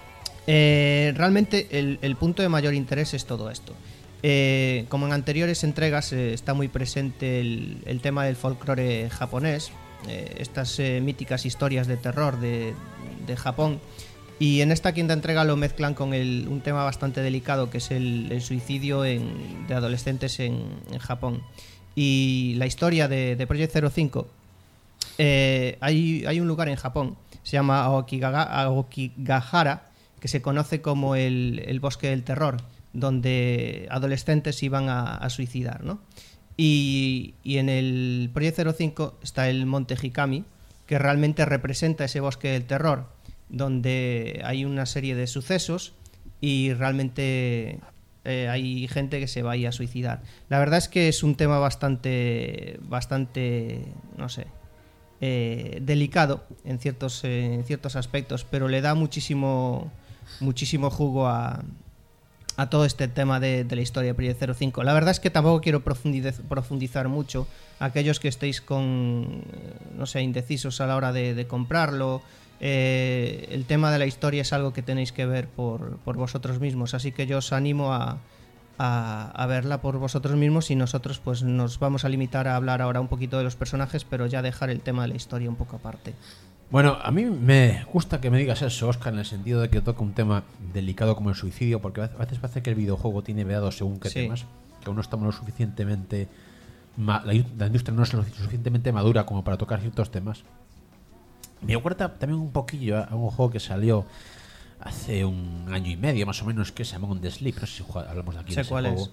eh, realmente el, el punto de mayor interés es todo esto. Eh, como en anteriores entregas, eh, está muy presente el, el tema del folclore japonés, eh, estas eh, míticas historias de terror de, de Japón. Y en esta quinta entrega lo mezclan con el, un tema bastante delicado, que es el, el suicidio en- de adolescentes en, en Japón. Y la historia de, de Project Zero cinco, eh, hay, hay un lugar en Japón, se llama Aokigaga- Aokigahara, que se conoce como el, el bosque del terror, donde adolescentes iban a, a suicidar, ¿no? Y, y en el Project Zero cinco está el monte Hikami, que realmente representa ese bosque del terror, donde hay una serie de sucesos y realmente eh, hay gente que se va a ir a suicidar. La verdad es que es un tema bastante, bastante, no sé, eh, delicado en ciertos, eh, en ciertos aspectos, pero le da muchísimo, muchísimo jugo a, a todo este tema de, de la historia de Project Zero cinco. La verdad es que tampoco quiero profundiz- profundizar mucho. Aquellos que estéis con, eh, no sé, indecisos a la hora de, de comprarlo, eh, el tema de la historia es algo que tenéis que ver por, por vosotros mismos, así que yo os animo a, a, a verla por vosotros mismos, y nosotros pues nos vamos a limitar a hablar ahora un poquito de los personajes, pero ya dejar el tema de la historia un poco aparte. Bueno, a mí me gusta que me digas eso, Óscar, en el sentido de que toca un tema delicado como el suicidio, porque a veces parece que el videojuego tiene vedados según qué Sí. temas, que aún no estamos lo suficientemente... ma- La, la industria no es lo suficientemente madura como para tocar ciertos temas. Me acuerda también un poquillo a un juego que salió hace un año y medio, más o menos, que se llama On The Sleep. No sé si jue- hablamos de aquí Sé de ese cuál juego. es.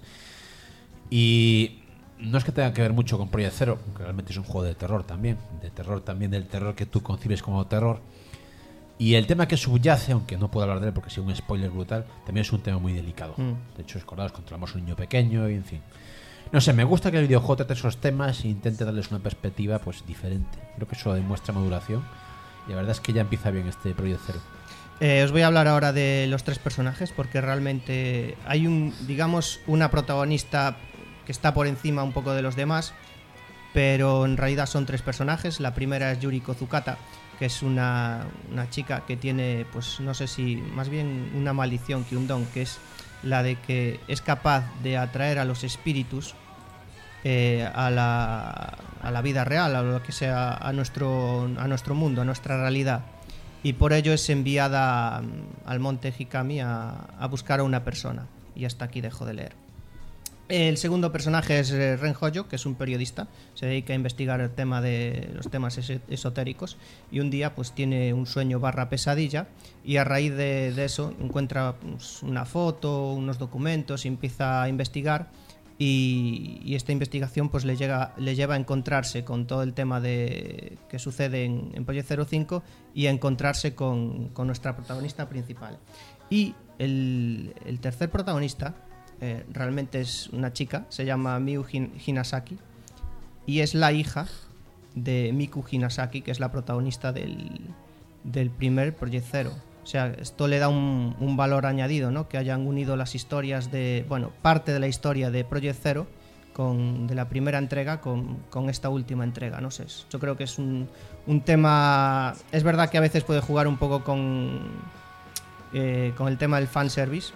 Y no es que tenga que ver mucho con Project Zero, que realmente es un juego de terror también, de terror también del terror que tú concibes como terror. Y el tema que subyace, aunque no puedo hablar de él porque es un spoiler brutal, también es un tema muy delicado. Mm. De hecho, acordaos, controlamos a un niño pequeño y en fin. No sé, me gusta que el videojuego trate esos temas e intente darles una perspectiva pues diferente. Creo que eso demuestra maduración y la verdad es que ya empieza bien este Project Zero. Eh, os voy a hablar ahora de los tres personajes porque realmente hay un, digamos, una protagonista que está por encima un poco de los demás, pero en realidad son tres personajes. La primera es Yuriko Tsukata, que es una, una chica que tiene, pues no sé si, más bien una maldición que un don, que es la de que es capaz de atraer a los espíritus eh, a, la, a la vida real, a lo que sea, a nuestro, a nuestro mundo, a nuestra realidad. Y por ello es enviada mm, al monte Hikami a, a buscar a una persona. Y hasta aquí dejo de leer. El segundo personaje es eh, Ren Hoyo, que es un periodista, se dedica a investigar el tema de los temas es- esotéricos y un día pues tiene un sueño barra pesadilla y a raíz de, de eso encuentra pues, una foto, unos documentos y empieza a investigar y, y esta investigación pues le, llega, le lleva a encontrarse con todo el tema de que sucede en, en Project Zero cinco y a encontrarse con, con nuestra protagonista principal. Y el, el tercer protagonista Eh, realmente es una chica, se llama Miu Hin- Hinasaki y es la hija de Miku Hinasaki, que es la protagonista del, del primer Project Zero. O sea, esto le da un, un valor añadido, ¿no? Que hayan unido las historias de, bueno, parte de la historia de Project Zero con, de la primera entrega con, con esta última entrega, no sé. Yo creo que es un, un tema, es verdad que a veces puede jugar un poco con, eh, con el tema del fanservice.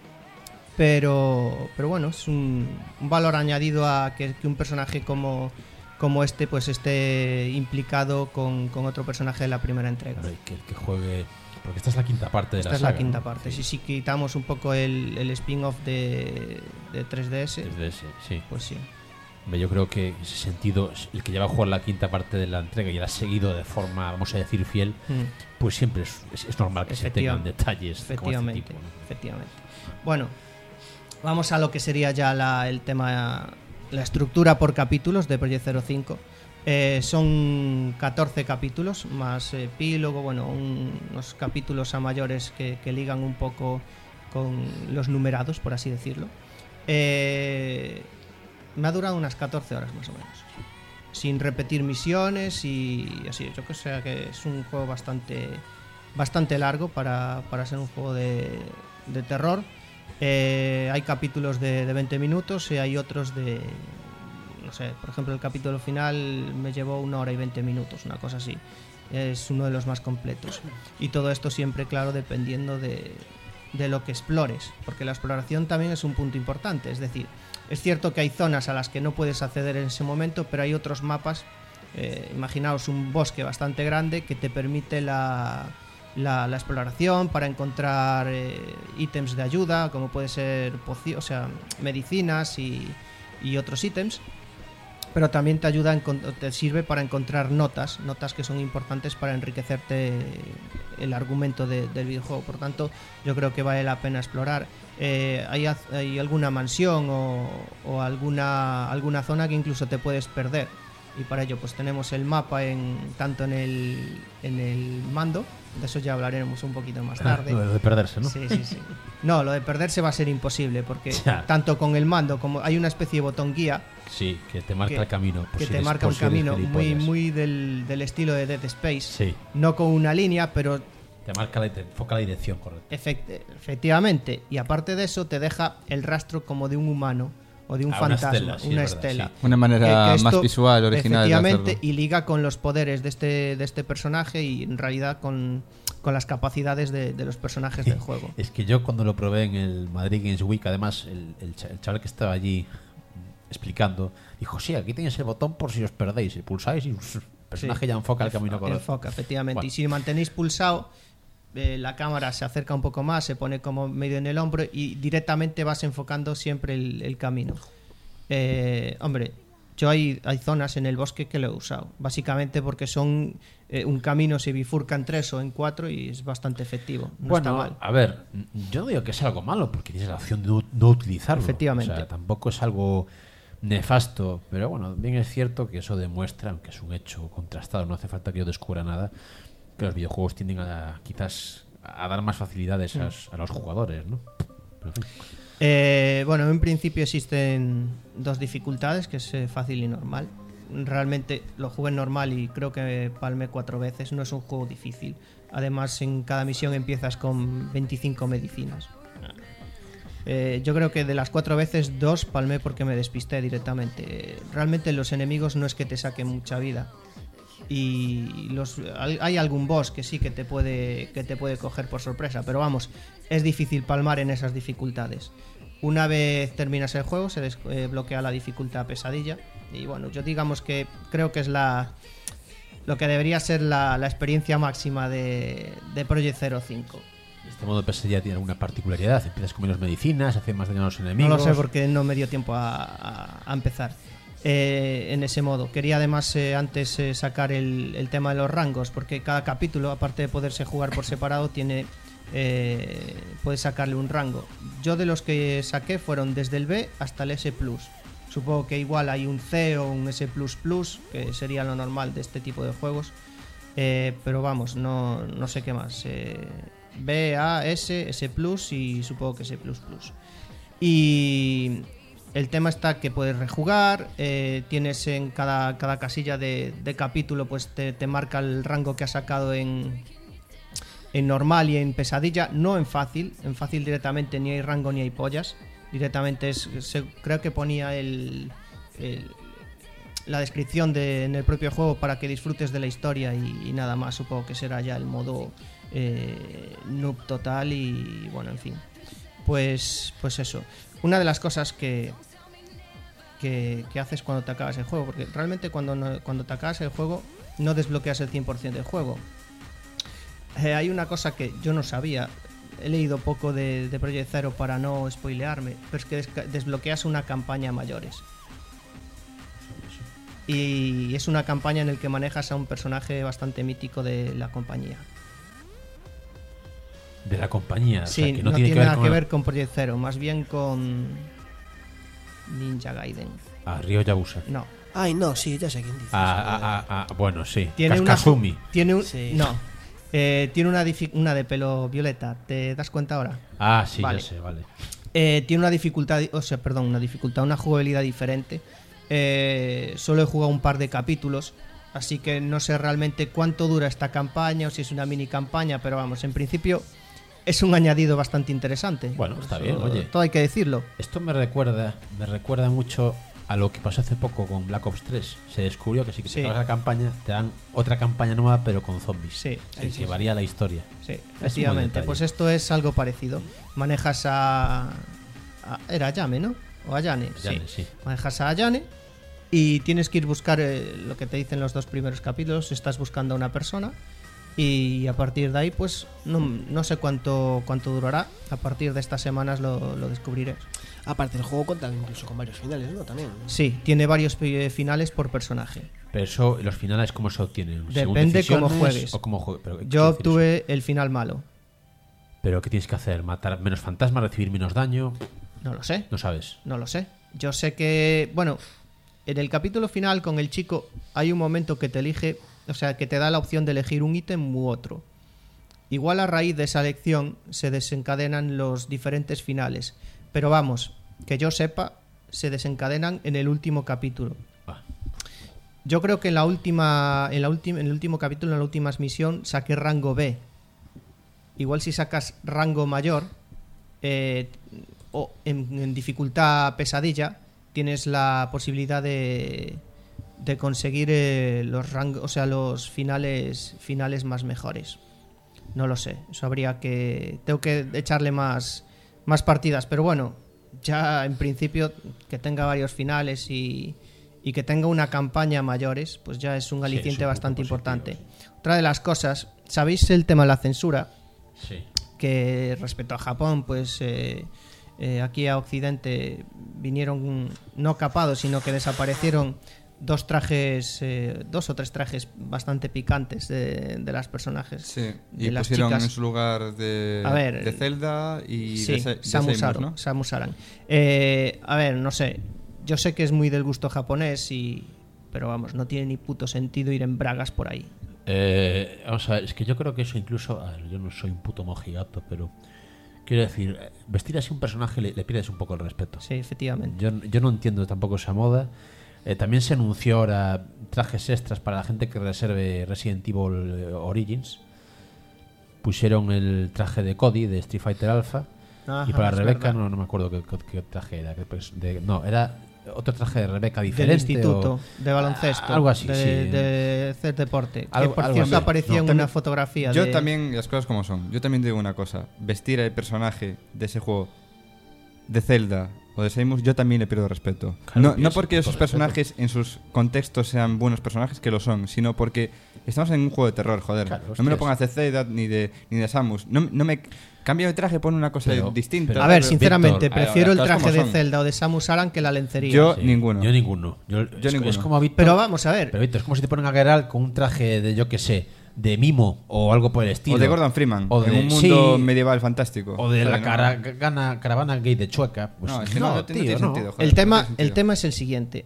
Pero, pero bueno, es un, un valor añadido a que, que un personaje como, como este pues esté implicado con, con otro personaje de la primera entrega. Hombre, que, que juegue... Porque esta es la quinta parte de Esta la es saga, la quinta ¿no? parte. Sí. Si, si quitamos un poco el, el spin-off de, de tres D S, Desde ese, sí. pues sí. Hombre, yo creo que en ese sentido, el que lleva a jugar la quinta parte de la entrega y la ha seguido de forma, vamos a decir, fiel, Mm. pues siempre es, es- es normal que se tengan Efectivamente. detalles como este Efectivamente, tipo, ¿no? efectivamente. Bueno, vamos a lo que sería ya la, el tema, la estructura por capítulos de Project Zero cinco. Eh, son catorce capítulos, más epílogo, bueno, un- unos capítulos a mayores que, que ligan un poco con los numerados, por así decirlo. Eh, me ha durado unas catorce horas más o menos, sin repetir misiones y así. Yo que sé que es un juego bastante, bastante largo para, para ser un juego de, de terror. Eh, hay capítulos de, de veinte minutos y hay otros de, no sé, por ejemplo el capítulo final me llevó una hora y veinte minutos, una cosa así. Es uno de los más completos. Y todo esto siempre, claro, dependiendo de, de lo que explores, porque la exploración también es un punto importante. Es decir, es cierto que hay zonas a las que no puedes acceder en ese momento, pero hay otros mapas, eh, imaginaos un bosque bastante grande que te permite la, la, la exploración para encontrar eh, ítems de ayuda, como puede ser poci- o sea, medicinas y, y otros ítems. Pero también te ayuda, a encont- te sirve para encontrar notas, notas que son importantes para enriquecerte el argumento de- del videojuego. Por tanto, yo creo que vale la pena explorar. Eh, hay, az- hay alguna mansión o, o alguna, alguna zona que incluso te puedes perder. Y para ello pues tenemos el mapa en, tanto en el, en el mando, de eso ya hablaremos un poquito más tarde. Lo de perderse, ¿no? Sí, sí, sí. No, lo de perderse va a ser imposible porque Ya. tanto con el mando como hay una especie de botón guía Sí, que te marca que- el camino. por que si te eres- marca por un si eres camino muy, gilipollas. muy del, del estilo de Dead Space. Sí, No con una línea, pero te marca la, te enfoca la dirección correcta. efect- efectivamente. Y aparte de eso, te deja el rastro como de un humano o de un Ah, una fantasma, estela, sí, una es verdad, estela. sí. Una manera Que- que esto, más visual, original de efectivamente, hacerlo. y liga con los poderes de este, de este personaje y en realidad con, con las capacidades de, de los personajes del juego. Es que yo cuando lo probé en el Madrid Games Week, además, el, el cha- el chaval que estaba allí explicando, dijo, sí, aquí tenéis el botón por si os perdéis, y pulsáis y personaje Sí. ya enfoca el camino correcto. Enfoca, efectivamente. Bueno. Y si mantenéis pulsado, eh, la cámara se acerca un poco más, se pone como medio en el hombro y directamente vas enfocando siempre el, el camino. Eh, hombre, yo hay, hay zonas en el bosque que lo he usado, básicamente porque son eh, un camino se bifurca en tres o en cuatro y es bastante efectivo. No Bueno, está mal. a ver, yo no digo que sea algo malo porque tienes la opción de no, no utilizarlo. Efectivamente. O sea, tampoco es algo nefasto, pero bueno, bien es cierto que eso demuestra, aunque es un hecho contrastado, no hace falta que yo descubra nada, que los videojuegos tienden a quizás a dar más facilidades a, a los jugadores, ¿no? Pero, en fin. Eh, bueno, en principio existen dos dificultades, que es eh, fácil y normal. Realmente lo jugué en normal y creo que palmé cuatro veces. No es un juego difícil. Además, en cada misión empiezas con veinticinco medicinas. Eh, yo creo que de las cuatro veces, dos palmé porque me despisté directamente. Eh, realmente los enemigos no es que te saquen mucha vida. Y los, hay algún boss que sí que te puede que te puede coger por sorpresa, pero vamos, es difícil palmar en esas dificultades. Una vez terminas el juego se desbloquea la dificultad pesadilla y bueno, yo digamos que creo que es la lo que debería ser la, la experiencia máxima de, de Project Zero cinco. Este modo de pesadilla tiene alguna particularidad. Empiezas con menos medicinas, hace más daño a los enemigos. No lo sé porque no me dio tiempo a, a, a empezar. Eh, en ese modo. Quería además eh, antes eh, sacar el, el tema de los rangos, porque cada capítulo, aparte de poderse jugar por separado, tiene eh, puedes sacarle un rango. Yo de los que saqué fueron desde el B hasta el S plus. Supongo que igual hay un C o un S plus plus, que sería lo normal de este tipo de juegos. Eh, pero vamos, no, no sé qué más. Eh, B, A, S, S plus y supongo que S plus plus. Y el tema está que puedes rejugar, eh, tienes en cada, cada casilla de, de capítulo, pues te, te marca el rango que has sacado en, en normal y en pesadilla, no en fácil. En fácil directamente ni hay rango ni hay pollas. Directamente es, se, creo que ponía el, el, la descripción de, en el propio juego para que disfrutes de la historia y, y nada más. Supongo que será ya el modo eh, noob total y bueno, en fin. Pues, pues eso. Una de las cosas que, que, que haces cuando te acabas el juego, porque realmente cuando, no, cuando te acabas el juego no desbloqueas el cien por ciento del juego. Eh, hay una cosa que yo no sabía, he leído poco de, de Project Zero para no spoilearme, pero es que des- desbloqueas una campaña a mayores. Y es una campaña en la que manejas a un personaje bastante mítico de la compañía. De la compañía. Sí, o sea, que no, no, tiene, que ver nada con que el- ver con Project Zero, más bien con Ninja Gaiden. A Ryo Yabusa. No. Ay, no, sí, ya sé quién dices. A, a- a- a- bueno, sí. Tiene una, Kazumi. tiene un, Sí. no. Eh, tiene una, difi- una de pelo violeta. ¿Te das cuenta ahora? Ah, sí, Vale. ya sé, vale. Eh, tiene una dificultad, o sea, perdón, una dificultad, una jugabilidad diferente. Eh, solo he jugado un par de capítulos, así que no sé realmente cuánto dura esta campaña o si es una mini campaña, pero vamos, en principio es un añadido bastante interesante. Bueno, está Eso, bien, oye. Todo hay que decirlo. Esto me recuerda, me recuerda mucho a lo que pasó hace poco con Black Ops tres. Se descubrió que si te Sí. acabas la campaña, te dan otra campaña nueva, pero con zombies. Sí, que, sí, que sí. varía la historia. Sí, Es un buen efectivamente. detalle. Pues esto es algo parecido. Manejas a, a- era Ayame, ¿no? O Ayane. Ayane, sí. sí. Manejas a Ayane y tienes que ir buscar eh, lo que te dicen los dos primeros capítulos. Estás buscando a una persona y a partir de ahí, pues no, no sé cuánto cuánto durará. A partir de estas semanas lo, lo descubriré. Aparte, el juego cuenta incluso con varios finales, ¿no? También. Sí, tiene varios eh, finales por personaje. Pero eso, los finales, ¿cómo se obtienen? ¿Según Depende cómo decisiones juegues. O cómo jue- pero, ¿qué Yo quiere decir obtuve el final malo. eso? ¿Pero qué tienes que hacer? ¿Matar menos fantasmas? ¿Recibir menos daño? No lo sé. No sabes. No lo sé. Yo sé que, bueno, en el capítulo final con el chico hay un momento que te elige, o sea, que te da la opción de elegir un ítem u otro. Igual a raíz de esa elección se desencadenan los diferentes finales. Pero vamos, que yo sepa, se desencadenan en el último capítulo. Ah, Yo creo que en la última, en la última, en el último capítulo, en la última misión, saqué rango B. Igual si sacas rango mayor, eh, o en, en dificultad pesadilla, tienes la posibilidad de, de conseguir eh, los rangos, o sea, los finales, finales más mejores. No lo sé, eso habría que, tengo que echarle más, más partidas, pero bueno, ya en principio que tenga varios finales y, y que tenga una campaña a mayores, pues ya es un Sí, aliciente es un bastante punto importante. positivo, Otra de las cosas, ¿sabéis el tema de la censura? Sí. Que respecto a Japón, pues eh, eh, aquí a Occidente vinieron no capados, sino que desaparecieron dos trajes, eh, dos o tres trajes bastante picantes de, de las personajes. Sí, de y las pusieron chicas. en su lugar de, A ver, de Zelda y Sí, de, Sa- de Samus Samus, Aran, ¿no? Samus Aran. Eh, a ver, no sé. Yo sé que es muy del gusto japonés, y pero vamos, no tiene ni puto sentido ir en bragas por ahí. Eh, vamos a ver, es que yo creo que eso incluso. A ver, yo no soy un puto mojigato, pero. Quiero decir, eh, vestir así un personaje le, le pierdes un poco el respeto. Sí, efectivamente. Yo, yo no entiendo tampoco esa moda. Eh, también se anunció ahora trajes extras para la gente que reserve Resident Evil eh, Origins. Pusieron el traje de Cody de Street Fighter Alpha. Ajá, y para es Rebeca verdad. no, no me acuerdo qué, qué- qué traje era. qué pues, de- no, era otro traje de Rebeca Del diferente. instituto o- de baloncesto. Ah, algo así, de, sí. de hacer deporte. Algo- que por algo cierto así. aparecía No, en una fotografía. Yo de- también, las cosas como son. Yo también digo una cosa. Vestir al personaje de ese juego de Zelda o de Samus, yo también le pierdo respeto. Claro, no, no pierdes porque un esos poco de personajes en sus contextos sean buenos personajes, que lo son, sino porque estamos en un juego de terror, joder. Claro, no me hostias. lo pongas de Zelda ni de, ni de Samus. No, no me cambia de traje, pon una cosa Pero- distinta. pero- A ver, Víctor, sinceramente, a ver, prefiero el las cosas traje como de son. Zelda o de Samus Aran que la lencería. Yo- Sí, ninguno. Yo ninguno. Yo, Yo es, ninguno. es como a Víctor. Pero vamos a ver. Pero Víctor, es como si te ponen a Geralt con un traje de, yo que sé, de mimo o algo por el estilo. O de Gordon Freeman, O en de- un mundo sí, medieval fantástico. O de Joder, la no. cara, gana- caravana gay de Chueca. Pues No, es que no, no tiene tío, sentido, joder. El tema, no tiene sentido. el tema es el siguiente.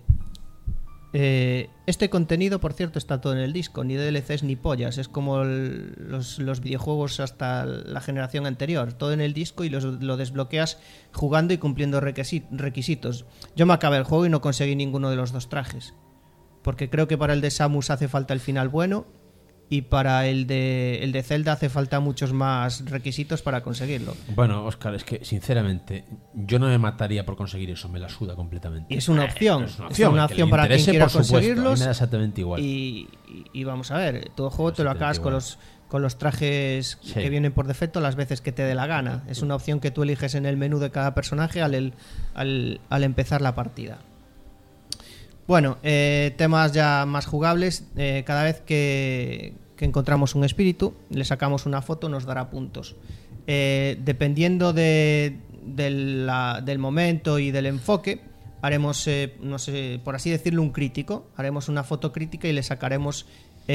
Eh, este contenido, por cierto, está todo en el disco, ni D L Cs ni pollas. Es como el- los, los videojuegos hasta la generación anterior. Todo en el disco y los- lo desbloqueas jugando y cumpliendo requisi- requisitos. Yo me acabé el juego y no conseguí ninguno de los dos trajes. Porque creo que para el de Samus hace falta el final bueno, y para el de, el de Zelda hace falta muchos más requisitos para conseguirlo. Bueno, Óscar, es que sinceramente yo no me mataría por conseguir eso, me la suda completamente. Y es una opción. Es una Es opción, una el que opción le para quien interese, quiera por supuesto, a mí conseguirlos. me da exactamente igual. Y, y- y vamos a ver, todo juego te lo Exactamente acabas con igual. los, con los trajes Sí. que vienen por defecto las veces que te dé la gana. Es una opción que tú eliges en el menú de cada personaje al, el- al, al empezar la partida. Bueno, eh, temas ya más jugables. Eh, cada vez que, que encontramos un espíritu, le sacamos una foto, nos dará puntos. Eh, dependiendo de, de la- del momento y del enfoque, haremos, eh, no sé, por así decirlo, un crítico. Haremos una foto crítica y le sacaremos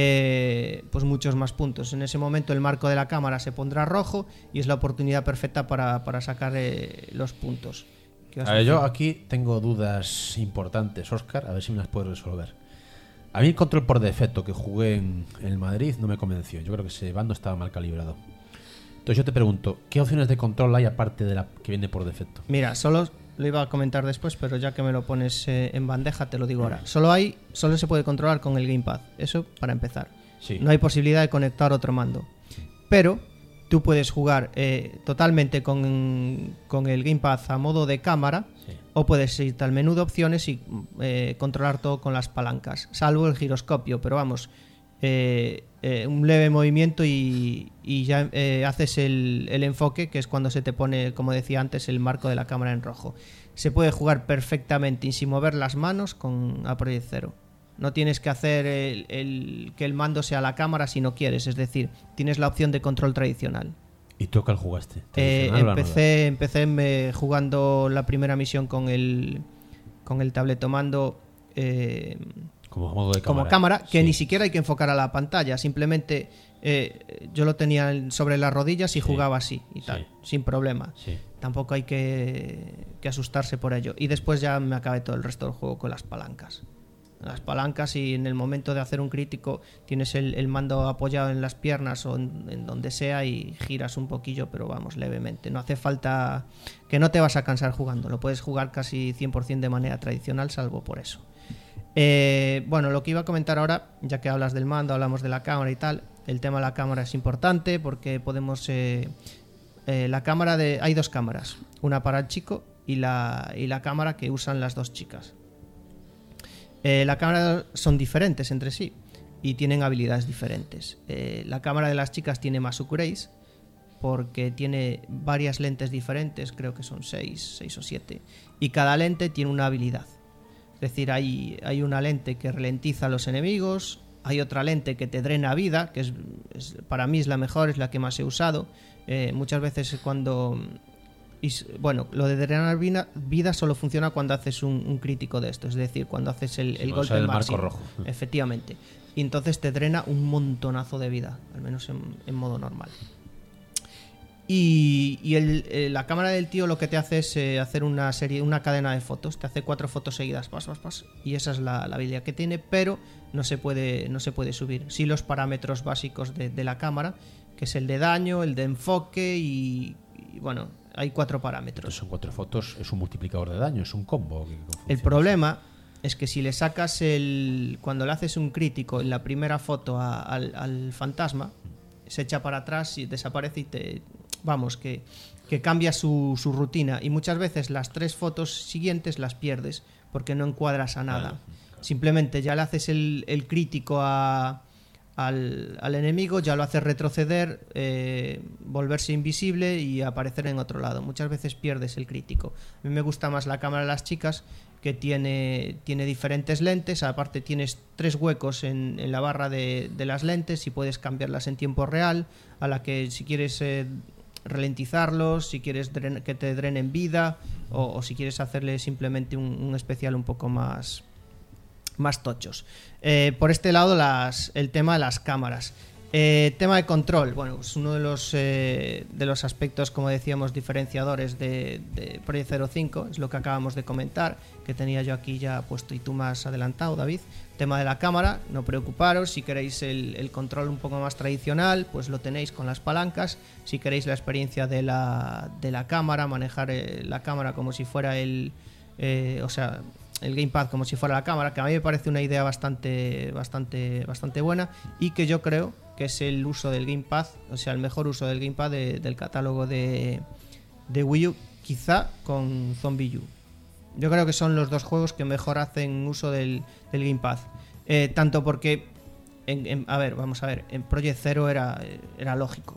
eh, pues muchos más puntos. En ese momento el marco de la cámara se pondrá rojo y es la oportunidad perfecta para, para sacar eh, los puntos. ¿Qué vas A a ver, decir? yo aquí tengo dudas importantes, Óscar, a ver si me las puedes resolver. A mí el control por defecto que jugué en el Madrid no me convenció. Yo creo que ese bando estaba mal calibrado. Entonces yo te pregunto, ¿qué opciones de control hay aparte de la que viene por defecto? Mira, solo lo iba a comentar después, pero ya que me lo pones eh, en bandeja, te lo digo ahora. Solo hay, solo se puede controlar con el gamepad. Eso para empezar. Sí. No hay posibilidad de conectar otro mando. Pero tú puedes jugar eh, totalmente con, con el gamepad a modo de cámara, Sí. o puedes irte al menú de opciones y eh, controlar todo con las palancas, salvo el giroscopio. Pero vamos, eh, eh, un leve movimiento y, y ya eh, haces el, el enfoque, que es cuando se te pone, como decía antes, el marco de la cámara en rojo. Se puede jugar perfectamente y sin mover las manos con a Project Zero. No tienes que hacer el, el- que el mando sea la cámara si no quieres, es decir, tienes la opción de control tradicional. ¿Y tú cuál jugaste? Eh, ¿Tradicional o la nueva? empecé empecé me- jugando la primera misión con el con el tabletomando eh, Como modo de cámara. como cámara, que Sí. ni siquiera hay que enfocar a la pantalla, simplemente eh, yo lo tenía en- sobre las rodillas y Sí. jugaba así y Sí. tal, sin problema. Sí. Tampoco hay que, que asustarse por ello. Y después ya me acabé todo el resto del juego con las palancas. Las palancas, y en el momento de hacer un crítico tienes el, el mando apoyado en las piernas o en, en donde sea y giras un poquillo, pero vamos, levemente. No hace falta, que no te vas a cansar jugando. Lo puedes jugar casi cien por ciento de manera tradicional, salvo por eso. Eh, bueno, lo que iba a comentar ahora, ya que hablas del mando, hablamos de la cámara y tal. El tema de la cámara es importante porque podemos... eh, eh, la cámara de... Hay dos cámaras, una para el chico y la, y la cámara que usan las dos chicas. Eh, la cámara son diferentes entre sí y tienen habilidades diferentes. Eh, la cámara de las chicas tiene más upgrades porque tiene varias lentes diferentes, creo que son seis, seis o siete, y cada lente tiene una habilidad. Es decir, hay, hay una lente que ralentiza a los enemigos, hay otra lente que te drena vida, que es, es para mí es la mejor, es la que más he usado. Eh, muchas veces cuando... Y, bueno, lo de drenar vida, vida solo funciona cuando haces un, un crítico de esto, es decir, cuando haces el, Sí, el cuando golpe sale el máximo. marco rojo. Efectivamente. Y entonces te drena un montonazo de vida, al menos en, en modo normal. Y, y el, eh, la cámara del tío lo que te hace es eh, hacer una serie, una cadena de fotos. Te hace cuatro fotos seguidas, pas, pas, pas. Y esa es la, la habilidad que tiene, pero no se puede, no se puede subir. Sí los parámetros básicos de, de la cámara, que es el de daño, el de enfoque y, y bueno, hay cuatro parámetros. Entonces son cuatro fotos, es un multiplicador de daño, es un combo. que- que El funciona problema es que si le sacas el... Cuando le haces un crítico en la primera foto a- al, al fantasma, se echa para atrás y desaparece y te... Vamos, que, que cambia su, su rutina. Y muchas veces las tres fotos siguientes las pierdes porque no encuadras a nada. Simplemente ya le haces el, el crítico a... Al, al enemigo, ya lo hace retroceder, eh, volverse invisible y aparecer en otro lado. Muchas veces pierdes el crítico. A mí me gusta más la cámara de las chicas, que tiene, tiene diferentes lentes. Aparte tienes tres huecos en, en la barra de, de las lentes y puedes cambiarlas en tiempo real, a la que si quieres eh, ralentizarlos, si quieres dren- que te drenen vida o, o si quieres hacerle simplemente un, un especial un poco más más tochos. Eh, por este lado, las, el tema de las cámaras. Eh, tema de control, bueno, es uno de los eh, de los aspectos, como decíamos, diferenciadores de, de Project cero cinco, es lo que acabamos de comentar, que tenía yo aquí ya puesto y tú más adelantado, David. Tema de la cámara, no preocuparos, si queréis el, el control un poco más tradicional, pues lo tenéis con las palancas. Si queréis la experiencia de la, de la cámara, manejar eh, la cámara como si fuera el... Eh, o sea... el gamepad como si fuera la cámara, que a mí me parece una idea bastante bastante bastante buena y que yo creo que es el uso del gamepad, o sea, el mejor uso del gamepad de, del catálogo de, de Wii U, quizá con Zombie U. Yo creo que son los dos juegos que mejor hacen uso del, del gamepad, eh, tanto porque en, en, a ver, vamos a ver, en Project Zero era, era lógico,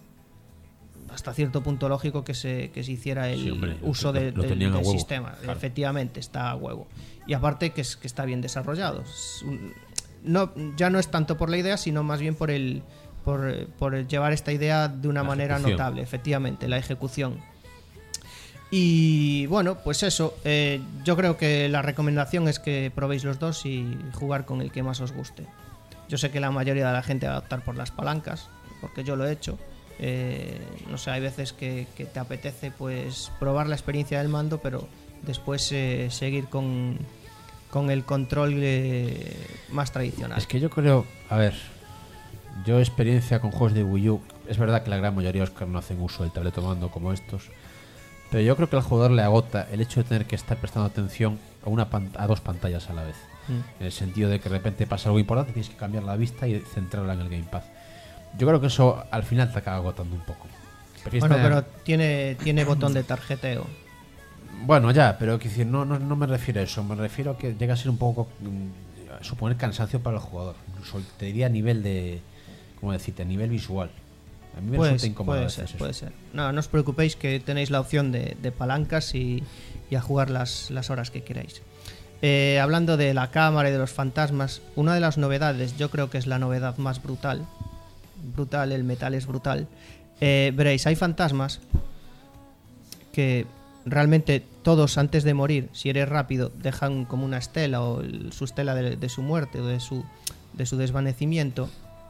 hasta cierto punto lógico que se, que se hiciera el Sí, hombre, uso lo- de- lo del, tenían a del huevo, sistema. claro. Efectivamente, está a huevo. Y aparte que, es, que está bien desarrollado. Es un- no, ya no es tanto por la idea, sino más bien por el por, por llevar esta idea de una La manera ejecución. notable, efectivamente, la ejecución. Y bueno, pues eso, eh, yo creo que la recomendación es que probéis los dos y jugar con el que más os guste. Yo sé que la mayoría de la gente va a optar por las palancas, porque yo lo he hecho. Eh, no sé, hay veces que, que te apetece pues probar la experiencia del mando, pero después eh, seguir con, con el control eh, más tradicional. Es que yo creo, a ver, yo experiencia con juegos de Wii U, es verdad que la gran mayoría de los no hacen uso del tabletomando como estos, pero yo creo que al jugador le agota el hecho de tener que estar prestando atención a una pan- a dos pantallas a la vez. Mm. En el sentido de que de repente pasa algo importante, tienes que cambiar la vista y centrarla en el gamepad. Yo creo que eso al final te acaba agotando un poco. Prefieres Bueno, tener- pero tiene, tiene botón de tarjeteo. Bueno, ya, pero quiero decir, no, no, no me refiero a eso, me refiero a que llega a ser un poco mm, a suponer cansancio para el jugador. Incluso te diría a nivel de, ¿cómo decirte? A nivel visual. A mí me Pues, resulta incómodo a puede veces ser, eso. puede ser. No, no os preocupéis que tenéis la opción de, de palancas y, y a jugar las, las horas que queráis. Eh, hablando de la cámara y de los fantasmas, una de las novedades, yo creo que es la novedad más brutal. Brutal, el metal es brutal. Eh, veréis, hay fantasmas que realmente todos antes de morir, si eres rápido, dejan como una estela o el- su estela de, de su muerte o de su, de su desvanecimiento.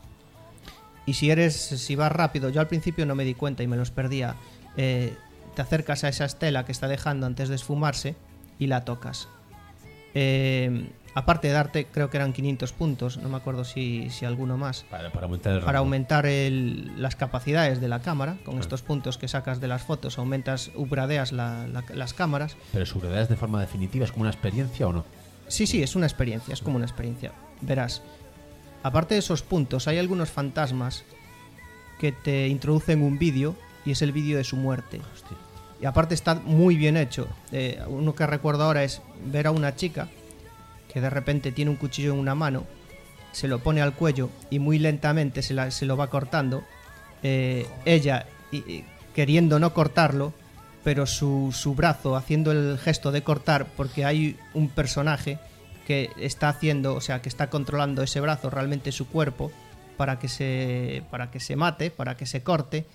Y si eres, si vas rápido, yo al principio no me di cuenta y me los perdía. eh, te acercas a esa estela que está dejando antes de esfumarse y la tocas. Eh, aparte de darte, creo que eran quinientos puntos, no me acuerdo si, si alguno más, Para, para aumentar el para rango. aumentar el- las capacidades de la cámara. Con Claro. estos puntos que sacas de las fotos, aumentas, upgradeas la- la- las cámaras. Pero su realidad es de forma definitiva, ¿es como una experiencia o no? Sí, sí, es una experiencia, es como una experiencia. Verás, aparte de esos puntos, hay algunos fantasmas que te introducen un vídeo y es el vídeo de su muerte. Hostia. Y aparte está muy bien hecho. Eh, uno que recuerdo ahora es ver a una chica que de repente tiene un cuchillo en una mano, se lo pone al cuello y muy lentamente se, la- se lo va cortando. Eh, ella y- y queriendo no cortarlo, pero su, su brazo haciendo el gesto de cortar porque hay un personaje que está haciendo, o sea, que está controlando ese brazo, realmente su cuerpo, para que se, para que se mate, para que se corte.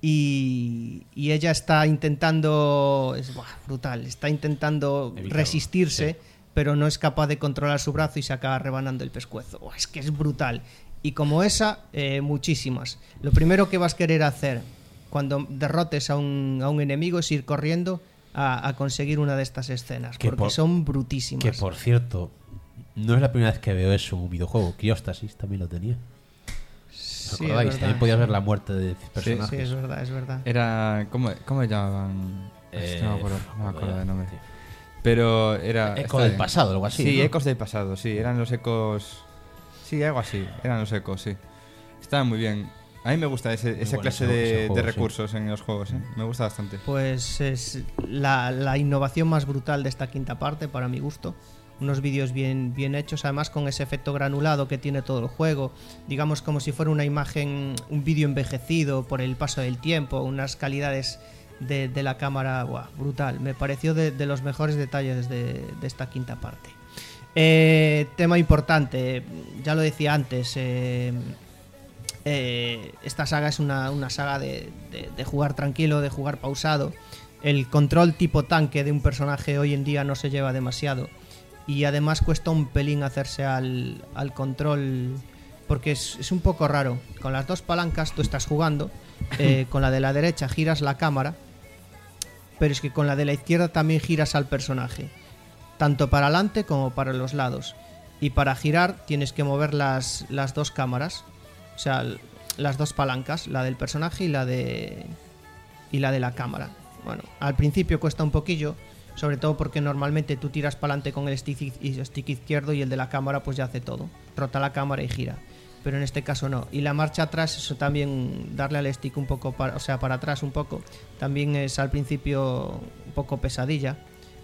Y, y ella está intentando, es buah, brutal, está intentando Evitarlo, resistirse, sí. pero no es capaz de controlar su brazo y se acaba rebanando el pescuezo. Buah, es que es brutal. Y como esa, eh, muchísimas. Lo primero que vas a querer hacer cuando derrotes a un, a un enemigo es ir corriendo a, a conseguir una de estas escenas, Que porque por- son brutísimas. Que por cierto, no es la primera vez que veo eso en un videojuego. Cryostasis también lo tenía. ¿Os Sí, acordáis? es También verdad. podías ver la muerte de Sí, personajes. sí, es verdad, es verdad. Era. ¿Cómo, cómo le llamaban? Eh, no me acuerdo, no me joder, acuerdo del nombre. tío. Pero era. Eco está del bien. pasado, algo así. Sí, ¿no? ecos del pasado, sí. Eran los ecos. Sí, algo así. Eran los ecos, sí. Estaban muy bien. A mí me gusta ese, esa bueno clase ese- de, ese juego, de sí. recursos en los juegos, ¿eh? Me gusta bastante. Pues es la, la innovación más brutal de esta quinta parte, para mi gusto. Unos vídeos bien, bien hechos, además con ese efecto granulado que tiene todo el juego. Digamos como si fuera una imagen, un vídeo envejecido por el paso del tiempo, unas calidades de, de la cámara, buah, brutal. Me pareció de, de los mejores detalles de, de esta quinta parte. Eh, tema importante, ya lo decía antes, eh, eh, esta saga es una, una saga de, de, de jugar tranquilo, de jugar pausado. El control tipo tanque de un personaje hoy en día no se lleva demasiado. Y además cuesta un pelín hacerse al, al control, porque es, es un poco raro. Con las dos palancas tú estás jugando, eh, con la de la derecha giras la cámara, pero es que con la de la izquierda también giras al personaje, tanto para adelante como para los lados. Y para girar tienes que mover las, las dos cámaras, o sea, l- las dos palancas, la del personaje y la de y la de la cámara. Bueno, al principio cuesta un poquillo, sobre todo porque normalmente tú tiras para adelante con el stick, iz- stick izquierdo y el de la cámara pues ya hace todo, rota la cámara y gira. Pero en este caso no. Y la marcha atrás, eso también, darle al stick un poco, para, o sea, para atrás un poco, también es al principio un poco pesadilla,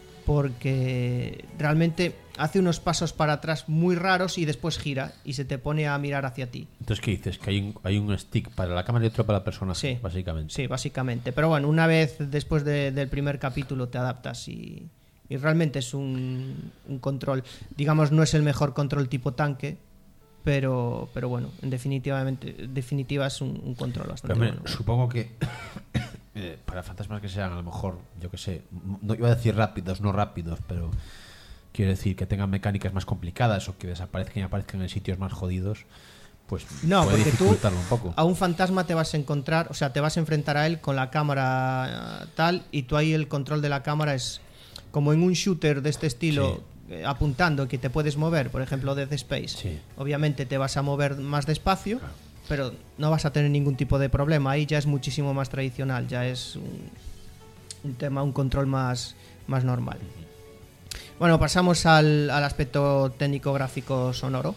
porque realmente hace unos pasos para atrás muy raros y después gira y se te pone a mirar hacia ti. Entonces, ¿qué dices? Que hay un, hay un stick para la cámara y otro para la persona, Sí. básicamente. Sí, básicamente. Pero bueno, una vez después de- del primer capítulo te adaptas y, y realmente es un, un control. Digamos, no es el mejor control tipo tanque, pero, pero bueno, en definitivamente, en definitiva es un, un control Pero, bastante hombre, bueno. supongo que eh, para fantasmas que sean a lo mejor, yo que sé, no iba a decir rápidos, no rápidos, pero quiero decir que tengan mecánicas más complicadas o que desaparezcan y aparezcan en sitios más jodidos, pues No, puede porque tú dificultarlo un poco. a un fantasma te vas a encontrar, o sea, te vas a enfrentar a él con la cámara eh, tal, y tú ahí el control de la cámara es como en un shooter de este estilo, eh, apuntando, que te puedes mover, por ejemplo Dead Space. Sí. Obviamente te vas a mover más despacio, pero no vas a tener ningún tipo de problema. Ahí ya es muchísimo más tradicional, ya es un, un tema, un control más, más normal. Bueno, pasamos al, al aspecto técnico, gráfico, sonoro.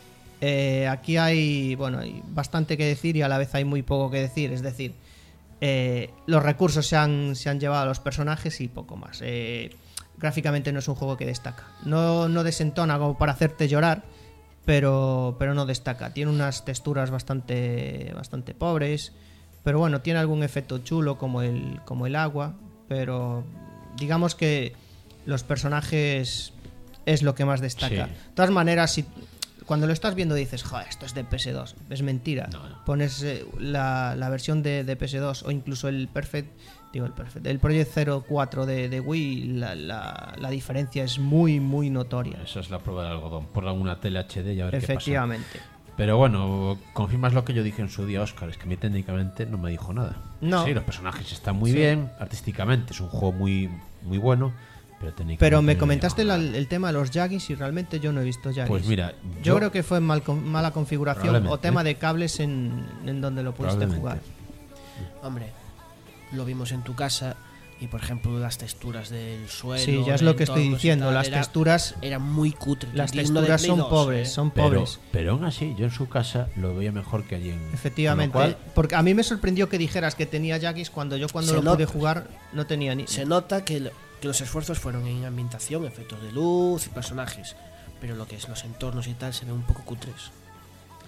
Eh, aquí hay, bueno, hay bastante que decir y a la vez hay muy poco que decir. Es decir, eh, los recursos se han, se han llevado a los personajes y poco más. Eh, gráficamente no es un juego que destaca. No, no desentona como para hacerte llorar, pero, pero no destaca. Tiene unas texturas bastante, bastante pobres, pero bueno, tiene algún efecto chulo como el, como el agua, pero digamos que los personajes es lo que más destaca. Sí. De todas maneras, si cuando lo estás viendo dices, joder, esto es de P S dos, es mentira. No, no. Pones eh, la, la versión de, de P S dos o incluso el Perfect, digo el Perfect, el Project cero cuatro de, de Wii, la, la, la diferencia es muy, muy notoria. Esa es la prueba del algodón. Por una tele H D y a ver qué pasa. Efectivamente. Pero bueno, confirmas lo que yo dije en su día, Óscar, es que a mí técnicamente no me dijo nada. No. Sí, los personajes están muy Sí. bien, artísticamente es un juego muy, muy bueno, pero técnicamente Pero me no comentaste dijo la- nada. el tema de los Jaggis y realmente yo no he visto Jaggis. Pues mira, yo, yo- creo que fue mal, con- mala configuración o Probablemente. tema de cables en, en donde lo pudiste Probablemente. jugar. Hombre, lo vimos en tu casa y por ejemplo las texturas del suelo. Sí, ya es de lo que estoy entornos y diciendo. tal, Las era- texturas, Era muy cutre. las digno de texturas Play son dos, pobres, ¿eh? son Pero, pobres. pero aún así, yo en su casa lo veía mejor que allí en. Efectivamente. Con lo cual, Porque a mí me sorprendió que dijeras que tenía Jaggis cuando yo cuando Se lo nota. pude jugar no tenía ni. Se nota que, lo- que los esfuerzos fueron en ambientación, efectos de luz y personajes. Pero lo que es los entornos y tal se ven un poco cutres.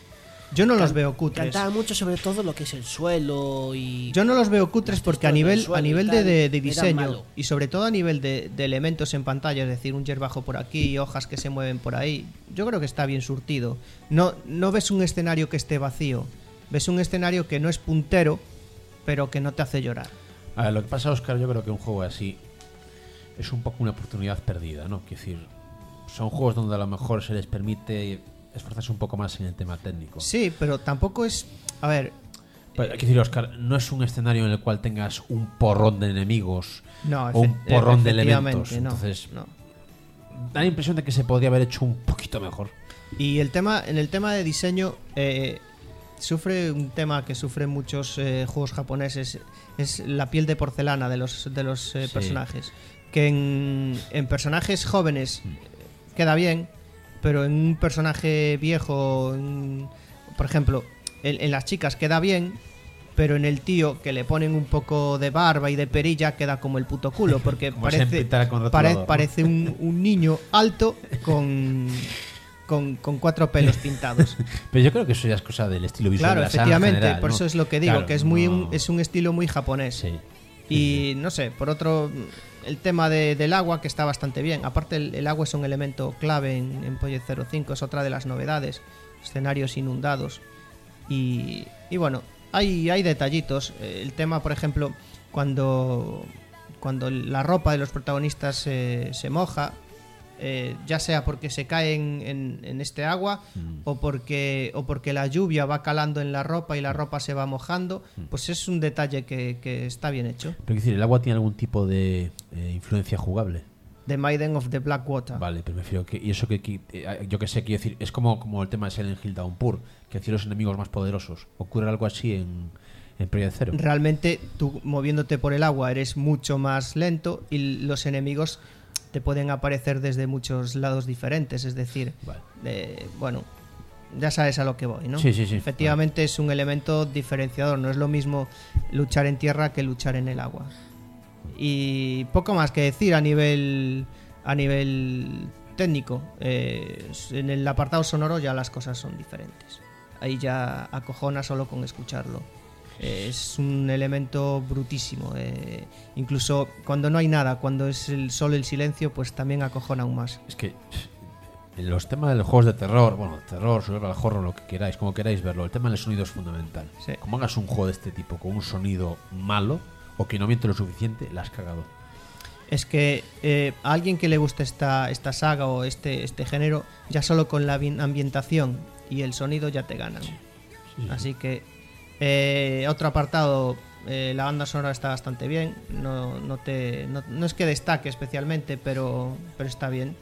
Yo no los Can- veo cutres. Cantaba mucho sobre todo lo que es el suelo y... Yo no los veo cutres las porque a texturas del nivel, suelo a y nivel de, tal, de- de era diseño malo. y sobre todo a nivel de, de elementos en pantalla, es decir, un hierbajo por aquí, hojas que se mueven por ahí, yo creo que está bien surtido. No, no ves un escenario que esté vacío, ves un escenario que no es puntero, pero que no te hace llorar. A ver, lo que pasa, Oscar, yo creo que un juego así es un poco una oportunidad perdida, ¿no? Quiero decir, son juegos donde a lo mejor se les permite esforzarse un poco más en el tema técnico. Sí, pero tampoco es... A ver... Pero, hay que decir, Oscar, no es un escenario en el cual tengas un porrón de enemigos No, o un efe- porrón de efectivamente, elementos. no, Entonces, no. da la impresión de que se podría haber hecho un poquito mejor. Y el tema, en el tema de diseño, eh, sufre un tema que sufren muchos eh, juegos japoneses, es la piel de porcelana de los, de los eh, Sí. personajes. Que en, en personajes jóvenes queda bien, pero en un personaje viejo, en- por ejemplo, en, en las chicas queda bien, pero en el tío que le ponen un poco de barba y de perilla queda como el puto culo, porque Como se parece, pintara con pare- rotulador, ¿no? parece un, un niño alto con, con, con cuatro pelos pintados. Pero yo creo que eso ya es cosa del estilo visual Claro, de la saga en efectivamente, general, por ¿no? eso es lo que digo, Claro, que es muy no- un, es un estilo muy japonés. Sí. Y no sé, por otro, el tema de- del agua, que está bastante bien. Aparte, el, el agua es un elemento clave en, en Project cero cinco, es otra de las novedades. Escenarios inundados. Y, y bueno, hay, hay detallitos. El tema, por ejemplo, cuando, cuando la ropa de los protagonistas se, se moja, eh, ya sea porque se caen en, en este agua Mm. o porque o porque la lluvia va calando en la ropa y la ropa se va mojando, pues es un detalle que, que está bien hecho. Pero quiero decir, ¿el agua tiene algún tipo de eh, influencia jugable? The Maiden of the Black Water. Vale, pero me refiero que... Y eso que... que, eh, yo que sé, quiero decir, es como, como el tema de Silent Hill Downpour, que decir los enemigos más poderosos. ¿Ocurre algo así en, en Project Zero? Realmente tú moviéndote por el agua eres mucho más lento y los enemigos te pueden aparecer desde muchos lados diferentes, es decir, Vale. eh, bueno, ya sabes a lo que voy, ¿no? Sí, sí, sí. Efectivamente es un elemento diferenciador, no es lo mismo luchar en tierra que luchar en el agua. Y poco más que decir a nivel a nivel técnico. Eh, en el apartado sonoro ya las cosas son diferentes. Ahí ya acojona solo con escucharlo. Eh, es un elemento brutísimo. Eh, incluso cuando no hay nada, cuando es el, solo el silencio, pues también acojona aún más. Es que en los temas de los juegos de terror, bueno, terror, survival horror, lo que queráis, como queráis verlo, el tema del sonido es fundamental. Sí. Como hagas un juego de este tipo con un sonido malo o que no miente lo suficiente, la has cagado. Es que eh, a alguien que le guste esta, esta saga o este, este género, ya solo con la ambi- ambientación y el sonido ya te ganan. Así que eh, otro apartado, eh, la banda sonora está bastante bien. No, no, te, no, no es que destaque especialmente, pero, pero está bien.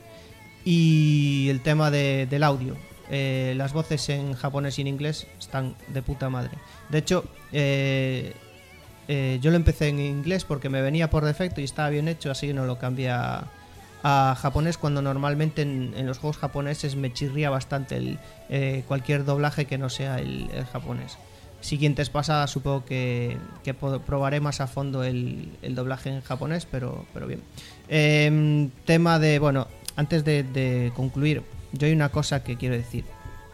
Y el tema de, del audio. Eh, las voces en japonés y en inglés están de puta madre. De hecho, eh, eh, yo lo empecé en inglés porque me venía por defecto y estaba bien hecho, así no lo cambié a, a japonés, cuando normalmente en, en los juegos japoneses me chirría bastante el, eh, cualquier doblaje que no sea el, el japonés. Siguientes pasadas supongo que, que po- probaré más a fondo el, el doblaje en japonés, pero, pero bien. Em, tema de, bueno, antes de, de concluir, yo hay una cosa que quiero decir.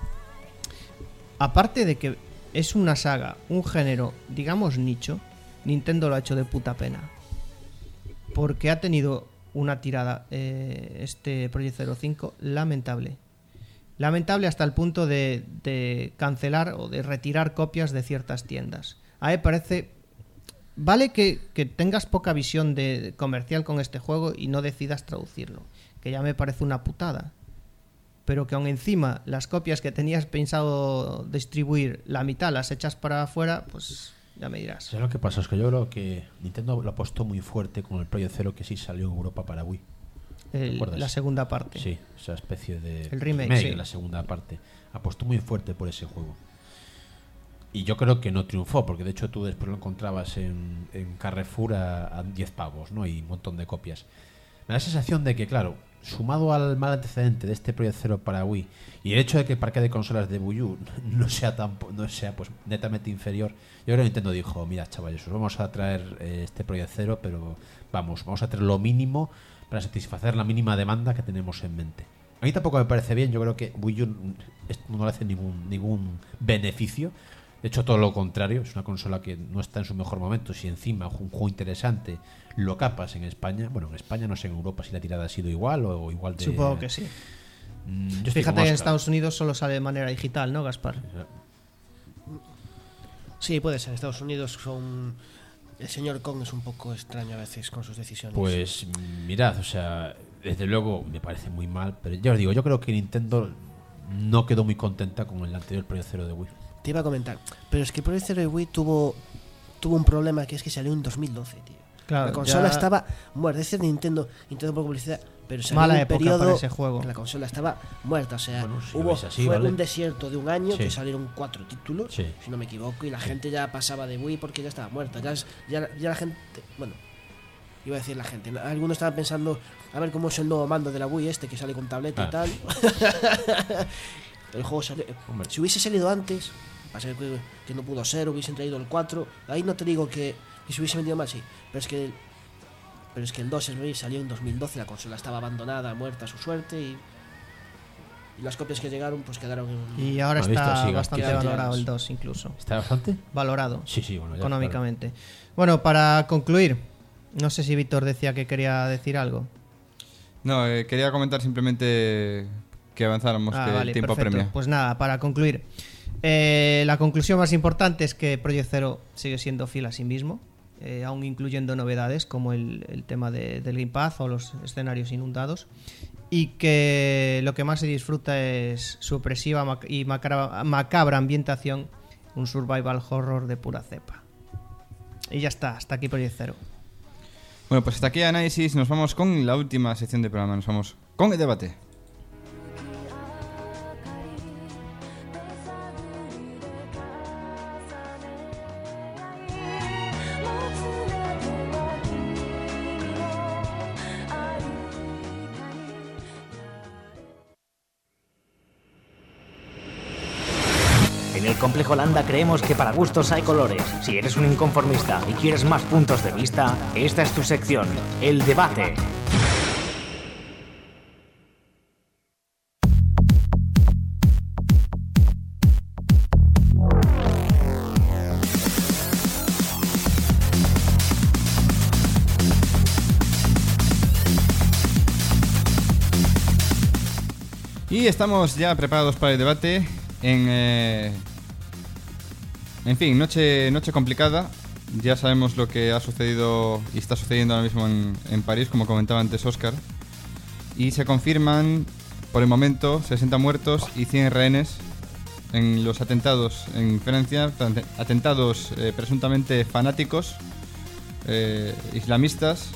Aparte de que es una saga, un género, digamos nicho, Nintendo lo ha hecho de puta pena. Porque ha tenido una tirada, eh, este Project cero cinco, lamentable. Lamentable hasta el punto de, de cancelar o de retirar copias de ciertas tiendas. A mí me parece... Vale que, que tengas poca visión de comercial con este juego y no decidas traducirlo, que ya me parece una putada. Pero que aún encima las copias que tenías pensado distribuir, la mitad las echas para afuera, pues ya me dirás. ¿Sabes lo que pasa? Es que yo creo que Nintendo lo apostó muy fuerte con el Project Zero, que sí salió en Europa para Wii. El- ¿Recuerdas? la segunda parte. Sí, esa especie de El remake, sí. de la segunda parte. Apostó muy fuerte por ese juego. Y yo creo que no triunfó, porque de hecho tú después lo encontrabas en, en Carrefour a, a diez pavos, ¿no? Y un montón de copias. Me da la sensación de que, claro, sumado al mal antecedente de este Project Zero para Wii y el hecho de que el parque de consolas de Wii U no sea tan no sea pues netamente inferior, yo creo que Nintendo dijo, mira chavales, os vamos a traer eh, este Project Zero, pero vamos, vamos a traer lo mínimo para satisfacer la mínima demanda que tenemos en mente. A mí tampoco me parece bien. Yo creo que Wii U no le hace ningún, ningún beneficio. De hecho, todo lo contrario. Es una consola que no está en su mejor momento. Si encima un juego interesante lo capas en España. Bueno, en España no sé, en Europa si la tirada ha sido igual o igual de... Supongo que sí. Mm, yo Fíjate que en Estados Unidos solo sale de manera digital, ¿no, Gaspar? Sí, puede ser. Estados Unidos son... El señor Kong es un poco extraño a veces con sus decisiones. Pues mirad, o sea, desde luego me parece muy mal, pero ya os digo, yo creo que Nintendo no quedó muy contenta con el anterior Project Zero de Wii. Te iba a comentar, pero es que el Project Zero de Wii tuvo, tuvo un problema, que es que salió en dos mil doce, tío. Claro, la consola ya... estaba muerta. Es decir, Nintendo, Nintendo por publicidad, pero salió Mala un época periodo para ese juego. que la consola estaba muerta. O sea, Bueno, si hubo así, fue ¿vale? un desierto de un año Sí. que salieron cuatro títulos, Sí. si no me equivoco, y la gente ya pasaba de Wii porque ya estaba muerta. Ya, ya, ya la gente, bueno, iba a decir la gente, algunos estaban pensando a ver cómo es el nuevo mando de la Wii este que sale con tableta Ah. y tal. El juego salió, Hombre. si hubiese salido antes, pasa que, que no pudo ser, hubiesen traído el cuatro. Ahí no te digo que, que se hubiese vendido más, sí, pero es que pero es que el dos salió en dos mil doce, la consola estaba abandonada, muerta a su suerte, y, y las copias que llegaron pues quedaron en... Y ahora ¿Has está visto? Sí, bastante quedan valorado tiradas. el dos incluso. ¿Está bastante? Valorado Sí, sí, bueno, ya, económicamente. Bueno, para concluir, no sé si Víctor decía que quería decir algo. No, eh, quería comentar simplemente que avanzáramos, Ah, que vale, el tiempo perfecto. premia. Pues nada, para concluir, eh, la conclusión más importante es que Project Zero sigue siendo fiel a sí mismo, eh, aún incluyendo novedades como el, el tema de, del Gamepad o los escenarios inundados, y que lo que más se disfruta es su opresiva mac- y macabra, macabra ambientación, un survival horror de pura cepa. Y ya está, hasta aquí Project Zero. Bueno, pues hasta aquí análisis. Nos vamos con la última sección del programa. Nos vamos con el debate. En el Complejo Landa creemos que para gustos hay colores. Si eres un inconformista y quieres más puntos de vista, esta es tu sección, el debate. Y estamos ya preparados para el debate. En, eh, en fin, noche, noche complicada. Ya sabemos lo que ha sucedido y está sucediendo ahora mismo en, en París, como comentaba antes Óscar. Y se confirman, por el momento, sesenta muertos y cien rehenes en los atentados en Francia. Atentados eh, presuntamente fanáticos, eh, islamistas.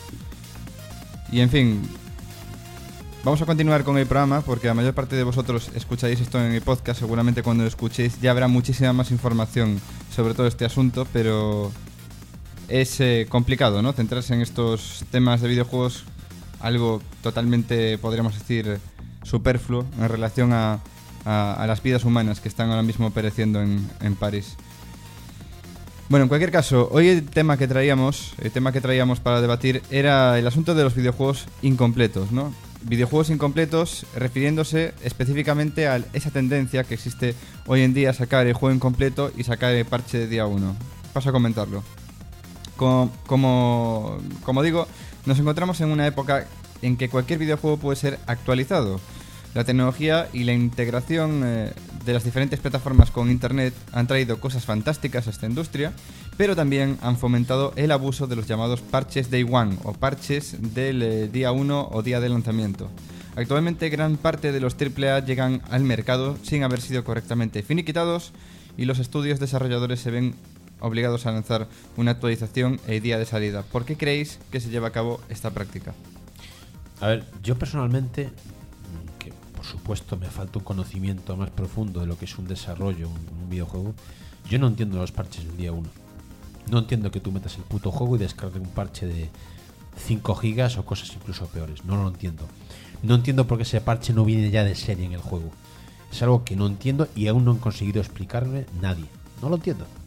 Y en fin, vamos a continuar con el programa porque la mayor parte de vosotros escucháis esto en el podcast. Seguramente cuando lo escuchéis ya habrá muchísima más información sobre todo este asunto, pero es eh, complicado, ¿no? Centrarse en estos temas de videojuegos, algo totalmente, podríamos decir, superfluo en relación a, a, a las vidas humanas que están ahora mismo pereciendo en, en París. Bueno, en cualquier caso, hoy el tema que traíamos, el tema que traíamos para debatir era el asunto de los videojuegos incompletos, ¿no? Videojuegos incompletos refiriéndose específicamente a esa tendencia que existe hoy en día a sacar el juego incompleto y sacar el parche de día uno. Paso a comentarlo. Como, como, como digo, nos encontramos en una época en que cualquier videojuego puede ser actualizado. La tecnología y la integración eh, de las diferentes plataformas con Internet han traído cosas fantásticas a esta industria, pero también han fomentado el abuso de los llamados parches Day One o parches del eh, día uno o día de lanzamiento. Actualmente gran parte de los triple A llegan al mercado sin haber sido correctamente finiquitados y los estudios desarrolladores se ven obligados a lanzar una actualización el día de salida. ¿Por qué creéis que se lleva a cabo esta práctica? A ver, yo personalmente, que por supuesto me falta un conocimiento más profundo de lo que es un desarrollo, un, un videojuego, yo no entiendo los parches del día uno. No entiendo que tú metas el puto juego y descargues un parche de cinco gigas o cosas incluso peores. No lo entiendo. No entiendo por qué ese parche no viene ya de serie en el juego. Es algo que no entiendo y aún no han conseguido explicarme nadie. No lo entiendo.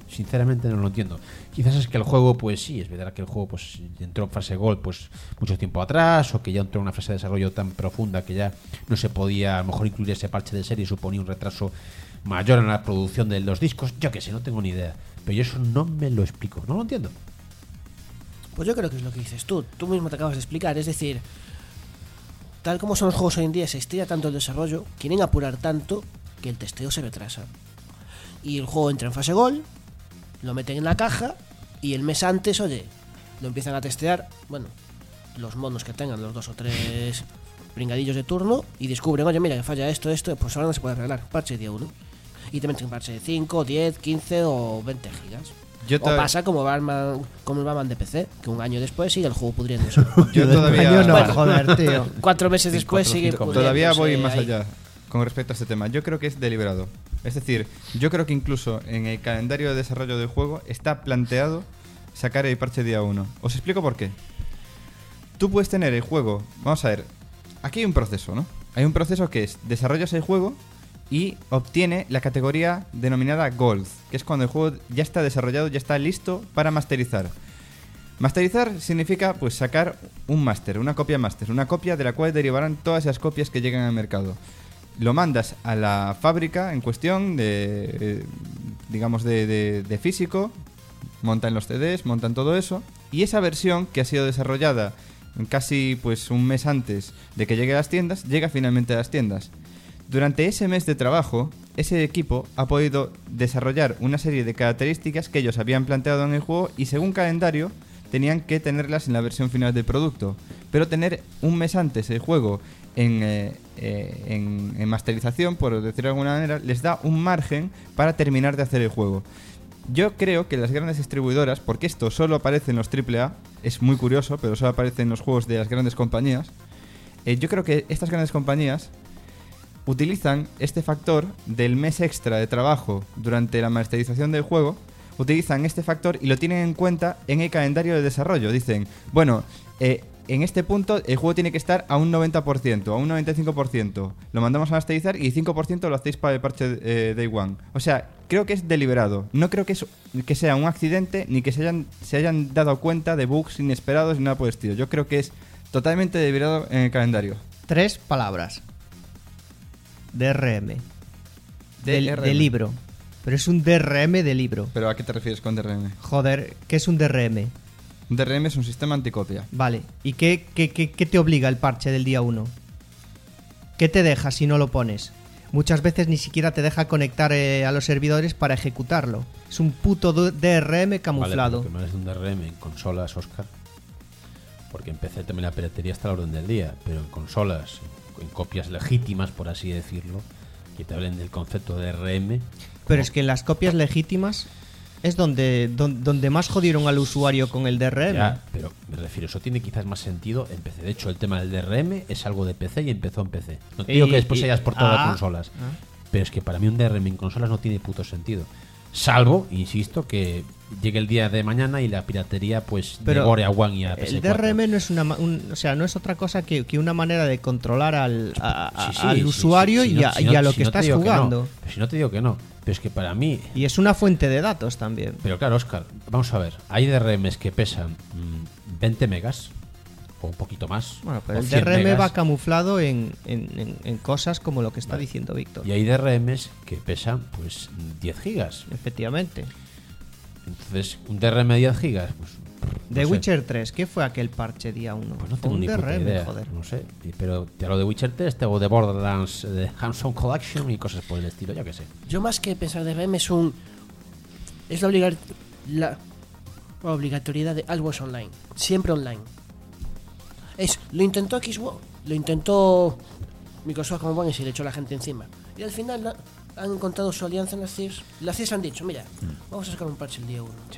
Sinceramente no lo entiendo. Quizás es que el juego, pues sí, es verdad que el juego pues entró en fase Gold pues mucho tiempo atrás, o que ya entró en una fase de desarrollo tan profunda que ya no se podía a lo mejor incluir ese parche de serie, suponía un retraso mayor en la producción de los discos. Yo que sé, no tengo ni idea. Pero yo eso no me lo explico, no lo entiendo. Pues yo creo que es lo que dices tú. Tú mismo te acabas de explicar. Es decir, tal como son los juegos hoy en día, se estira tanto el desarrollo, quieren apurar tanto que el testeo se retrasa. Y el juego entra en fase Gold, lo meten en la caja y el mes antes, oye, lo empiezan a testear, bueno, los monos que tengan, los dos o tres pringadillos de turno, y descubren, oye, mira, que falla esto, esto, pues ahora no se puede arreglar, parche día uno. Y te meten parche de cinco, diez, quince o veinte gigas. Yo o to- pasa como Batman, como el Batman de P C, que un año después sigue el juego pudriéndose. Yo todavía, Año no, Bueno. joder, tío. Cuatro meses Sí, después cuatro, sigue cinco meses. todavía voy pudriéndose más ahí. allá con respecto a este tema. Yo creo que es deliberado. Es decir, yo creo que incluso en el calendario de desarrollo del juego está planteado sacar el parche día uno. Os explico por qué. Tú puedes tener el juego... Vamos a ver. Aquí hay un proceso, ¿no? Hay un proceso que es, desarrollas el juego y obtiene la categoría denominada Gold, que es cuando el juego ya está desarrollado, ya está listo para masterizar. Masterizar significa pues sacar un máster, una copia máster, una copia de la cual derivarán todas esas copias que llegan al mercado. Lo mandas a la fábrica en cuestión de, eh, digamos, de, de, de físico, montan los C Ds, montan todo eso, y esa versión que ha sido desarrollada casi pues un mes antes de que llegue a las tiendas, llega finalmente a las tiendas. Durante ese mes de trabajo, ese equipo ha podido desarrollar una serie de características que ellos habían planteado en el juego y según calendario tenían que tenerlas en la versión final del producto. Pero tener un mes antes el juego en, eh, eh, en, en masterización, por decirlo de alguna manera, les da un margen para terminar de hacer el juego. Yo creo que las grandes distribuidoras, porque esto solo aparece en los triple A, es muy curioso, pero solo aparece en los juegos de las grandes compañías, eh, yo creo que estas grandes compañías utilizan este factor del mes extra de trabajo durante la masterización del juego, utilizan este factor y lo tienen en cuenta en el calendario de desarrollo. Dicen, bueno, eh, en este punto el juego tiene que estar a un noventa por ciento, a un noventa y cinco por ciento. Lo mandamos a masterizar y cinco por ciento lo hacéis para el parche eh, Day One. O sea, creo que es deliberado. No creo que, es, que sea un accidente ni que se hayan, se hayan dado cuenta de bugs inesperados ni nada por el estilo. Yo creo que es totalmente deliberado en el calendario. Tres palabras. D R M. Del, D R M. de libro. Pero es un D R M de libro. ¿Pero a qué te refieres con D R M? Joder, ¿qué es un D R M? Un D R M es un sistema anticopia. Vale. ¿Y qué, qué, qué, qué te obliga el parche del día uno? ¿Qué te deja si no lo pones? Muchas veces ni siquiera te deja conectar eh, a los servidores para ejecutarlo. Es un puto D R M camuflado. Vale, pero que más de un D R M en consolas, Oscar. Porque en P C también la piratería está a la orden del día, pero en consolas, en copias legítimas, por así decirlo, que te hablen del concepto de D R M. Pero es que en las copias legítimas es donde, donde, donde más jodieron al usuario con el D R M. Ya, pero me refiero, eso tiene quizás más sentido en P C. De hecho, el tema del D R M es algo de P C y empezó en P C. No te digo Y- que después y- se hayas portado ah, a consolas. ah. Pero es que para mí un D R M en consolas no tiene puto sentido. Salvo, insisto, que llegue el día de mañana y la piratería pues Pero devore a One y a P S el cuatro. D R M no es una ma- un- o sea, no es otra cosa que, que una manera de controlar al, a- a- Sí, sí, al sí, usuario sí, sí, y, no, a, si y no- a lo si que no te estás digo que no. jugando. Pero si no te digo que no. Pero es que para mí... Y es una fuente de datos también. Pero claro, Oscar, vamos a ver. Hay D R Ms que pesan mm, veinte megas o un poquito más. Bueno, pero o el D cien R M megas, va camuflado en, en- en- en cosas como lo que está Vale. diciendo Víctor. Y hay D R Ms que pesan pues diez gigas. Efectivamente. Entonces, un D R M de diez gigas, pues... no The sé. Witcher tres, ¿qué fue aquel parche día uno? Pues no Fue tengo un ni puta D R M, idea, joder. no sé. Y- Pero te hablo de Witcher tres, te hablo de Borderlands, eh, de Handsome Collection y cosas por el estilo, yo qué sé. Yo más que pensar D R M es un... Es la, obligar, la obligatoriedad de algo es online. Siempre online. Es, lo intentó Xbox, lo intentó Microsoft como bueno y se le echó la gente encima. Y al final la- han encontrado su alianza en las C I S. Las C I S han dicho, mira, vamos a sacar un parche el día uno. Sí.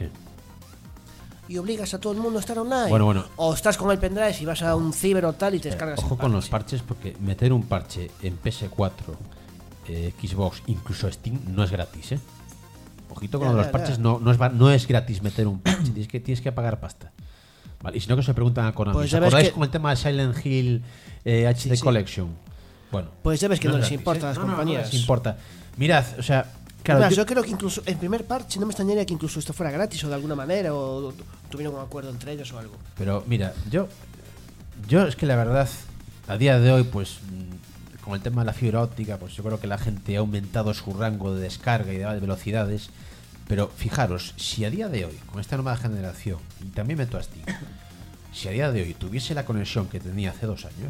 Y obligas a todo el mundo a estar online. Bueno, bueno. O estás con el pendrive y vas a un ciber o tal y te descargas Ojo el con los parche. parches, porque meter un parche en P S cuatro, eh, Xbox, incluso Steam, no es gratis, ¿eh? Ojito con Ya, lo de los ya, parches, ya. no, no, es, va- no es gratis meter un parche, tienes que, tienes que pagar pasta. Vale, y si no, que se preguntan a Konami, Pues ¿os ya ves acordáis que- con el tema de Silent Hill eh, H D Sí, sí. Collection? Bueno, Pues ya ves que no, es les gratis, importa ¿eh? a las No, no, no compañías. les importa. Mirad, o sea, Claro, Además, yo- yo creo que incluso el primer parche no me extrañaría que incluso esto fuera gratis o de alguna manera o tuvieron un acuerdo entre ellos o algo. Pero mira, yo yo es que la verdad, a día de hoy, pues mm, con el tema de la fibra óptica, pues yo creo que la gente ha aumentado su rango de descarga y de velocidades. Pero fijaros, si a día de hoy, con esta nueva generación, y también meto a Steam, si a día de hoy tuviese la conexión que tenía hace dos años,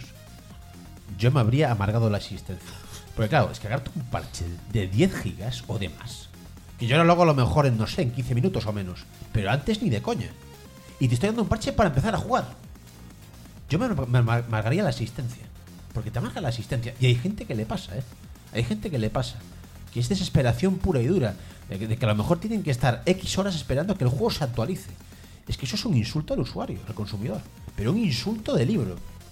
yo me habría amargado la existencia. Porque claro, descargarte un parche de diez gigas o de más, que yo ahora lo hago a lo mejor en, no sé, en quince minutos o menos, pero antes ni de coña. Y te estoy dando un parche para empezar a jugar. Yo me, me amargaría la asistencia. Porque te amarga la asistencia. Y hay gente que le pasa, ¿eh? Hay gente que le pasa. Que es desesperación pura y dura. De que, de que a lo mejor tienen que estar X horas esperando a que el juego se actualice. Es que eso es un insulto al usuario, al consumidor. Pero un insulto de libro.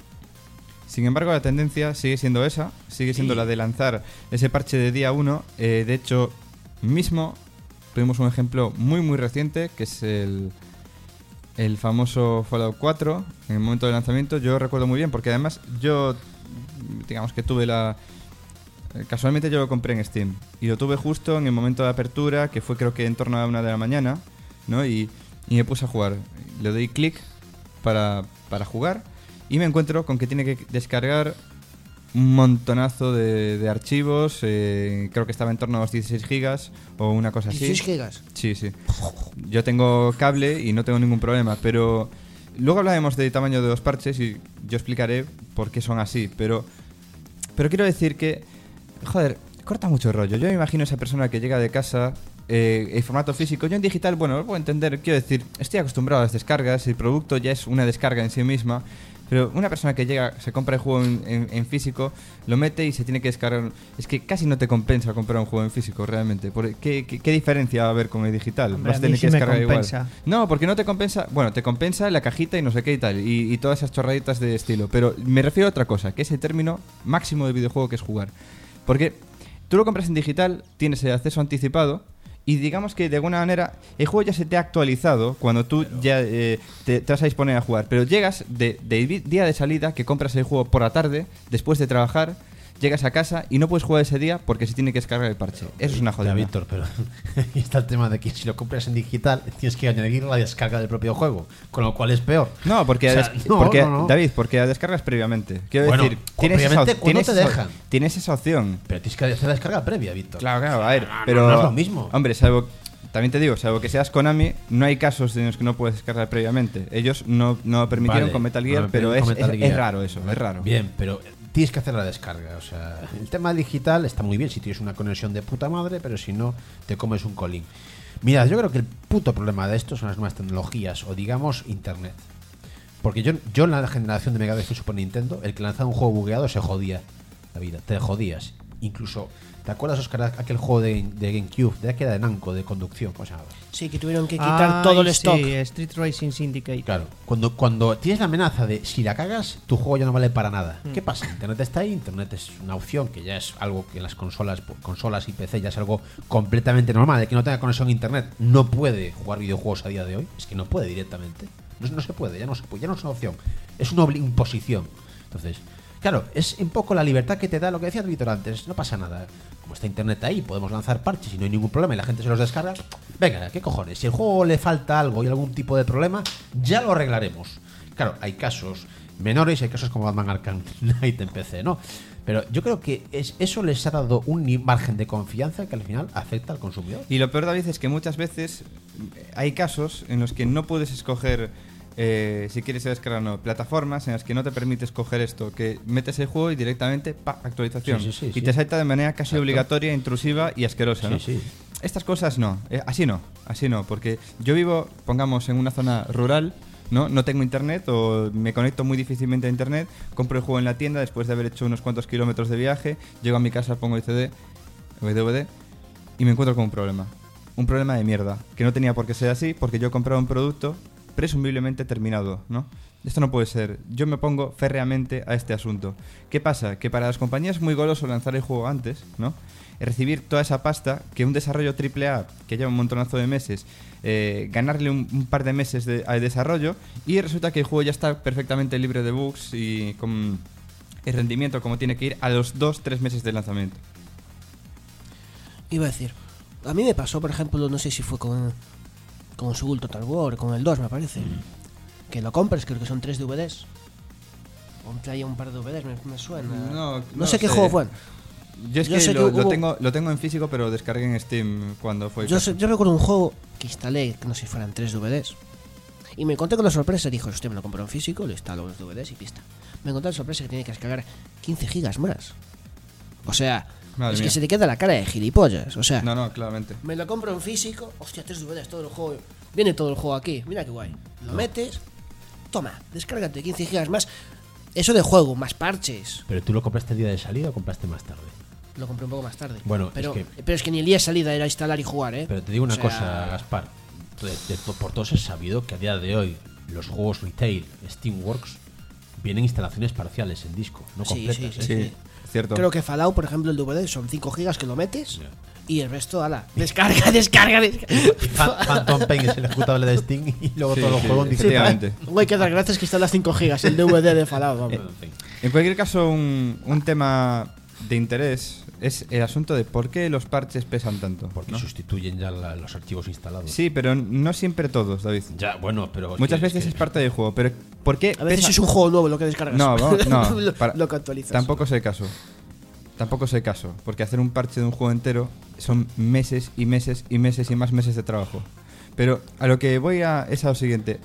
Sin embargo, la tendencia sigue siendo esa, sigue siendo Sí. la de lanzar ese parche de día uno. Eh, de hecho, mismo tuvimos un ejemplo muy muy reciente, que es el, el famoso Fallout cuatro, en el momento del lanzamiento. Yo recuerdo muy bien, porque además yo, digamos que tuve la... Casualmente yo lo compré en Steam, y lo tuve justo en el momento de apertura, que fue creo que en torno a una de la mañana, ¿no? Y, y me puse a jugar. Le doy clic para, para jugar, y me encuentro con que tiene que descargar un montonazo de, de archivos. eh, creo que estaba en torno a los dieciséis gigas o una cosa así. dieciséis gigas. Sí, sí. Yo tengo cable y no tengo ningún problema, pero luego hablaremos del tamaño de los parches y yo explicaré por qué son así, pero pero quiero decir que, joder, corta mucho el rollo. Yo me imagino esa persona que llega de casa eh, en formato físico. Yo en digital, bueno, lo puedo entender, quiero decir, estoy acostumbrado a las descargas, el producto ya es una descarga en sí misma. Pero una persona que llega, se compra el juego en, en, en físico, lo mete y se tiene que descargar. Es que casi no te compensa comprar un juego en físico, realmente. Por- ¿Qué, qué, qué diferencia va a haber con el digital? Hombre, Vas a a tener mí que sí me descargar igual. compensa. No, porque no te compensa. Bueno, te compensa la cajita y no sé qué y tal. Y, y todas esas chorraditas de estilo. Pero me refiero a otra cosa, que es el término máximo de videojuego que es jugar. Porque tú lo compras en digital, tienes el acceso anticipado. Y digamos que de alguna manera el juego ya se te ha actualizado cuando tú ya eh, te, te vas a disponer a jugar. Pero llegas de, de vi- día de salida, que compras el juego por la tarde, después de trabajar, llegas a casa y no puedes jugar ese día porque se tiene que descargar el parche. Eso es una Ya, jodida. Víctor, pero ahí está el tema de que si lo compras en digital tienes que añadir la descarga del propio juego, con lo cual es peor. No, porque, O sea, des- no, porque no, no. David, porque la descargas previamente. Quiero Bueno, decir, cu- tienes esa, previamente, ¿cuándo tienes te esa- dejan? tienes esa opción. Pero tienes que hacer la descarga previa, Víctor. Claro, claro, a ver, No, no, pero no es lo mismo. Hombre, salvo también te digo, salvo que seas Konami, no hay casos en los que no puedes descargar previamente. Ellos no, no lo permitieron Vale, con Metal no Gear, lo pero es, permitieron con es- Metal es Gear. raro eso, es raro. Bien, pero tienes que hacer la descarga. O sea, el tema digital está muy bien si tienes una conexión de puta madre, pero si no, te comes un colín. Mira, yo creo que el puto problema de esto son las nuevas tecnologías, o digamos, internet. Porque yo, yo en la generación de Mega Drive y Super Nintendo, el que lanzaba un juego bugueado se jodía la vida, te jodías. Incluso, ¿te acuerdas, Oscar, aquel juego de, de GameCube, de que era de Namco, de conducción? ¿Cómo se llamaba? Sí, que tuvieron que quitar todo el Ay, stock. Sí, Street Racing Syndicate. Claro, cuando, cuando tienes la amenaza de si la cagas, tu juego ya no vale para nada. ¿Qué pasa? Internet está ahí, Internet es una opción que ya es algo que en las consolas, consolas y P C ya es algo completamente normal. El que no tenga conexión a Internet no puede jugar videojuegos a día de hoy. Es que no puede directamente. No, no se puede, ya no se puede, ya no es una opción. Es una obli- imposición. Entonces, claro, es un poco la libertad que te da lo que decía Víctor antes. No pasa nada. Como está Internet ahí, podemos lanzar parches y no hay ningún problema y la gente se los descarga. Venga, ¿qué cojones? Si el juego le falta algo y algún tipo de problema, ya lo arreglaremos. Claro, hay casos menores, hay casos como Batman Arkham Knight en P C, ¿no? Pero yo creo que es, eso les ha dado un ni- margen de confianza que al final afecta al consumidor. Y lo peor, David, es que muchas veces eh, hay casos en los que no puedes escoger eh, si quieres descargar o no. Plataformas en las que no te permite escoger esto, que metes el juego y directamente, pa, actualización. Sí, sí, sí, y sí. te salta de manera casi Exacto. obligatoria, intrusiva y asquerosa, ¿no? Sí, sí. Estas cosas no, eh, así no, así no, porque yo vivo, pongamos, en una zona rural, ¿no? No tengo internet o me conecto muy difícilmente a internet, compro el juego en la tienda después de haber hecho unos cuantos kilómetros de viaje, llego a mi casa, pongo el C D o el D V D y me encuentro con un problema. Un problema de mierda, que no tenía por qué ser así, porque yo he comprado un producto presumiblemente terminado, ¿no? Esto no puede ser. Yo me pongo férreamente a este asunto. ¿Qué pasa? Que para las compañías es muy goloso lanzar el juego antes, ¿no? Recibir toda esa pasta que un desarrollo triple A que lleva un montonazo de meses, eh, ganarle un, un par de meses de, al desarrollo y resulta que el juego ya está perfectamente libre de bugs y con el rendimiento como tiene que ir a los dos tres meses de lanzamiento. Iba a decir, A mí me pasó, por ejemplo, no sé si fue con, con Soul Total War, con el dos me parece, mm. que lo compras, creo que son tres D V Ds. O traía un par de D V Ds, me, me suena. No, no, no sé, sé qué juego fue. Yo es Yo que, sé lo, que lo hubo- tengo, lo tengo en físico, pero descargué en Steam cuando fue. Yo, caso. sé- yo recuerdo un juego que instalé, que no sé si fueran tres D V Ds. Y me encontré con la sorpresa, dijo, hostia, me lo compro en físico, le instalo los D V Ds y pista. Me encontré la sorpresa que tiene que descargar quince gigas más. O sea, Madre es mía. que se te queda la cara de gilipollas. O sea, No, no, claramente. me lo compro en físico, hostia, tres D V Ds, todo el juego. Viene todo el juego aquí, mira qué guay. Lo metes, toma, descárgate quince gigas más. Eso de juego, más parches. ¿Pero tú lo compraste el día de salida o compraste más tarde? Lo compré un poco más tarde. Bueno, pero es pero es que ni el día de salida era instalar y jugar, ¿eh? Pero te digo una O sea, cosa, Gaspar. De- de to- por todos es sabido que a día de hoy los juegos retail Steamworks vienen instalaciones parciales en disco, no Sí, completas. sí, ¿eh? sí, Sí, sí. cierto. Creo que Fallout, por ejemplo, el D V D son cinco gigas que lo metes Ya. y el resto, ala, descarga, descarga, descarga. Y Phan- Phantom Pain es el ejecutable de Steam y luego Sí, todo el sí, juego en digital. efectivamente. Luego hay que dar gracias que están las cinco gigas, el D V D de Fallout, vamos. En fin. En cualquier caso, un, un tema de interés es el asunto de por qué los parches pesan tanto. Porque ¿no? sustituyen ya la- los archivos instalados. Sí, pero no siempre todos, David. Ya, bueno, pero. es Muchas que- veces que- es parte del juego, pero ¿por qué A veces pesa- es un juego nuevo lo que descargas. No, vamos, no, lo, para- lo que actualizas. Tampoco sé caso. Tampoco sé caso, porque hacer un parche de un juego entero son meses y meses y meses y más meses de trabajo. Pero a lo que voy a es a lo siguiente.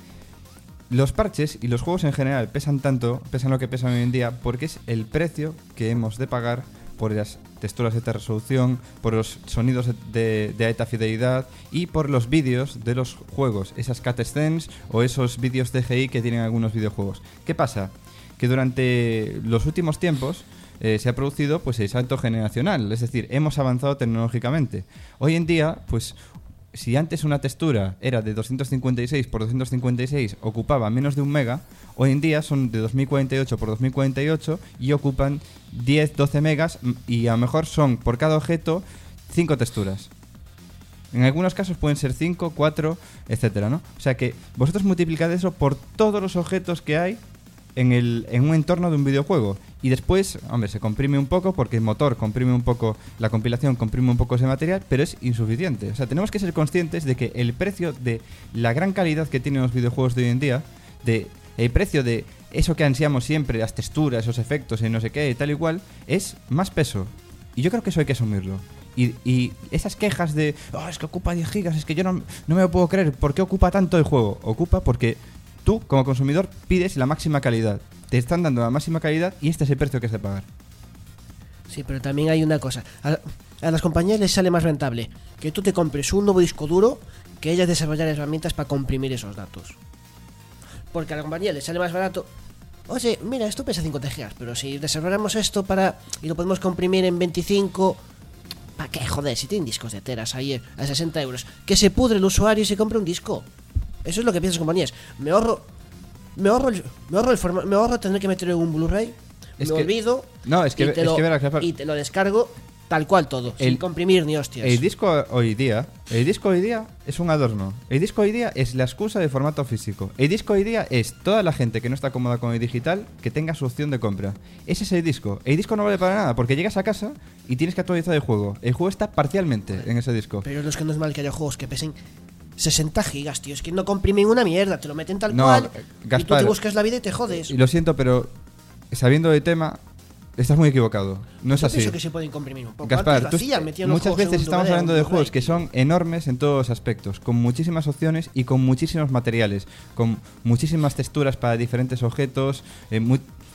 Los parches y los juegos en general pesan tanto, pesan lo que pesan hoy en día, porque es el precio que hemos de pagar por las texturas de alta resolución, por los sonidos de, de- de alta fidelidad y por los vídeos de los juegos, esas cutscenes o esos vídeos D G I que tienen algunos videojuegos. ¿Qué pasa? Que durante los últimos tiempos eh, se ha producido pues el salto generacional, es decir, hemos avanzado tecnológicamente. Hoy en día, pues si antes una textura era de doscientos cincuenta y seis por doscientos cincuenta y seis ocupaba menos de un mega, hoy en día son de dos mil cuarenta y ocho por dos mil cuarenta y ocho y ocupan diez doce megas m- y a lo mejor son por cada objeto cinco texturas. En algunos casos pueden ser cinco, cuatro, etcétera, ¿no? O sea que vosotros multiplicad eso por todos los objetos que hay en, el, en un entorno de un videojuego. Y después, hombre, se comprime un poco porque el motor comprime un poco, la compilación comprime un poco ese material, pero es insuficiente. O sea, tenemos que ser conscientes de que el precio de la gran calidad que tienen los videojuegos de hoy en día, de el precio de eso que ansiamos siempre, las texturas, esos efectos y no sé qué y tal y cual, es más peso. Y yo creo que eso hay que asumirlo. Y, y esas quejas de, oh, es que ocupa diez gigas, es que yo no, no me lo puedo creer, ¿por qué ocupa tanto el juego? Ocupa porque tú, como consumidor, pides la máxima calidad. Te están dando la máxima calidad y este es el precio que has de pagar. Sí, pero también hay una cosa. A, a las compañías les sale más rentable que tú te compres un nuevo disco duro que ellas desarrollar herramientas para comprimir esos datos. Porque a la compañía les sale más barato. Oye, mira, esto pesa cincuenta gigas, pero si desarrollamos esto para y lo podemos comprimir en veinticinco, ¿para qué? Joder, si tienen discos de teras ahí a sesenta euros, que se pudre el usuario y se compre un disco. Eso es lo que piensan las compañías. Me ahorro, me ahorro, el, me ahorro el forma, me ahorro tener que meter un Blu-ray. Es Me que- olvido. No, es que, y es te lo, que verás, Gaspar, y te lo descargo tal cual todo, El- sin comprimir ni hostias. el disco hoy día, el disco hoy día es un adorno. El disco hoy día es la excusa de formato físico. El disco hoy día es toda la gente que no está cómoda con el digital que tenga su opción de compra. Ese es el disco. El disco no vale para nada porque llegas a casa y tienes que actualizar el juego. El juego está parcialmente en ese disco. Pero es que no es mal que haya juegos que pesen sesenta gigas, tío. Es que no comprimen una mierda, te lo meten tal No, cual. eh, y tú Gaspar, te buscas la vida y te jodes. Y lo siento, pero sabiendo del tema, estás muy equivocado. No es Yo así. pienso que se pueden comprimir un poco. Gaspar, Antes lo tú- hacían, metían los muchas juegos en veces un estamos D V D, hablando un de Blu-ray. juegos que son enormes en todos los aspectos, con muchísimas opciones y con muchísimos materiales, con muchísimas texturas para diferentes objetos, eh, muy,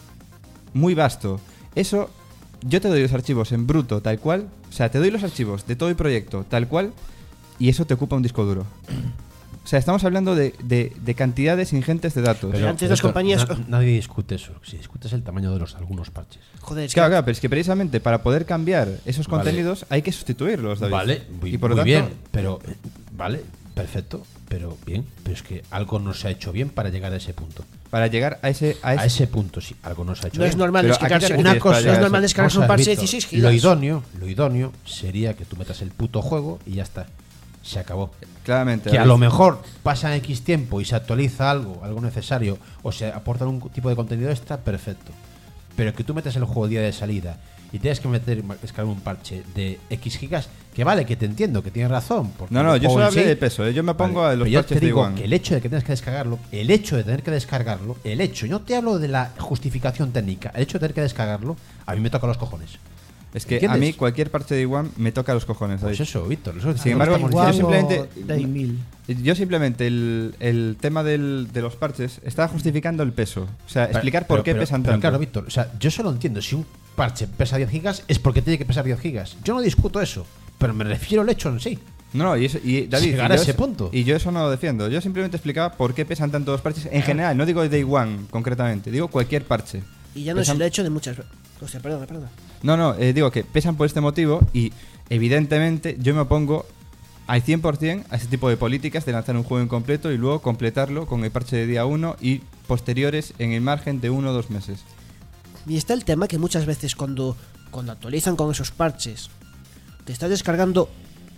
muy vasto. Eso, yo te doy los archivos en bruto, tal cual, o sea, te doy los archivos de todo el proyecto, tal cual, y eso te ocupa un disco duro. O sea, estamos hablando de, de- de cantidades ingentes de datos. Pero antes las compañías- na- nadie discute eso. Si discutes el tamaño de los algunos parches. Joder, es Claro, que claro, pero es que precisamente para poder cambiar esos Vale. contenidos hay que sustituirlos, David. Vale, muy, y por muy lo tanto, bien, pero eh, vale, perfecto, pero bien, pero es que algo no se ha hecho bien para llegar a ese punto. para llegar a ese, a ese, A ese punto sí, algo no se ha hecho no bien. es normal Pero ¿a qué te descargarse refieres una para cosa. No llegar es a normal eso? descargarse Vamos un a ver, parche de Víctor, dieciséis gigas. Lo idóneo, lo idóneo sería que tú metas el puto juego y ya está. Se acabó. claramente. Que a David. lo mejor pasa X tiempo y se actualiza algo, algo necesario, o se aporta un tipo de contenido extra, perfecto. Pero que tú metas el juego el día de salida y tienes que meter descargar un parche de X gigas, que vale, que te entiendo, que tienes razón. porque No, no, el yo juego solo en hablé sí- de peso, ¿eh? Yo me pongo Vale, a los pero yo parches te de digo One. que el hecho de que tengas que descargarlo, el hecho de tener que descargarlo, el hecho, yo no te hablo de la justificación técnica, el hecho de tener que descargarlo, a mí me toca los cojones. Es que ¿Entiendes? a mí cualquier parche de One me toca los cojones. Pues David. eso, Víctor. Eso Sin embargo, estamos yo diciendo. simplemente- Day mil. Yo simplemente el, el tema del, de los parches estaba justificando el peso. O sea, Pero- explicar por pero- qué pero- pesan pero tanto. Claro, Víctor, o sea, yo solo entiendo si un parche pesa diez gigas es porque tiene que pesar diez gigas. Yo no discuto eso, pero me refiero al hecho en sí. No, no, y, eso- y David, Llegar y a yo ese eso- punto. Y yo eso no lo defiendo. Yo simplemente explicaba por qué pesan tanto los parches en general. No digo de Day One concretamente, digo cualquier parche. Y ya no es Pesan- el hecho de muchas. Hostia, perdona, perdona. No, no, eh, digo que pesan por este motivo y evidentemente yo me opongo al cien por ciento a ese tipo de políticas de lanzar un juego incompleto y luego completarlo con el parche de día uno y posteriores en el margen de uno o dos meses. Y está el tema que muchas veces cuando, cuando actualizan con esos parches, te estás descargando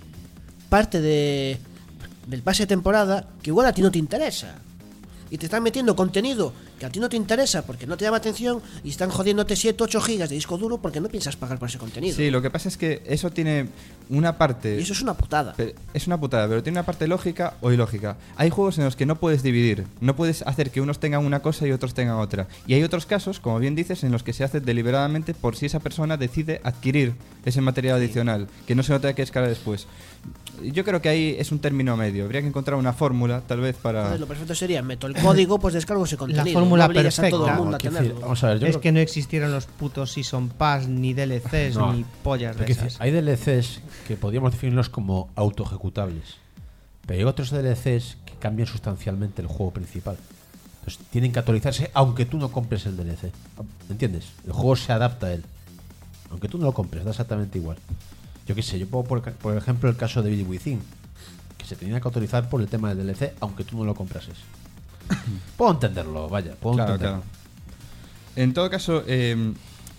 parte de, del pase de temporada que igual a ti no te interesa. Y te están metiendo contenido que a ti no te interesa porque no te llama atención y están jodiéndote siete ocho gigas de disco duro porque no piensas pagar por ese contenido. Sí, lo que pasa es que eso tiene una parte... Y eso es una putada. Pero es una putada, pero tiene una parte lógica o ilógica. Hay juegos en los que no puedes dividir, no puedes hacer que unos tengan una cosa y otros tengan otra. Y hay otros casos, como bien dices, en los que se hace deliberadamente por si esa persona decide adquirir ese material adicional, que no se lo tenga que descargar después. Yo creo que ahí es un término medio. Habría que encontrar una fórmula, tal vez, para... Entonces, lo perfecto sería, meto el código, pues descargo ese contenido. fórmula no obligas a todo el perfecta. mundo a Quiero tenerlo. decir, vamos a ver, yo Es creo- que no existieron los putos Season Pass, ni D L Cs, No. ni pollas de Pero quiero decir, esas. hay D L Cs que podríamos definirlos como autoejecutables, pero hay otros D L Cs que cambian sustancialmente el juego principal. Entonces tienen que actualizarse aunque tú no compres el D L C. ¿Entiendes? El juego se adapta a él. Aunque tú no lo compres, da exactamente igual. Yo qué sé, yo pongo por, por ejemplo el caso de Evil Within, que se tenía que autorizar por el tema del D L C aunque tú no lo comprases. Puedo entenderlo, vaya, puedo Claro, entenderlo. claro. En todo caso, eh,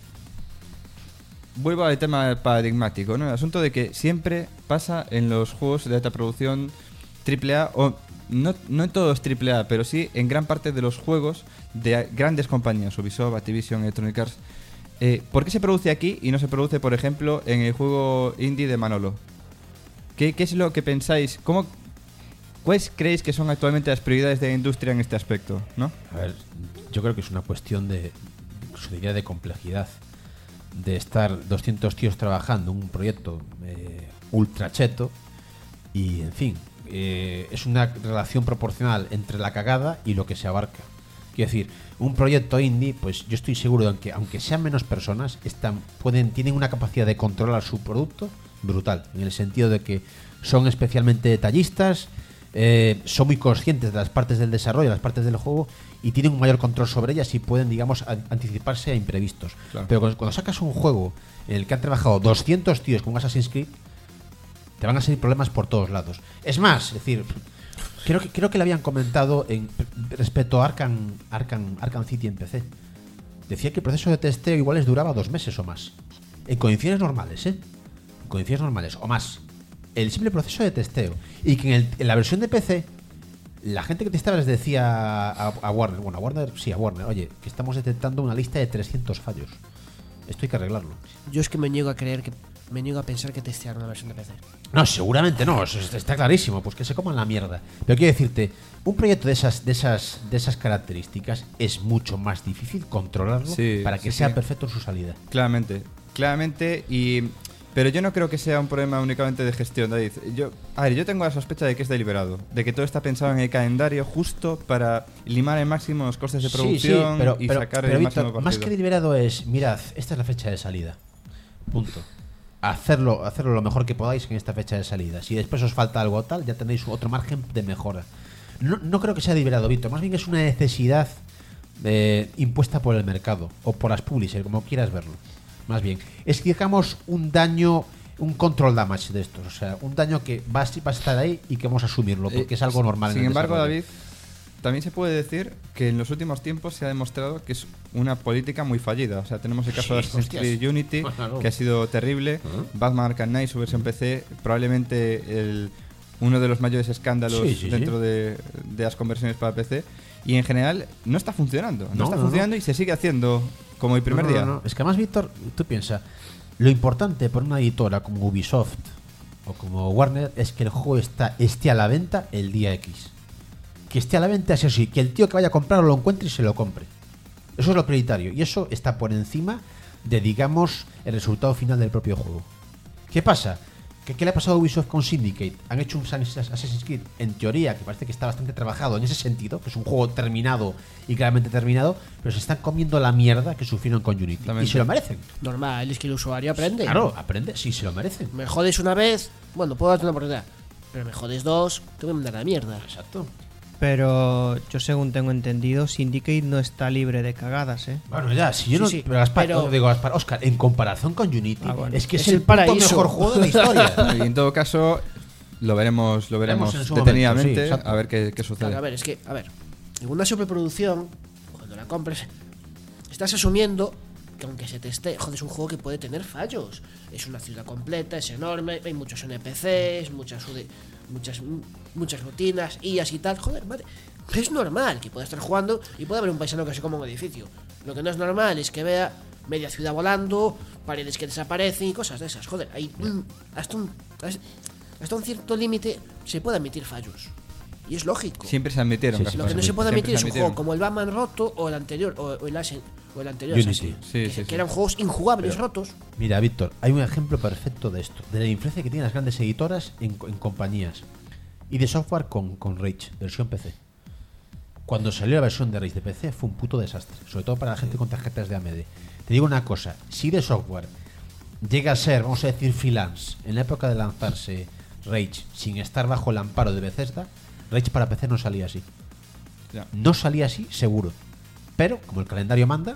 vuelvo al tema paradigmático, ¿no? El asunto de que siempre pasa en los juegos de alta producción triple A, o no, no en todos triple A, pero sí en gran parte de los juegos de grandes compañías, Ubisoft, Activision, Electronic Arts. Eh, ¿Por qué se produce aquí y no se produce, por ejemplo, en el juego indie de Manolo? ¿Qué, qué es lo que pensáis? ¿Cómo, ¿Cuáles creéis que son actualmente las prioridades de la industria en este aspecto? ¿No? A ver, yo creo que es una cuestión de, incluso diría de complejidad, de estar doscientos tíos trabajando en un proyecto eh, ultra cheto y, en fin, eh, es una relación proporcional entre la cagada y lo que se abarca. Quiero decir, un proyecto indie, pues yo estoy seguro de que, aunque sean menos personas, están, pueden, tienen una capacidad de controlar su producto brutal, en el sentido de que son especialmente detallistas, eh, son muy conscientes de las partes del desarrollo, de las partes del juego, y tienen un mayor control sobre ellas y pueden, digamos, a- anticiparse a imprevistos. Claro. Pero cuando, cuando sacas un juego en el que han trabajado doscientos tíos con Assassin's Creed, te van a salir problemas por todos lados. Es más, es decir, creo que creo que le habían comentado en respecto a Arkham, Arkham, Arkham City en P C. Decía que el proceso de testeo igual les duraba dos meses o más. En condiciones normales, ¿eh? En condiciones normales o más. El simple proceso de testeo. Y que en, el- en la versión de P C, la gente que testaba les decía a, a Warner, bueno, a Warner, sí, a Warner, oye, que estamos detectando una lista de trescientos fallos. Esto hay que arreglarlo. Yo es que me niego a creer que. Me niego a pensar que testearon la versión de P C. No, seguramente no, eso está clarísimo, pues que se coman la mierda. Pero quiero decirte, un proyecto de esas, de esas, de esas características es mucho más difícil controlarlo Sí, para que sí, sea sí. perfecto en su salida. Claramente, claramente y... Pero yo no creo que sea un problema únicamente de gestión, David. Yo, a ver, yo tengo la sospecha de que es deliberado, de que todo está pensado en el calendario justo para limar al máximo los costes de producción pero, y pero- sacar pero, el Víctor, máximo más partido. que deliberado es, mirad, esta es la fecha de salida. Punto. Hacerlo, hacerlo lo mejor que podáis en esta fecha de salida. Si después os falta algo tal, ya tenéis otro margen de mejora. No, no creo que sea deliberado, Víctor. Más bien es una necesidad eh, impuesta por el mercado o por las publishers, como quieras verlo. Más bien, es digamos un daño, un control damage de estos. O sea, un daño que va a, va a estar ahí y que vamos a asumirlo porque Eh, es algo normal. Sin en el embargo, desarrollo. David, también se puede decir que en los últimos tiempos se ha demostrado que es una política muy fallida. O sea, tenemos el caso de Sí, Assassin's hostias. Creed Unity, Claro. que ha sido terrible. Batman Arkham Knight, su versión P C, probablemente el, uno de los mayores escándalos Sí, sí, dentro sí. De, de las conversiones para P C. Y en general no está funcionando. No, No, está no, funcionando y se sigue haciendo como el primer No, no, día. no, no. Es que además, Víctor, tú piensas, lo importante por una editora como Ubisoft o como Warner es que el juego está, esté a la venta el día X. Que esté a la venta es así, que el tío que vaya a comprarlo lo encuentre y se lo compre. Eso es lo prioritario. Y eso está por encima de, digamos, el resultado final del propio juego. ¿Qué pasa? ¿Qué, qué le ha pasado a Ubisoft con Syndicate? Han hecho un Assassin's Creed, en teoría, que parece que está bastante trabajado en ese sentido, que es un juego terminado y claramente terminado, pero se están comiendo la mierda que sufrieron con Unity. Exactamente. Y se lo merecen. Normal, es que el usuario aprende. Claro, aprende, sí, se lo merecen. Me jodes una vez, bueno, puedo darte una oportunidad. Pero me jodes dos, te voy a mandar a la mierda. Exacto. Pero yo, según tengo entendido, Syndicate no está libre de cagadas, ¿eh? Bueno, ya, si yo Sí, no. sí, pero Gaspar, pero- digo, Gaspar, Oscar, en comparación con Unity, Ah, bueno. es que es, Es el, el puto paraíso. mejor juego de la historia. Y en todo caso, lo veremos, lo veremos Veremos en su detenidamente, momento, sí, exacto. a ver qué, qué sucede. Claro, a ver, es que, a ver, en una superproducción, cuando la compres, estás asumiendo que aunque se te esté, joder, es un juego que puede tener fallos. Es una ciudad completa, es enorme, hay muchos N P Cs, muchas U D muchas muchas rutinas, I As y tal, joder, vale. Es normal que pueda estar jugando y pueda haber un paisano que se coma un edificio. Lo que no es normal es que vea media ciudad volando, paredes que desaparecen y cosas de esas. Joder, hay un- hasta un hasta un cierto límite se puede admitir fallos. Y es lógico. Siempre se admitieron. Sí, sí, Gaspar, Lo que no se puede siempre admitir es un admitieron. juego como el Batman roto o el anterior o, o el, Asen- o el anterior Unity. Assassin, Sí, que, sí, que sí. eran juegos injugables Pero- rotos. Mira, Víctor, hay un ejemplo perfecto de esto, de la influencia que tienen las grandes editoras en, en compañías y de software con, con Rage, versión P C. Cuando salió la versión de Rage de P C fue un puto desastre, sobre todo para la gente con tarjetas de A M D. Te digo una cosa, si de software llega a ser, vamos a decir, freelance, en la época de lanzarse Rage sin estar bajo el amparo de Bethesda, Rage para P C no salía así. Ya. No salía así, seguro. Pero, como el calendario manda,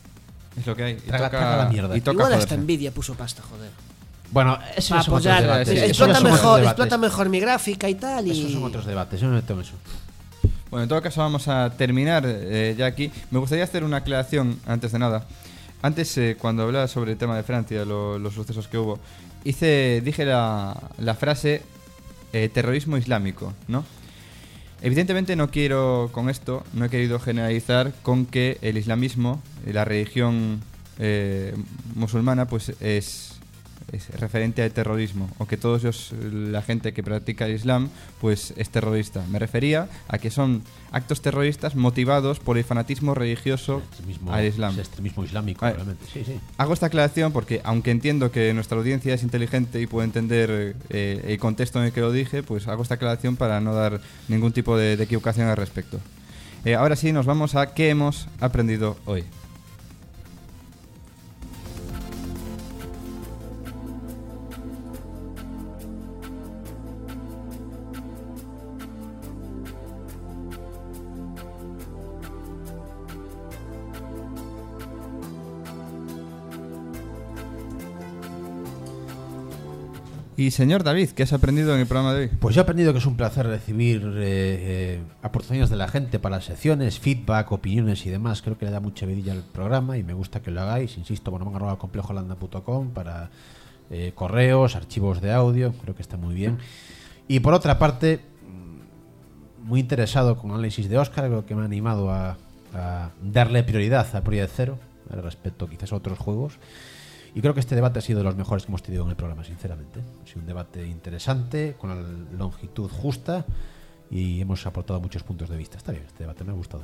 Es lo que hay. Y Traga- toca, traga la mierda. y toca Igual hasta joderse. Nvidia puso pasta, joder. bueno, eso Para son otros apoyar, debates. sí, sí, Eso ya explota, son otros mejor, debates. explota mejor mi gráfica y tal. Y... Esos son otros debates, yo no me meto en eso. Bueno, en todo caso vamos a terminar eh, ya aquí. Me gustaría hacer una aclaración antes de nada. Antes, eh, cuando hablaba sobre el tema de Francia, lo- los sucesos que hubo, hice, dije la, la frase eh, terrorismo islámico, ¿no? Evidentemente no quiero con esto, no he querido generalizar con que el islamismo, eh, la religión eh, musulmana, pues es, es referente al terrorismo, o que todos ellos, la gente que practica el Islam, pues es terrorista. Me refería a que son actos terroristas motivados por el fanatismo religioso Extremismo, al Islam. es extremismo islámico, Vale. realmente. Sí, sí. Hago esta aclaración porque, aunque entiendo que nuestra audiencia es inteligente y puede entender eh, el contexto en el que lo dije, pues hago esta aclaración para no dar ningún tipo de, de equivocación al respecto. Eh, ahora sí, nos vamos a qué hemos aprendido hoy. Y señor David, ¿qué has aprendido en el programa de hoy? Pues yo he aprendido que es un placer recibir eh, eh, aportaciones de la gente para las secciones, feedback, opiniones y demás. Creo que le da mucha vidilla al programa y me gusta que lo hagáis. Insisto, bueno, van a robar complejo landa punto com para eh, correos, archivos de audio. Creo que está muy bien. Y por otra parte, mm, muy interesado con el análisis de Óscar, creo que me ha animado a, a darle prioridad a Project Zero respecto quizás a otros juegos. Y creo que este debate ha sido de los mejores que hemos tenido en el programa, sinceramente. Ha sido un debate interesante, con la longitud justa y hemos aportado muchos puntos de vista. Está bien, este debate me ha gustado.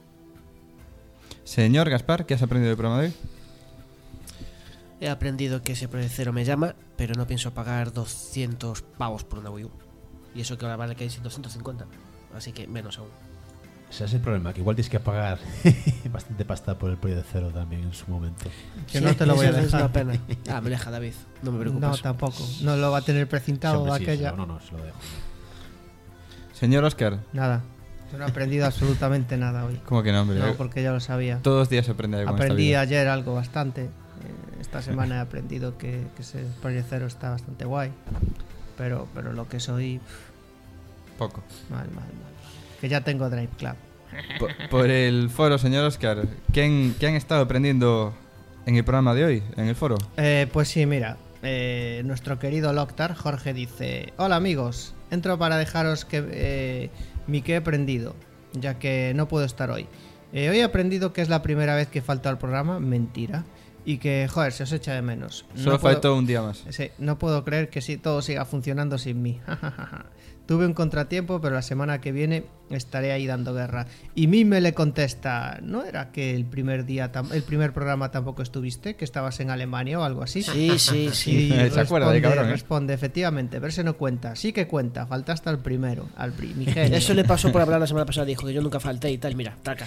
Señor Gaspar, ¿qué has aprendido del programa de hoy? He aprendido que ese Project Zero me llama, pero no pienso pagar doscientos pavos por una Wii U. Y eso que ahora vale que hay doscientos cincuenta. Así que menos aún. Ese es el problema, que igual tienes que pagar bastante pasta por el Project Zero también en su momento. Que no te lo voy a eso es dejar. una pena. Ah, me deja David. No me preocupes. No, tampoco. No lo va a tener precintado Siempre sí, aquella. sí, no, no, se lo dejo. Señor Óscar, Nada. Yo no he aprendido absolutamente nada hoy. ¿cómo que no, hombre? No, porque ya lo sabía. Todos los días se aprende algo en esta Aprendí vida. ayer algo bastante. Eh, Esta semana he aprendido que, que ese Project Zero está bastante guay. Pero, pero lo que soy, pff, Poco. mal, mal, mal. Que ya tengo Drive Club. Por, por el foro, señor Óscar, ¿qué han, qué han estado aprendiendo en el programa de hoy, en el foro? Eh, pues sí, mira. eh, nuestro querido Loctar, Jorge, dice: hola amigos, entro para dejaros que eh, mi que he aprendido, ya que no puedo estar hoy. Eh, hoy he aprendido que es la primera vez que falto al programa. Mentira. Y que, joder, se os echa de menos. Solo No puedo- faltó un día más. Sí, no puedo creer que sí, todo siga funcionando sin mí. Tuve un contratiempo, pero la semana que viene estaré ahí dando guerra. Y Mime le contesta, ¿no era que el primer día, tam- el primer programa tampoco estuviste? ¿Que estabas en Alemania o algo así? Sí, sí, sí. Y Se acuerda de responde, cabrón, ¿eh? responde, efectivamente, pero ese no cuenta. Sí que cuenta, faltaste al primero, al primigenio. Eso le pasó por hablar la semana pasada. Dijo que yo nunca falté y tal. Mira, taca.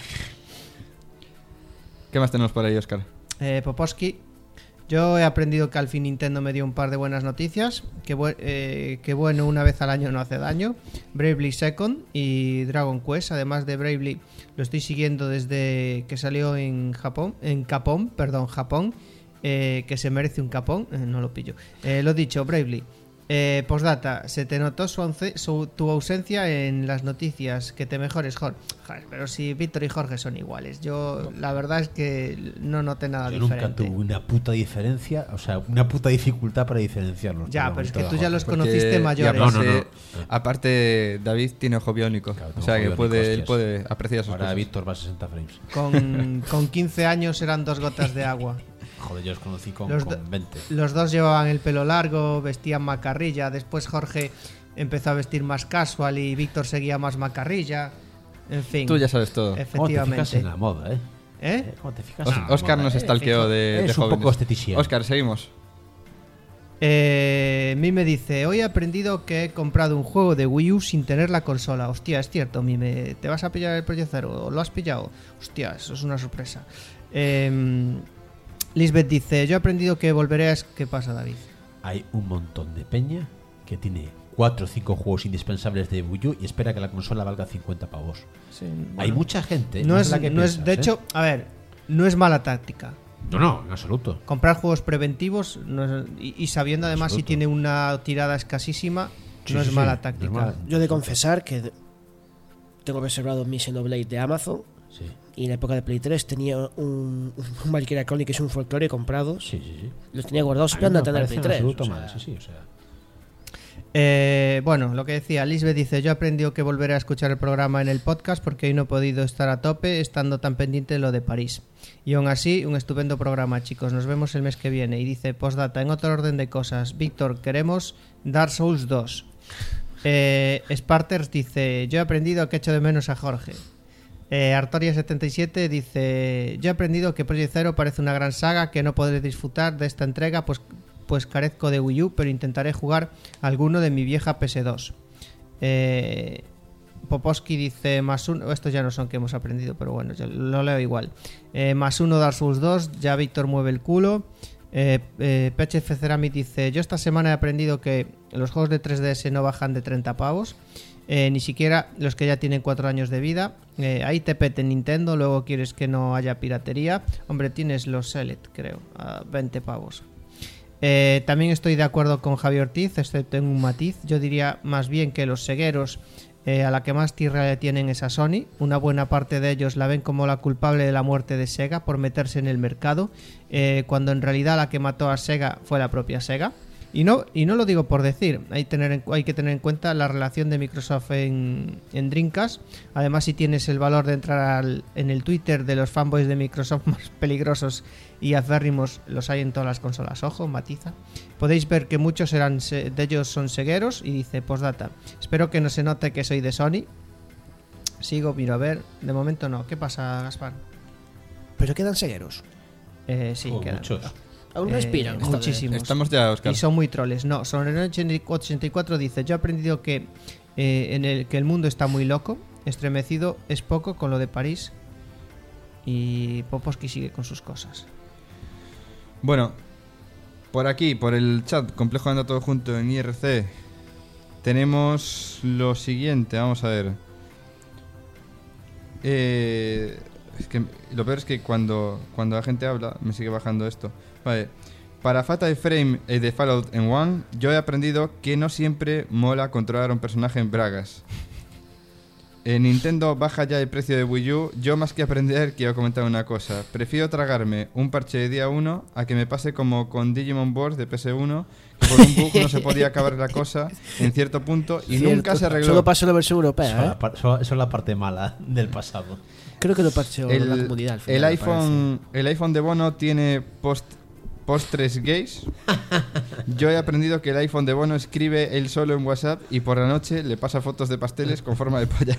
¿Qué más tenemos por ahí, Óscar? Eh, Poposki, yo he aprendido que al fin Nintendo me dio un par de buenas noticias. Que, bu- eh, que bueno, una vez al año no hace daño. Bravely Second y Dragon Quest. Además de Bravely, lo estoy siguiendo desde que salió en Japón, en Capón, perdón, Japón. Eh, que se merece un capón, eh, no lo pillo. Eh, lo dicho, Bravely. Eh, postdata, se te notó su, once- su- tu ausencia en las noticias. Que te mejores, Jorge. Joder, pero si Víctor y Jorge son iguales. Yo, la verdad es que no noté nada Yo nunca diferente. tuve una puta diferencia, o sea, una puta dificultad para diferenciarlos. Ya, Perdón, pero es que Víctor tú ya Jorge. los Porque- conociste y mayores. aparte, No, no, no. aparte, David tiene ojo biónico. Claro, o sea que ojo puede, biónico, él hostias. puede apreciar sus Ahora cosas. Víctor va a sesenta frames. Con, con quince años eran dos gotas de agua. Joder, yo los conocí con, Los con do- veinte. Los dos llevaban el pelo largo, vestían macarrilla. Después Jorge empezó a vestir más casual y Víctor seguía más macarrilla. En fin. Tú ya sabes todo. ¿Cómo te fijas Efectivamente. en la moda, eh? ¿Eh? ¿Cómo te fijas Os- en la Óscar moda? nos Eh, estalqueó fijo- de, de Es un jóvenes. poco esteticien. Óscar, seguimos. Eh, Mime dice, hoy he aprendido que he comprado un juego de Wii U sin tener la consola. Hostia, es cierto, Mime, ¿te vas a pillar el Project Zero? ¿O lo has pillado? Hostia, eso es una sorpresa. Eh, Lisbeth dice, yo he aprendido que volveré a... es- ¿Qué pasa, David? Hay un montón de peña que tiene cuatro o cinco juegos indispensables de Wii U y espera que la consola valga cincuenta pavos. Sí, Hay bueno, mucha gente. No más es, de la que no es, piensas, de ¿eh? hecho, a ver, no es mala táctica. No, no, en absoluto. Comprar juegos preventivos no es- y, y sabiendo además si Absoluto. tiene una tirada escasísima, Sí, no sí, es sí, mala no es táctica. mala. Yo he de confesar que de- tengo reservado mi Xenoblade de Amazon. Sí, Y en la época de Play tres tenía un, un Valkyria Chronicles que es un folclore comprados. sí, sí. sí. Los tenía guardados A mí esperando me a tener parece Play en tres. absoluto o sea, mal, sí, sí, o sea. Eh, bueno, lo que decía, Lisbeth dice, yo he aprendido que volveré a escuchar el programa en el podcast porque hoy no he podido estar a tope estando tan pendiente de lo de París. Y aún así, un estupendo programa, chicos. Nos vemos el mes que viene. Y dice, postdata, en otro orden de cosas, Víctor, queremos Dark Souls dos. Eh, Sparters dice, yo he aprendido que echo de menos a Jorge. Eh, Artoria setenta y siete dice, yo he aprendido que Project Zero parece una gran saga que no podré disfrutar de esta entrega pues, pues carezco de Wii U, pero intentaré jugar alguno de mi vieja P S dos. Eh, Poposki dice más uno, estos ya no son que hemos aprendido, pero bueno, yo lo leo igual. Eh, más uno Dark Souls dos, ya Víctor mueve el culo. Eh, eh, P H F Ceramic dice, yo esta semana he aprendido que los juegos de tres D S no bajan de treinta pavos. Eh, ni siquiera los que ya tienen cuatro años de vida. Eh, ahí te pete Nintendo, luego quieres que no haya piratería. Hombre, tienes los Select, creo, a veinte pavos. Eh, también estoy de acuerdo con Javier Ortiz, excepto en un matiz. Yo diría más bien que los segueros eh, a la que más tierra le tienen es a Sony. Una buena parte de ellos la ven como la culpable de la muerte de Sega por meterse en el mercado, eh, cuando en realidad la que mató a Sega fue la propia Sega. Y no, y no lo digo por decir, hay, tener en- hay que tener en cuenta la relación de Microsoft en, en Dreamcast. Además, si tienes el valor de entrar al- en el Twitter de los fanboys de Microsoft más peligrosos y aférrimos, los hay en todas las consolas. Ojo, matiza. Podéis ver que muchos eran se- de ellos son segueros y dice, postdata, espero que no se note que soy de Sony. Sigo, miro a ver, de momento no. ¿Qué pasa, Gaspar? Pero quedan segueros. Eh, sí, Oh, quedan. muchos. Aún Eh, respiran. joder. muchísimos. Estamos ya, Óscar. Y son muy troles. No, Sonren ochenta y cuatro dice, yo he aprendido que, eh, en el, que el mundo está muy loco, estremecido es poco con lo de París. Y Poposki sigue con sus cosas. Bueno, por aquí, por el chat, complejo anda todo junto en I R C. Tenemos lo siguiente, vamos a ver. Eh, es que lo peor es que cuando, cuando la gente habla, me sigue bajando esto. Vale. Para Fatal Frame eh, de Fallout en One, yo he aprendido que no siempre mola controlar a un personaje en bragas. En Nintendo baja ya el precio de Wii U. Yo más que aprender quiero comentar una cosa. Prefiero tragarme un parche de día uno a que me pase como con Digimon Wars de P S uno, que por un bug no se podía acabar la cosa en cierto punto y Cierto. nunca se arregló. Solo pasó en la versión Eso, europea, la ¿eh? par- eso- eso es la parte mala del pasado. Creo que lo parcheó la el, comunidad al final, el me iPhone el iPhone de Bono tiene post postres gays. Yo he aprendido que el iPhone de Bono escribe él solo en WhatsApp y por la noche le pasa fotos de pasteles con forma de polla.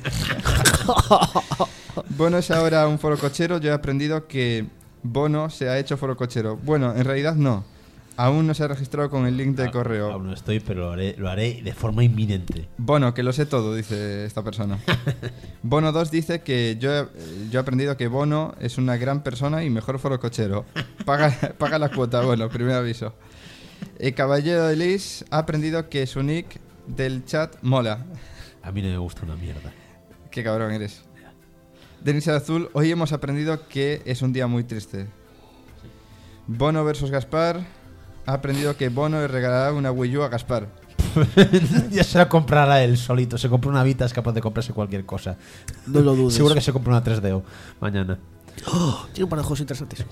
Bono es ahora un forocochero. Yo he aprendido que Bono se ha hecho forocochero. Bueno, en realidad no. Aún no se ha registrado con el link de Ah, correo. Aún no estoy, pero lo haré, lo haré de forma inminente. Bono, que lo sé todo, dice esta persona. Bono dos dice que yo he, yo he aprendido que Bono es una gran persona y mejor forocochero. Paga, paga la cuota, bueno, primer aviso. El Caballero de Lis ha aprendido que su nick del chat mola. A mí no me gusta una mierda. Qué cabrón eres. Denis Azul, hoy hemos aprendido que es un día muy triste. Bono versus Gaspar ha aprendido que Bono le regalará una Wii U a Gaspar. Ya se la comprará él solito. Se compra una Vita, es capaz de comprarse cualquier cosa. No lo dudes. Seguro que se compra una tres D O mañana. Oh, tiene un par de juegos interesantes.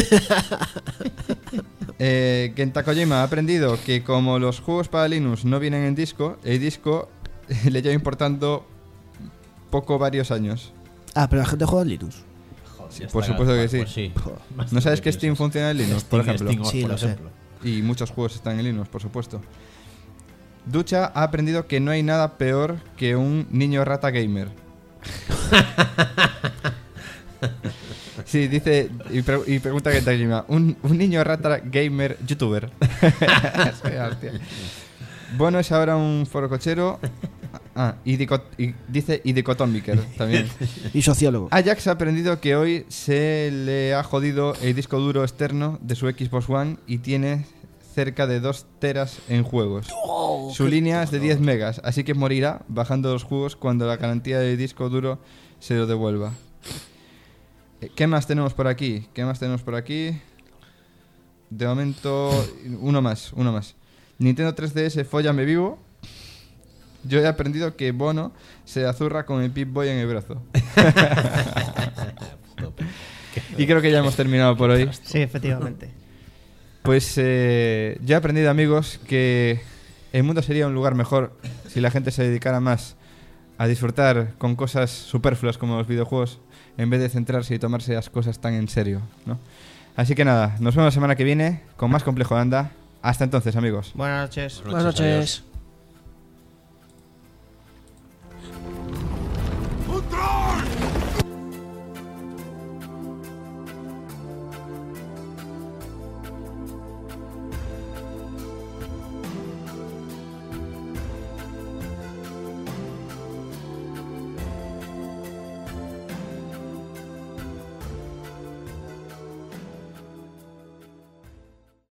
Eh, Kenta Kojima ha aprendido que como los juegos para Linux no vienen en disco, el disco le lleva importando poco varios años. Ah, pero la gente juega en Linux. Joder, por está- supuesto que pues sí. Más ¿No sabes de que Steam eso. funciona en Linux, por Steam- ejemplo? Steam, Sí, por lo sé. ejemplo. Y muchos juegos están en Linux, por supuesto. Ducha ha aprendido que no hay nada peor que un niño rata gamer. Sí, dice y, pre- y pregunta que Tajima, un, un niño rata gamer youtuber. Sí, hostia. Bono es ahora un forocochero. Ah, y, dico- y dice y dicotómiker también. Y sociólogo. Ajax ha aprendido que hoy se le ha jodido el disco duro externo de su Xbox One y tiene cerca de dos teras en juegos. Su línea es de diez megas, así que morirá bajando los juegos cuando la garantía del disco duro se lo devuelva. Eh, ¿Qué más tenemos por aquí? ¿Qué más tenemos por aquí? De momento, uno más, uno más. Nintendo tres D S, fóllame vivo. Yo he aprendido que Bono se azurra con el Pip-Boy en el brazo. Y creo que ya hemos terminado por hoy. Sí, efectivamente. Pues eh, yo he aprendido, amigos, que el mundo sería un lugar mejor si la gente se dedicara más a disfrutar con cosas superfluas como los videojuegos en vez de centrarse y tomarse las cosas tan en serio, ¿no? Así que nada, nos vemos la semana que viene con más Complejo Anda. Hasta entonces, amigos. Buenas noches. Buenas noches.